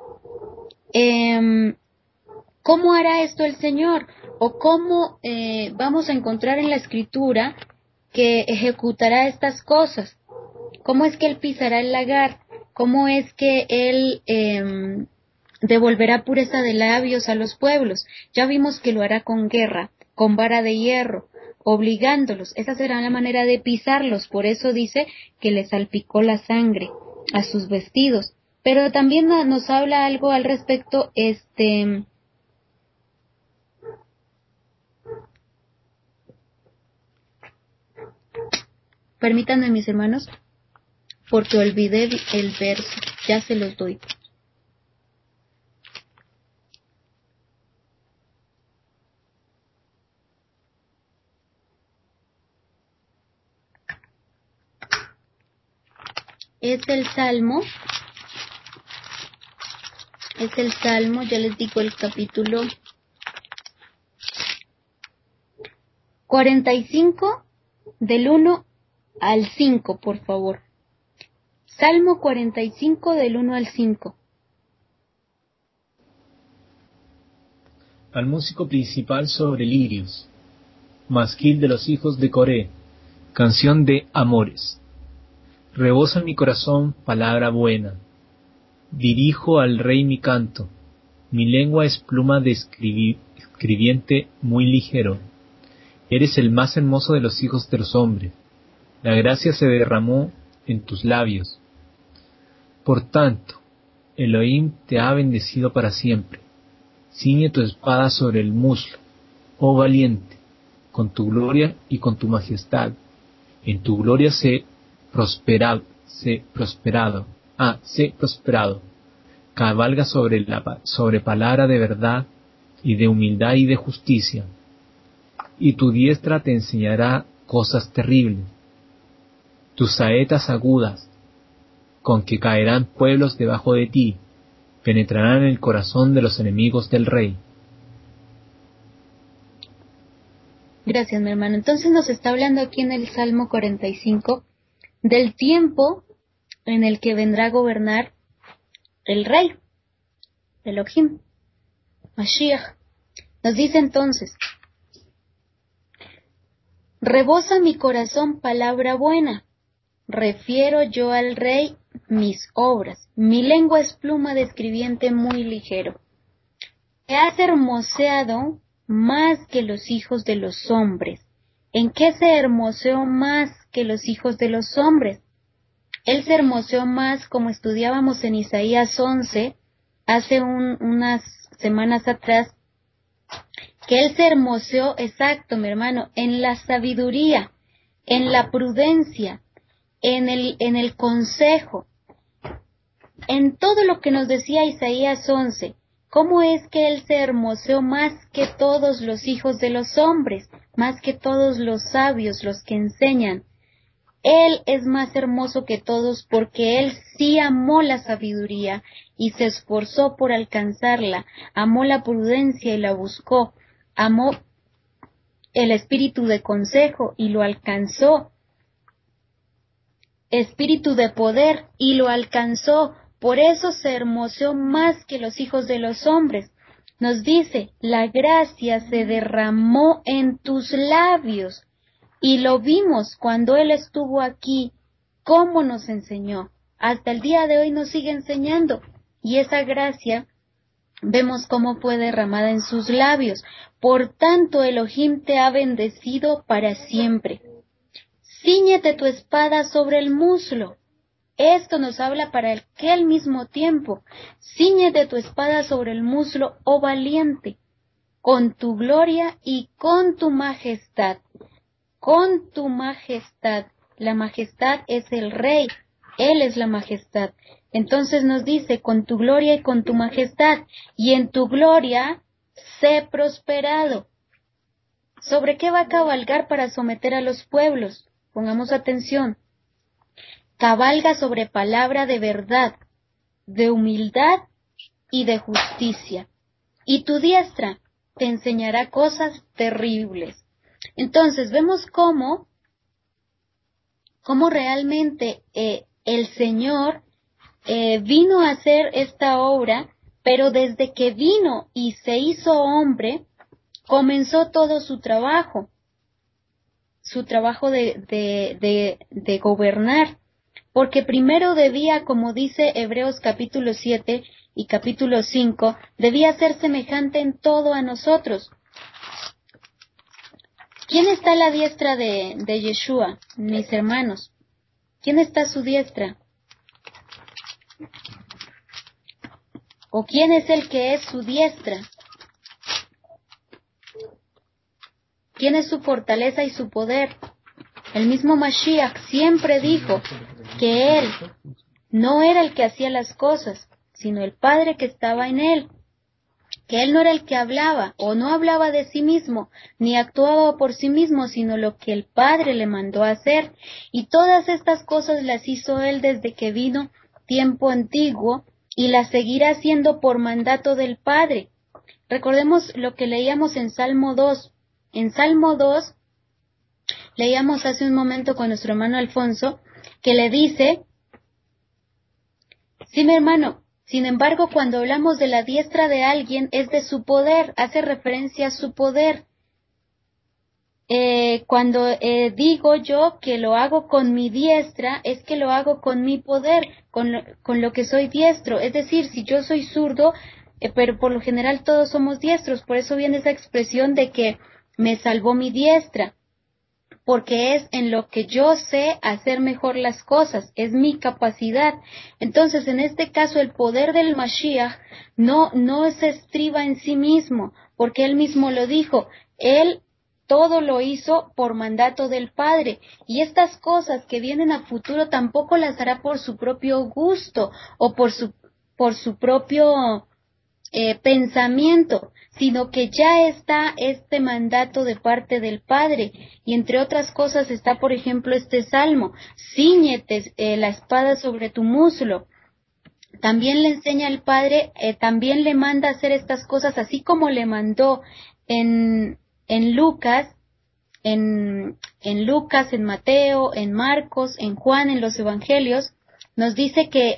¿cómo hará esto el Señor? ¿O cómo vamos a encontrar en la Escritura que ejecutará estas cosas? ¿Cómo es que Él pisará el lagar? ¿Cómo es que Él devolverá pureza de labios a los pueblos? Ya vimos que lo hará con guerra, con vara de hierro, obligándolos. Esa será la manera de pisarlos. Por eso dice que les salpicó la sangre a sus vestidos. Pero también nos habla algo al respecto, permítanme, mis hermanos, porque olvidé el verso, ya se los doy. es el Salmo, ya les digo el capítulo 45 del 1 al 5, por favor. Salmo 45 del 1 al 5. Al músico principal sobre lirios, masquil de los hijos de Coré, canción de amores. Rebosa en mi corazón palabra buena, dirijo al rey mi canto, mi lengua es pluma de escribiente muy ligero. Eres el más hermoso de los hijos de los hombres, la gracia se derramó en tus labios. Por tanto, Elohim te ha bendecido para siempre. Ciñe tu espada sobre el muslo, oh valiente, con tu gloria y con tu majestad. En tu gloria sé prosperado. Cabalga sobre palabra de verdad y de humildad y de justicia. Y tu diestra te enseñará cosas terribles. Tus saetas agudas, con que caerán pueblos debajo de ti, penetrarán en el corazón de los enemigos del rey. Gracias, mi hermano. Entonces nos está hablando aquí en el Salmo 45 del tiempo en el que vendrá a gobernar el rey, Elohim, Mashiach. Nos dice entonces: rebosa mi corazón palabra buena, refiero yo al rey mis obras, mi lengua es pluma de escribiente muy ligero. Te has hermoseado más que los hijos de los hombres. ¿En qué se hermoseó más que los hijos de los hombres? Él se hermoseó más, como estudiábamos en Isaías 11, hace unas semanas atrás, que él se hermoseó, exacto, mi hermano, en la sabiduría, en la prudencia, en el consejo, en todo lo que nos decía Isaías 11. ¿Cómo es que él se hermoseó más que todos los hijos de los hombres, más que todos los sabios, los que enseñan? Él es más hermoso que todos porque él sí amó la sabiduría y se esforzó por alcanzarla, amó la prudencia y la buscó, amó el espíritu de consejo y lo alcanzó, espíritu de poder y lo alcanzó. Por eso se hermoseó más que los hijos de los hombres. Nos dice, la gracia se derramó en tus labios. Y lo vimos cuando Él estuvo aquí, cómo nos enseñó. Hasta el día de hoy nos sigue enseñando. Y esa gracia, vemos cómo fue derramada en sus labios. Por tanto, Elohim te ha bendecido para siempre. Cíñete tu espada sobre el muslo. Esto nos habla para aquel mismo tiempo. Cíñete tu espada sobre el muslo, oh valiente, con tu gloria y con tu majestad. Con tu majestad. La majestad es el rey. Él es la majestad. Entonces nos dice, con tu gloria y con tu majestad. Y en tu gloria, sé prosperado. ¿Sobre qué va a cabalgar para someter a los pueblos? Pongamos atención. Cabalga sobre palabra de verdad, de humildad y de justicia. Y tu diestra te enseñará cosas terribles. Entonces vemos cómo realmente el Señor vino a hacer esta obra, pero desde que vino y se hizo hombre, comenzó todo su trabajo de gobernar. Porque primero debía, como dice Hebreos capítulo 7 y capítulo 5, debía ser semejante en todo a nosotros. ¿Quién está a la diestra de Yeshua, mis hermanos? ¿Quién está a su diestra? ¿O quién es el que es su diestra? ¿Quién es su fortaleza y su poder? El mismo Mashiach siempre dijo que él no era el que hacía las cosas, sino el Padre que estaba en él. que él no era el que hablaba, o no hablaba de sí mismo, ni actuaba por sí mismo, sino lo que el Padre le mandó a hacer. Y todas estas cosas las hizo él desde que vino tiempo antiguo, y las seguirá haciendo por mandato del Padre. Recordemos lo que leíamos en Salmo 2. En Salmo 2 leíamos hace un momento con nuestro hermano Alfonso, que le dice: sí, mi hermano, sin embargo, cuando hablamos de la diestra de alguien, es de su poder, hace referencia a su poder. Cuando digo yo que lo hago con mi diestra, es que lo hago con mi poder, con lo que soy diestro. Es decir, si yo soy zurdo, pero por lo general todos somos diestros, por eso viene esa expresión de que me salvó mi diestra, porque es en lo que yo sé hacer mejor las cosas, es mi capacidad. Entonces, en este caso, el poder del Mashiach no se estriba en sí mismo, porque él mismo lo dijo, él todo lo hizo por mandato del Padre, y estas cosas que vienen a futuro tampoco las hará por su propio gusto, o por su propio pensamiento, sino que ya está este mandato de parte del Padre, y entre otras cosas está, por ejemplo, este salmo: cíñete la espada sobre tu muslo. También le enseña al Padre, también le manda a hacer estas cosas, así como le mandó en Lucas, en Lucas, en Mateo, en Marcos, en Juan, en los Evangelios, nos dice que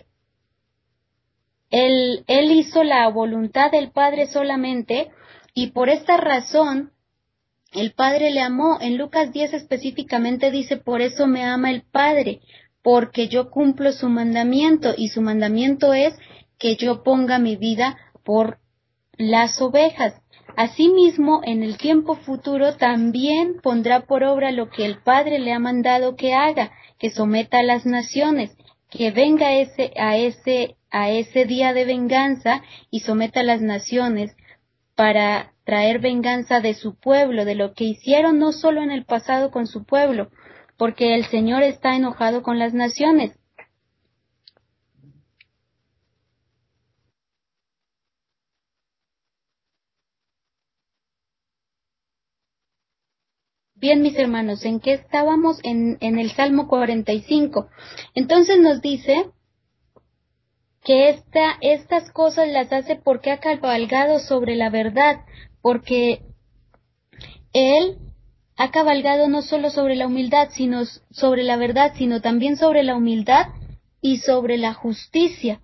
Él hizo la voluntad del Padre solamente, y por esta razón el Padre le amó. En Lucas 10 específicamente dice: por eso me ama el Padre, porque yo cumplo su mandamiento, y su mandamiento es que yo ponga mi vida por las ovejas. Asimismo, en el tiempo futuro también pondrá por obra lo que el Padre le ha mandado que haga, que someta a las naciones, que venga a ese día de venganza y someta a las naciones para traer venganza de su pueblo, de lo que hicieron no solo en el pasado con su pueblo, porque el Señor está enojado con las naciones. Bien, mis hermanos, ¿en qué estábamos? En el Salmo 45. Entonces nos dice que estas cosas las hace porque ha cabalgado sobre la verdad, porque Él ha cabalgado no solo sobre la humildad, sino sobre la verdad, sino también sobre la humildad y sobre la justicia.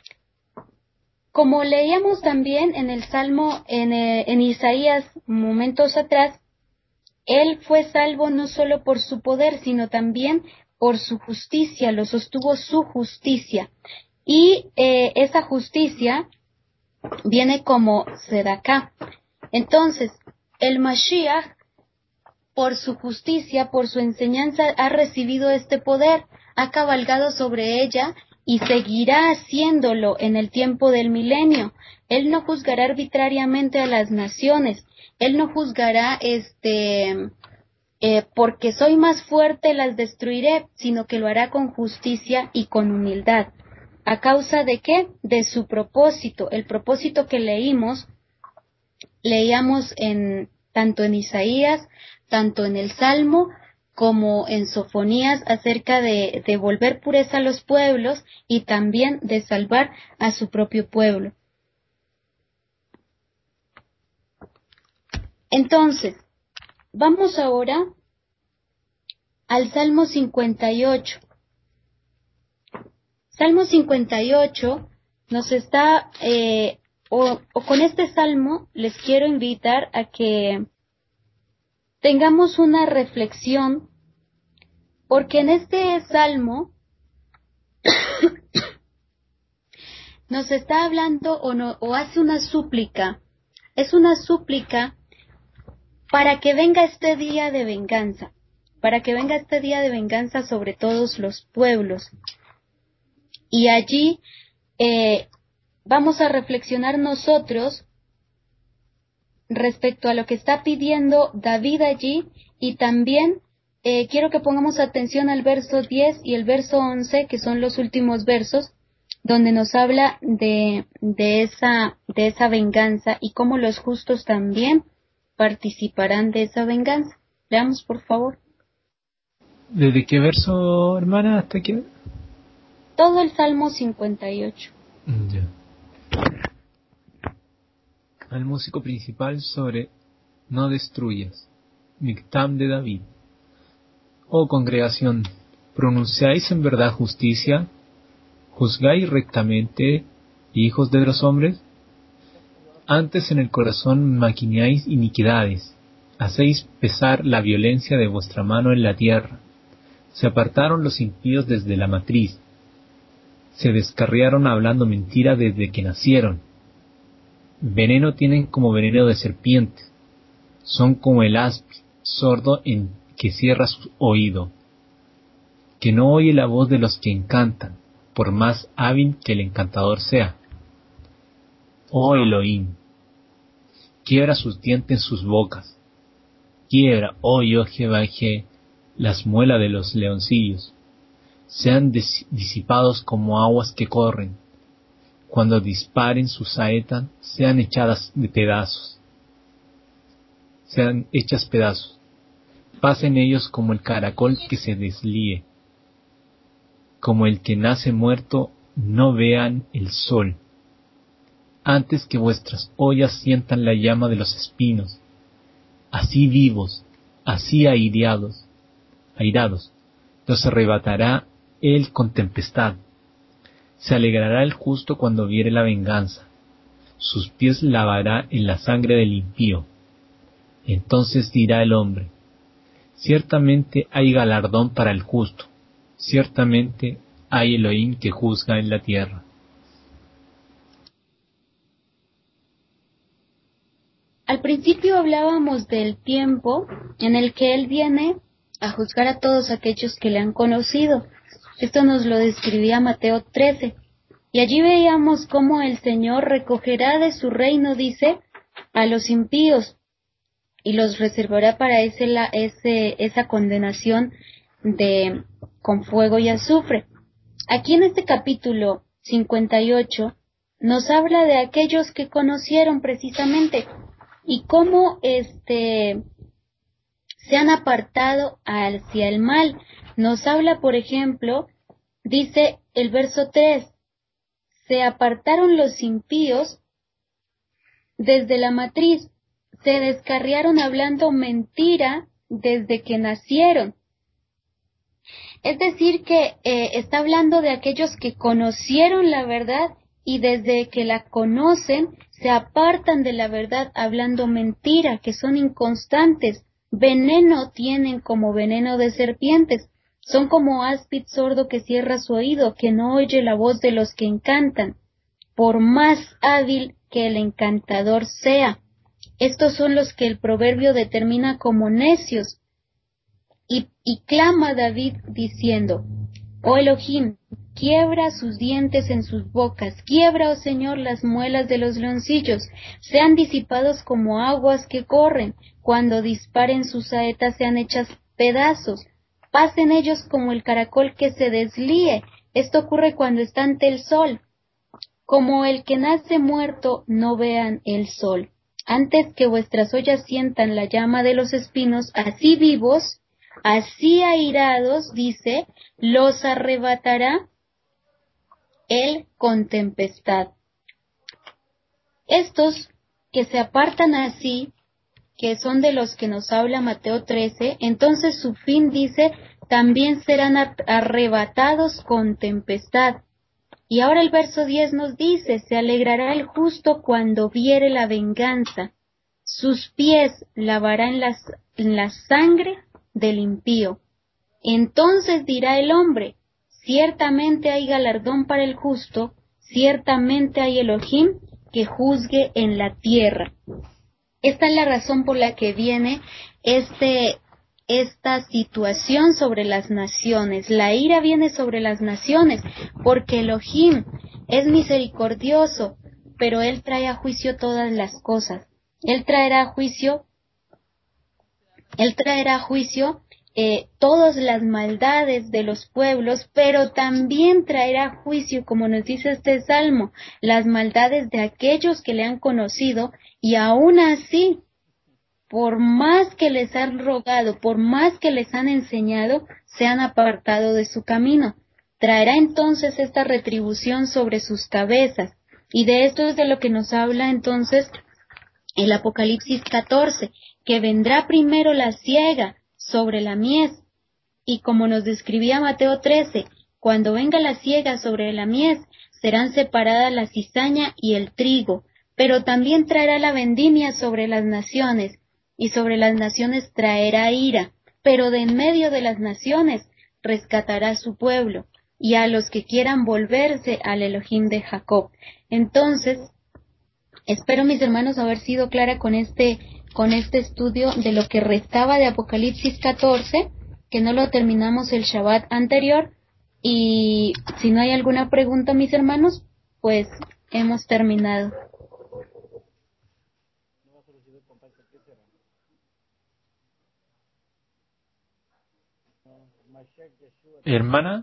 Como leíamos también en el Salmo, en Isaías, momentos atrás, Él fue salvo no solo por su poder, sino también por su justicia, lo sostuvo su justicia. Y esa justicia viene como Sedaká. Entonces, el Mashiach, por su justicia, por su enseñanza, ha recibido este poder, ha cabalgado sobre ella y seguirá haciéndolo en el tiempo del milenio. Él no juzgará arbitrariamente a las naciones, él no juzgará porque soy más fuerte las destruiré, sino que lo hará con justicia y con humildad. ¿A causa de qué? De su propósito. El propósito que leíamos leíamos tanto en Isaías, tanto en el Salmo, como en Sofonías, acerca de devolver pureza a los pueblos y también de salvar a su propio pueblo. Entonces, vamos ahora al Salmo 58. Salmo 58 nos está, o con este salmo les quiero invitar a que tengamos una reflexión, porque en este salmo nos está hablando o hace una súplica. Es una súplica para que venga este día de venganza, para que venga este día de venganza sobre todos los pueblos. Y allí vamos a reflexionar nosotros respecto a lo que está pidiendo David allí, y también quiero que pongamos atención al verso 10 y el verso 11, que son los últimos versos, donde nos habla de esa venganza y cómo los justos también participarán de esa venganza. Leamos, por favor. ¿Desde qué verso, hermana, hasta qué? Todo el Salmo 58. Ya. Al músico principal sobre no destruyas. Mictam de David. Oh congregación, ¿pronunciáis en verdad justicia? ¿Juzgáis rectamente, hijos de los hombres? Antes en el corazón maquináis iniquidades, hacéis pesar la violencia de vuestra mano en la tierra. Se apartaron los impíos desde la matriz, se descarriaron hablando mentira desde que nacieron. Veneno tienen como veneno de serpientes, son como el aspi, sordo en que cierra su oído, que no oye la voz de los que encantan, por más hábil que el encantador sea. Oh Elohim, quiebra sus dientes en sus bocas, quiebra, oh Jehová, las muelas de los leoncillos, sean disipados como aguas que corren, cuando disparen su saeta, sean echadas de pedazos, sean hechas pedazos, pasen ellos como el caracol que se deslíe, como el que nace muerto, no vean el sol, antes que vuestras ollas sientan la llama de los espinos, así vivos, así airados, los arrebatará él con tempestad. Se alegrará el justo cuando viere la venganza, sus pies lavará en la sangre del impío. Entonces dirá el hombre, ciertamente hay galardón para el justo, ciertamente hay Elohim que juzga en la tierra. Al principio hablábamos del tiempo en el que Él viene a juzgar a todos aquellos que le han conocido. Esto nos lo describía Mateo 13. Y allí veíamos cómo el Señor recogerá de su reino, dice, a los impíos y los reservará para esa condenación con fuego y azufre. Aquí en este capítulo 58 nos habla de aquellos que conocieron precisamente y cómo se han apartado hacia el mal. Nos habla, por ejemplo, dice el verso 3, se apartaron los impíos desde la matriz, se descarriaron hablando mentira desde que nacieron. Es decir, que está hablando de aquellos que conocieron la verdad y desde que la conocen se apartan de la verdad hablando mentira, que son inconstantes. Veneno tienen como veneno de serpientes. Son como áspid sordo que cierra su oído, que no oye la voz de los que encantan, por más hábil que el encantador sea. Estos son los que el proverbio determina como necios. Y clama David diciendo, oh Elohim, quiebra sus dientes en sus bocas, quiebra, oh Señor, las muelas de los leoncillos, sean disipados como aguas que corren, cuando disparen sus saetas sean hechas pedazos, pasen ellos como el caracol que se deslíe. Esto ocurre cuando está ante el sol. Como el que nace muerto, no vean el sol. Antes que vuestras ollas sientan la llama de los espinos, así vivos, así airados, dice, los arrebatará él con tempestad. Estos que se apartan así, que son de los que nos habla Mateo 13, entonces su fin, dice, también serán arrebatados con tempestad. Y ahora el verso 10 nos dice, se alegrará el justo cuando viere la venganza, sus pies lavará en la sangre del impío. Entonces dirá el hombre, ciertamente hay galardón para el justo, ciertamente hay Elohim que juzgue en la tierra. Esta es la razón por la que viene esta situación sobre las naciones. La ira viene sobre las naciones, porque Elohim es misericordioso, pero Él trae a juicio todas las cosas. Él traerá a juicio todas las maldades de los pueblos, pero también traerá juicio, como nos dice este salmo, las maldades de aquellos que le han conocido, y aún así, por más que les han rogado, por más que les han enseñado, se han apartado de su camino. Traerá entonces esta retribución sobre sus cabezas, y de esto es de lo que nos habla entonces el Apocalipsis 14, que vendrá primero la siega sobre la mies, y como nos describía Mateo 13, cuando venga la siega sobre la mies, serán separadas la cizaña y el trigo, pero también traerá la vendimia sobre las naciones, y sobre las naciones traerá ira, pero de en medio de las naciones rescatará su pueblo, y a los que quieran volverse al Elohim de Jacob. Entonces, espero, mis hermanos, haber sido clara con este estudio de lo que restaba de Apocalipsis 14, que no lo terminamos el Shabbat anterior, y si no hay alguna pregunta, mis hermanos, pues hemos terminado. Hermana,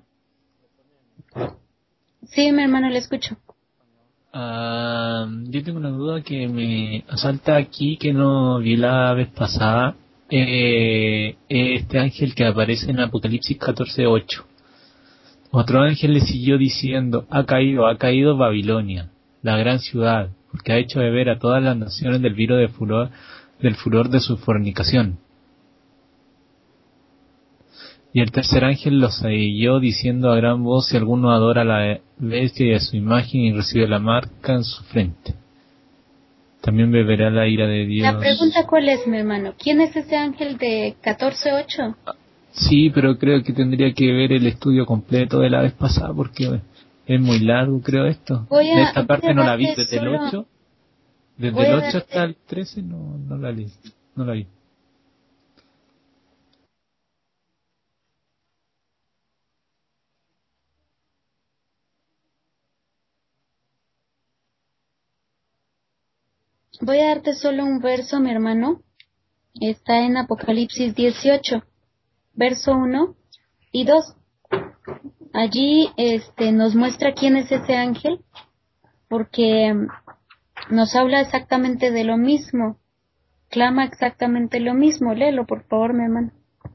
Sí, mi hermano, le escucho. yo tengo una duda que me asalta aquí, que no vi la vez pasada. Este ángel que aparece en Apocalipsis 14:8. Otro ángel le siguió diciendo: ha caído Babilonia, la gran ciudad, porque ha hecho beber a todas las naciones del furor de su fornicación. Y el tercer ángel los seguió diciendo a gran voz: si alguno adora a la bestia y a su imagen y recibe la marca en su frente, también beberá la ira de Dios. La pregunta, ¿cuál es, mi hermano? ¿Quién es ese ángel de 14:8? Sí, pero creo que tendría que ver el estudio completo de la vez pasada, porque es muy largo, creo, esto. Esta parte no la vi, desde el 8, desde el 8 hasta el 13 no la leí, no la vi. Voy a darte solo un verso, mi hermano. Está en Apocalipsis 18, verso 1 y 2. Allí nos muestra quién es ese ángel, porque nos habla exactamente de lo mismo, clama exactamente lo mismo. Léelo, por favor, mi hermano.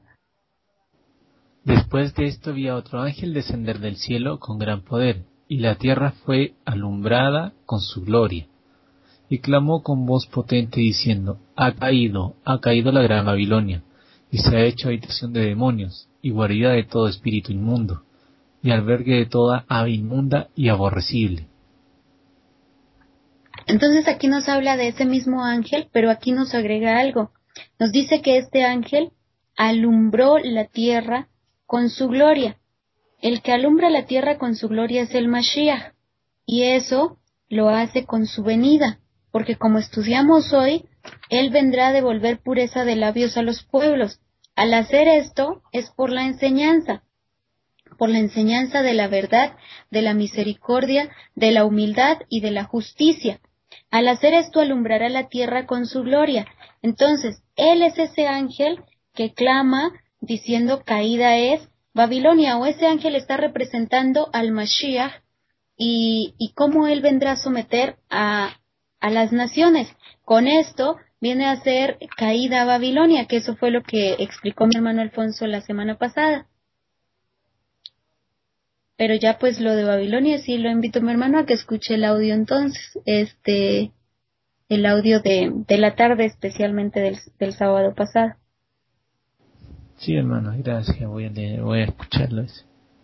Después de esto vi a otro ángel descender del cielo con gran poder, y la tierra fue alumbrada con su gloria. Y clamó con voz potente diciendo: ha caído la gran Babilonia, y se ha hecho habitación de demonios, y guarida de todo espíritu inmundo, y albergue de toda ave inmunda y aborrecible. Entonces aquí nos habla de ese mismo ángel, pero aquí nos agrega algo. Nos dice que este ángel alumbró la tierra con su gloria. El que alumbra la tierra con su gloria es el Mashiach, y eso lo hace con su venida, porque como estudiamos hoy, él vendrá a devolver pureza de labios a los pueblos. Al hacer esto es por la enseñanza de la verdad, de la misericordia, de la humildad y de la justicia. Al hacer esto alumbrará la tierra con su gloria. Entonces, él es ese ángel que clama diciendo: caída es Babilonia, o ese ángel está representando al Mashiach, y cómo él vendrá a someter a las naciones. Con esto viene a ser caída Babilonia, que eso fue lo que explicó mi hermano Alfonso la semana pasada. Pero ya pues lo de Babilonia sí lo invito a mi hermano a que escuche el audio entonces, el audio de la tarde, especialmente del sábado pasado. Sí, hermano, gracias, voy a escucharlo ese.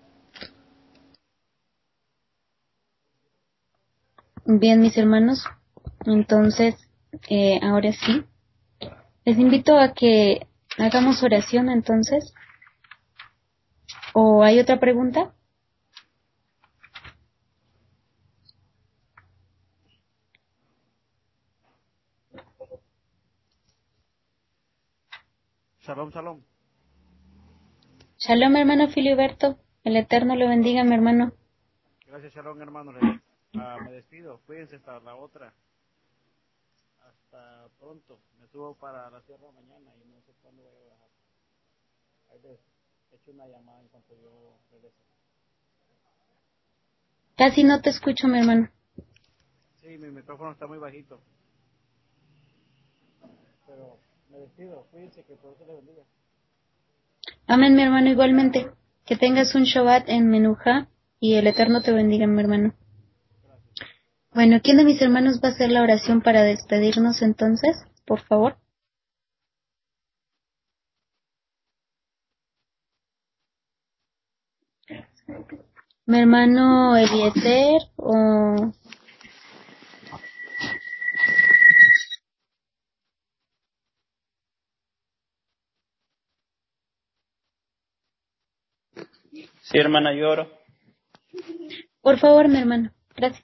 Bien, mis hermanos, entonces, ahora sí, les invito a que hagamos oración entonces. ¿O hay otra pregunta? Shalom, shalom. Shalom, hermano Filiberto. El Eterno lo bendiga, mi hermano. Gracias, shalom, hermano. Me despido. Cuídense hasta la otra. Hasta pronto. Me subo para la sierra mañana y no sé cuándo voy a bajar. Ahí les echo una llamada en cuanto yo regrese. Casi no te escucho, mi hermano. Sí, mi micrófono está muy bajito. Pero me despido. Cuídense, que por eso les bendiga. Amén, mi hermano, igualmente. Que tengas un Shabbat en Menuja y el Eterno te bendiga, mi hermano. Bueno, ¿quién de mis hermanos va a hacer la oración para despedirnos entonces? Por favor. Mi hermano Eliezer o... Sí, hermana, yo oro. Por favor, mi hermano. Gracias.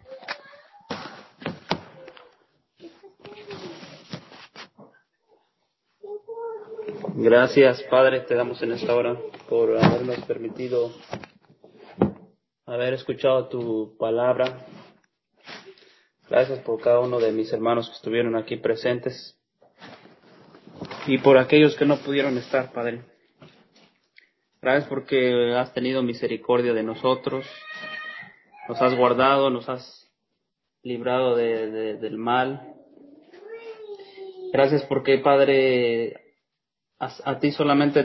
Gracias, Padre, te damos en esta hora por habernos permitido haber escuchado tu palabra. Gracias por cada uno de mis hermanos que estuvieron aquí presentes y por aquellos que no pudieron estar, Padre. Gracias porque has tenido misericordia de nosotros, nos has guardado, nos has librado del mal. Gracias porque, Padre, a ti solamente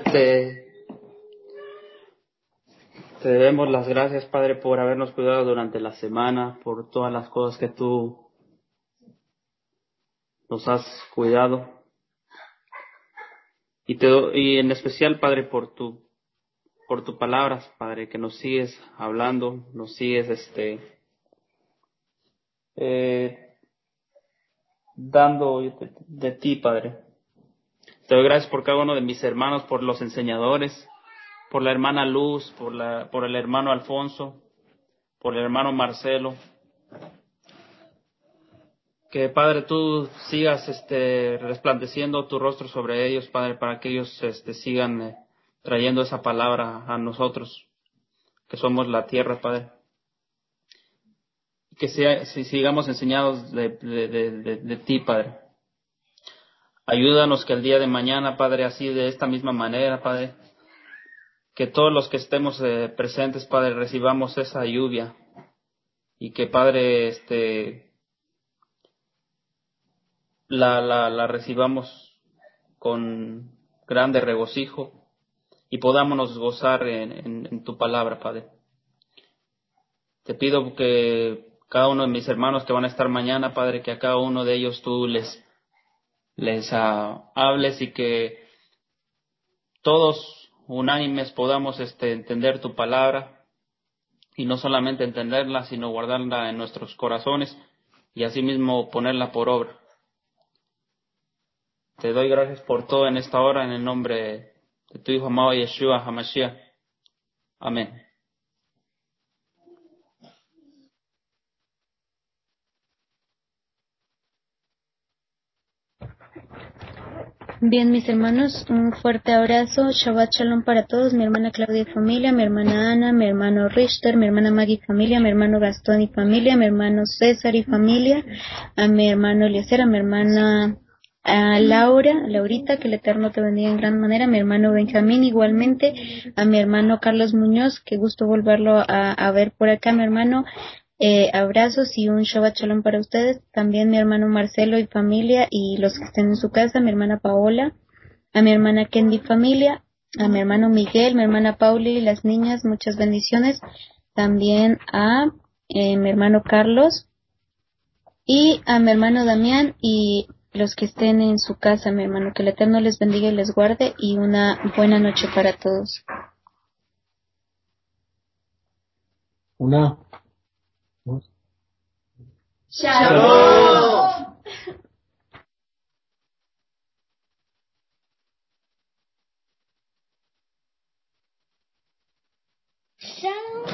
te debemos las gracias, Padre, por habernos cuidado durante la semana, por todas las cosas que tú nos has cuidado. Y en especial, Padre, por tu palabras, Padre, que nos sigues hablando, nos sigues dando de ti, Padre. Te doy gracias por cada uno de mis hermanos, por los enseñadores, por la hermana Luz, por el hermano Alfonso, por el hermano Marcelo. Que, Padre, tú sigas resplandeciendo tu rostro sobre ellos, Padre, para que ellos sigan trayendo esa palabra a nosotros, que somos la tierra, Padre. Que sigamos enseñados de ti, Padre. Ayúdanos que el día de mañana, Padre, así de esta misma manera, Padre, que todos los que estemos presentes, Padre, recibamos esa lluvia y que, Padre, la recibamos con grande regocijo y podámonos gozar en tu palabra, Padre. Te pido que cada uno de mis hermanos que van a estar mañana, Padre, que a cada uno de ellos tú les hables y que todos unánimes podamos entender tu palabra y no solamente entenderla, sino guardarla en nuestros corazones y asimismo ponerla por obra. Te doy gracias por todo en esta hora, en el nombre de tu Hijo amado Yeshua HaMashiach. Amén. Bien, mis hermanos, un fuerte abrazo. Shabbat Shalom para todos. Mi hermana Claudia y familia, mi hermana Ana, mi hermano Richter, mi hermana Maggie y familia, mi hermano Gastón y familia, mi hermano César y familia, a mi hermano Eliezer, a mi hermana Laurita, que el Eterno te bendiga en gran manera, a mi hermano Benjamín igualmente, a mi hermano Carlos Muñoz, qué gusto volverlo a ver por acá, mi hermano. Abrazos y un Shabbat Shalom para ustedes. También mi hermano Marcelo y familia y los que estén en su casa, mi hermana Paola, a mi hermana Kendi y familia, a mi hermano Miguel, mi hermana Pauli y las niñas, muchas bendiciones. También a mi hermano Carlos y a mi hermano Damián y los que estén en su casa, mi hermano, que el Eterno les bendiga y les guarde y una buena noche para todos. Una. ¡Shalom! ¡Shalom!